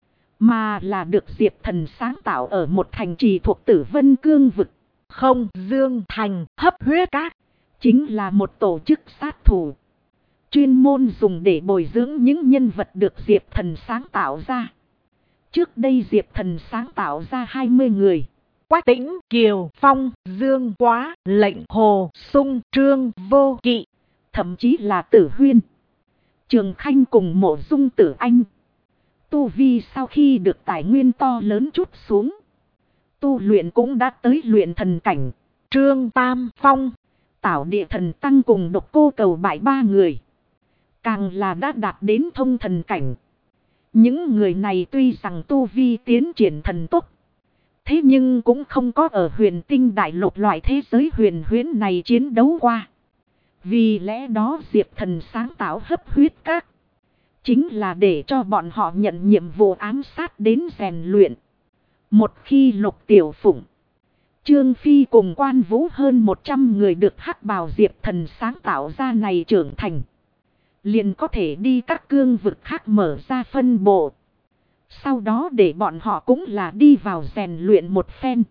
mà là được Diệp Thần sáng tạo ở một thành trì thuộc Tử Vân Cương vực. Không Dương Thành. Hấp huyết các chính là một tổ chức sát thủ, chuyên môn dùng để bồi dưỡng những nhân vật được Diệp Thần sáng tạo ra. Trước đây Diệp Thần sáng tạo ra 20 người. Quách Tĩnh, Kiều Phong, Dương Quá, Lệnh Hồ Sung, Trương Vô Kỵ, thậm chí là Tử Huyên, Trường Khanh cùng Mộ Dung Tử Anh. Tu vi sau khi được tài nguyên to lớn chút xuống, tu luyện cũng đã tới luyện thần cảnh. Trương Tam Phong, Tảo Địa Thần Tăng cùng Độc Cô Cầu Bại 3 người, càng là đã đạt đến thông thần cảnh. Những người này tuy rằng tu vi tiến triển thần tốc, thế nhưng cũng không có ở Huyền Tinh Đại Lục loại thế giới huyền huyễn này chiến đấu qua. Vì lẽ đó Diệp Thần sáng tạo hấp huyết các, chính là để cho bọn họ nhận nhiệm vụ ám sát đến rèn luyện. Một khi Lục Tiểu Phụng, Trương Phi cùng Quan Vũ hơn 100 người được Hắc Bào Diệp Thần sáng tạo ra này trưởng thành, liền có thể đi các cương vực khác mở ra phân bộ. Sau đó để bọn họ cũng là đi vào rèn luyện một phen.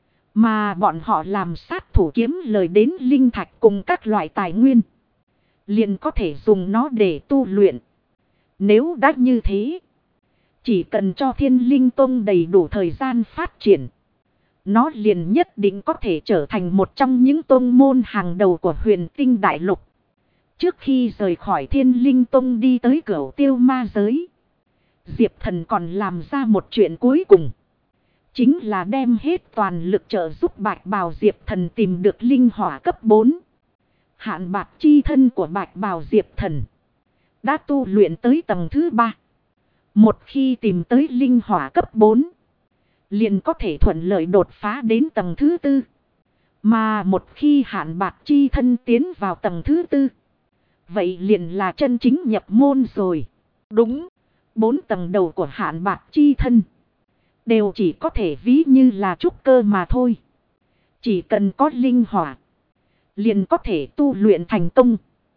Mà bọn họ làm sát thủ kiếm lời đến linh thạch cùng các loại tài nguyên, liền có thể dùng nó để tu luyện. Nếu đã như thế, chỉ cần cho Thiên Linh Tông đầy đủ thời gian phát triển, nó liền nhất định có thể trở thành một trong những tông môn hàng đầu của Huyền Tinh Đại Lục. Trước khi rời khỏi Thiên Linh Tông đi tới Cửu Tiêu ma giới, Diệp Thần còn làm ra một chuyện cuối cùng. chính là đem hết toàn lực trợ giúp Bạch Bào Diệp Thần tìm được linh hỏa cấp 4. Hạn bạc chi thân của Bạch Bào Diệp Thần đã tu luyện tới tầng thứ 3. Một khi tìm tới linh hỏa cấp 4, liền có thể thuận lợi đột phá đến tầng thứ 4. Mà một khi hạn bạc chi thân tiến vào tầng thứ 4, vậy liền là chân chính nhập môn rồi. Đúng, 4 tầng đầu của hạn bạc chi thân đều chỉ có thể ví như là trúc cơ mà thôi. Chỉ cần có linh hỏa, liền có thể tu luyện thành công.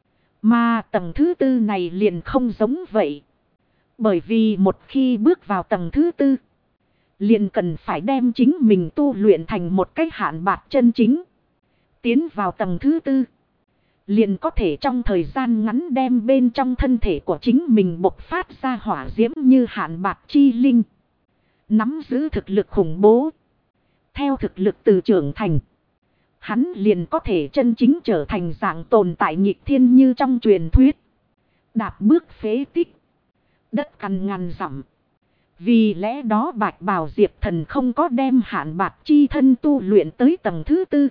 Mà tầng thứ 4 này liền không giống vậy. Bởi vì một khi bước vào tầng thứ 4, liền cần phải đem chính mình tu luyện thành một cái hạn bạc chân chính. Tiến vào tầng thứ 4, liền có thể trong thời gian ngắn đem bên trong thân thể của chính mình bộc phát ra hỏa diễm như hạn bạc chi linh. Nắm giữ thực lực khủng bố. Theo thực lực từ trưởng thành, hắn liền có thể chân chính trở thành dạng tồn tại nghịch thiên như trong truyền thuyết. Đạp bước phế tích, đất cằn ngàn dặm. Vì lẽ đó Bạch Bào Diệp Thần không có đem hạn bạc chi thân tu luyện tới tầng thứ 4.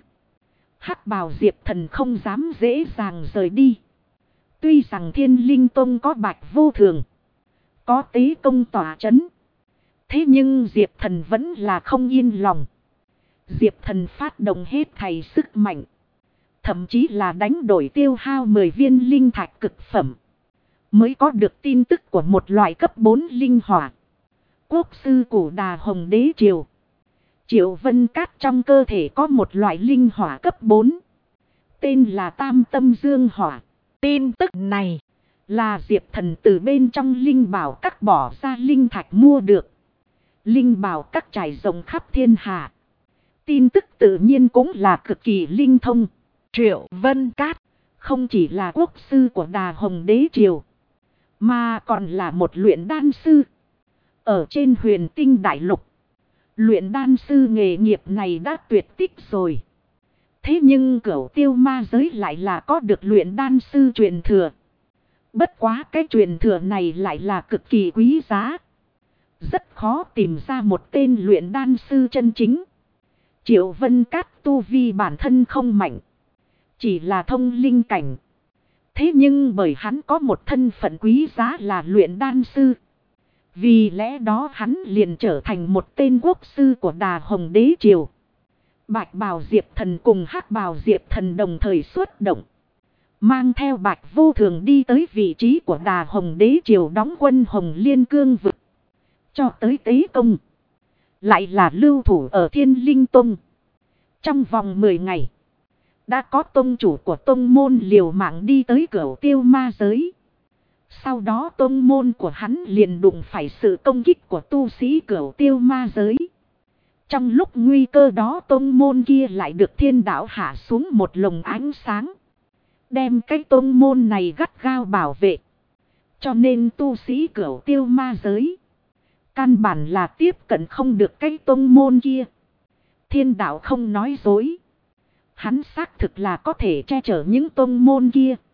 Hắc Bào Diệp Thần không dám dễ dàng rời đi. Tuy rằng Thiên Linh Tông có Bạch Vô Thường, có Tế Công tỏa chấn, thế nhưng Diệp Thần vẫn là không yên lòng. Diệp Thần phát động hết thảy sức mạnh, thậm chí là đánh đổi tiêu hao 10 viên linh thạch cực phẩm, mới có được tin tức của một loại cấp 4 linh hỏa. Quốc sư Cổ Đà Hồng Đế Triều, Triệu Vân Cát trong cơ thể có một loại linh hỏa cấp 4, tên là Tam Tâm Dương Hỏa. Tin tức này là Diệp Thần từ bên trong linh bảo các bỏ ra linh thạch mua được. Linh bảo các trải rộng khắp thiên hạ, tin tức tự nhiên cũng là cực kỳ linh thông. Triệu Vân Cát không chỉ là quốc sư của Đà Hồng Đế Triều, mà còn là một luyện đan sư. Ở trên Huyền Tinh Đại Lục, luyện đan sư nghề nghiệp này đã tuyệt tích rồi. Thế nhưng Cửu Tiêu Ma giới lại là có được luyện đan sư truyền thừa. Bất quá cái truyền thừa này lại là cực kỳ quý giá. Rất khó tìm ra một tên luyện đan sư chân chính. Triệu Vân Cát tu vi bản thân không mạnh, chỉ là thông linh cảnh. Thế nhưng bởi hắn có một thân phận quý giá là luyện đan sư, vì lẽ đó hắn liền trở thành một tên quốc sư của Đà Hồng Đế Triều. Bạch Bào Diệp Thần cùng Hắc Bào Diệp Thần đồng thời xuất động, mang theo Bạch Vô Thường đi tới vị trí của Đà Hồng Đế Triều đóng quân Hồng Liên Cương vực. Cho tới Tế Công lại là lưu thủ ở Thiên Linh Tông. Trong vòng 10 ngày, đã có tông chủ của tông môn liều mạng đi tới Cửu Tiêu Ma giới. Sau đó tông môn của hắn liền đụng phải sự công kích của tu sĩ Cửu Tiêu Ma giới. Trong lúc nguy cơ đó tông môn kia lại được thiên đạo hạ xuống một lồng ánh sáng, đem cái tông môn này gắt gao bảo vệ. Cho nên tu sĩ Cửu Tiêu Ma giới căn bản là tiếp cận không được cái tông môn kia. Thiên đạo không nói dối, hắn xác thực là có thể che chở những tông môn kia.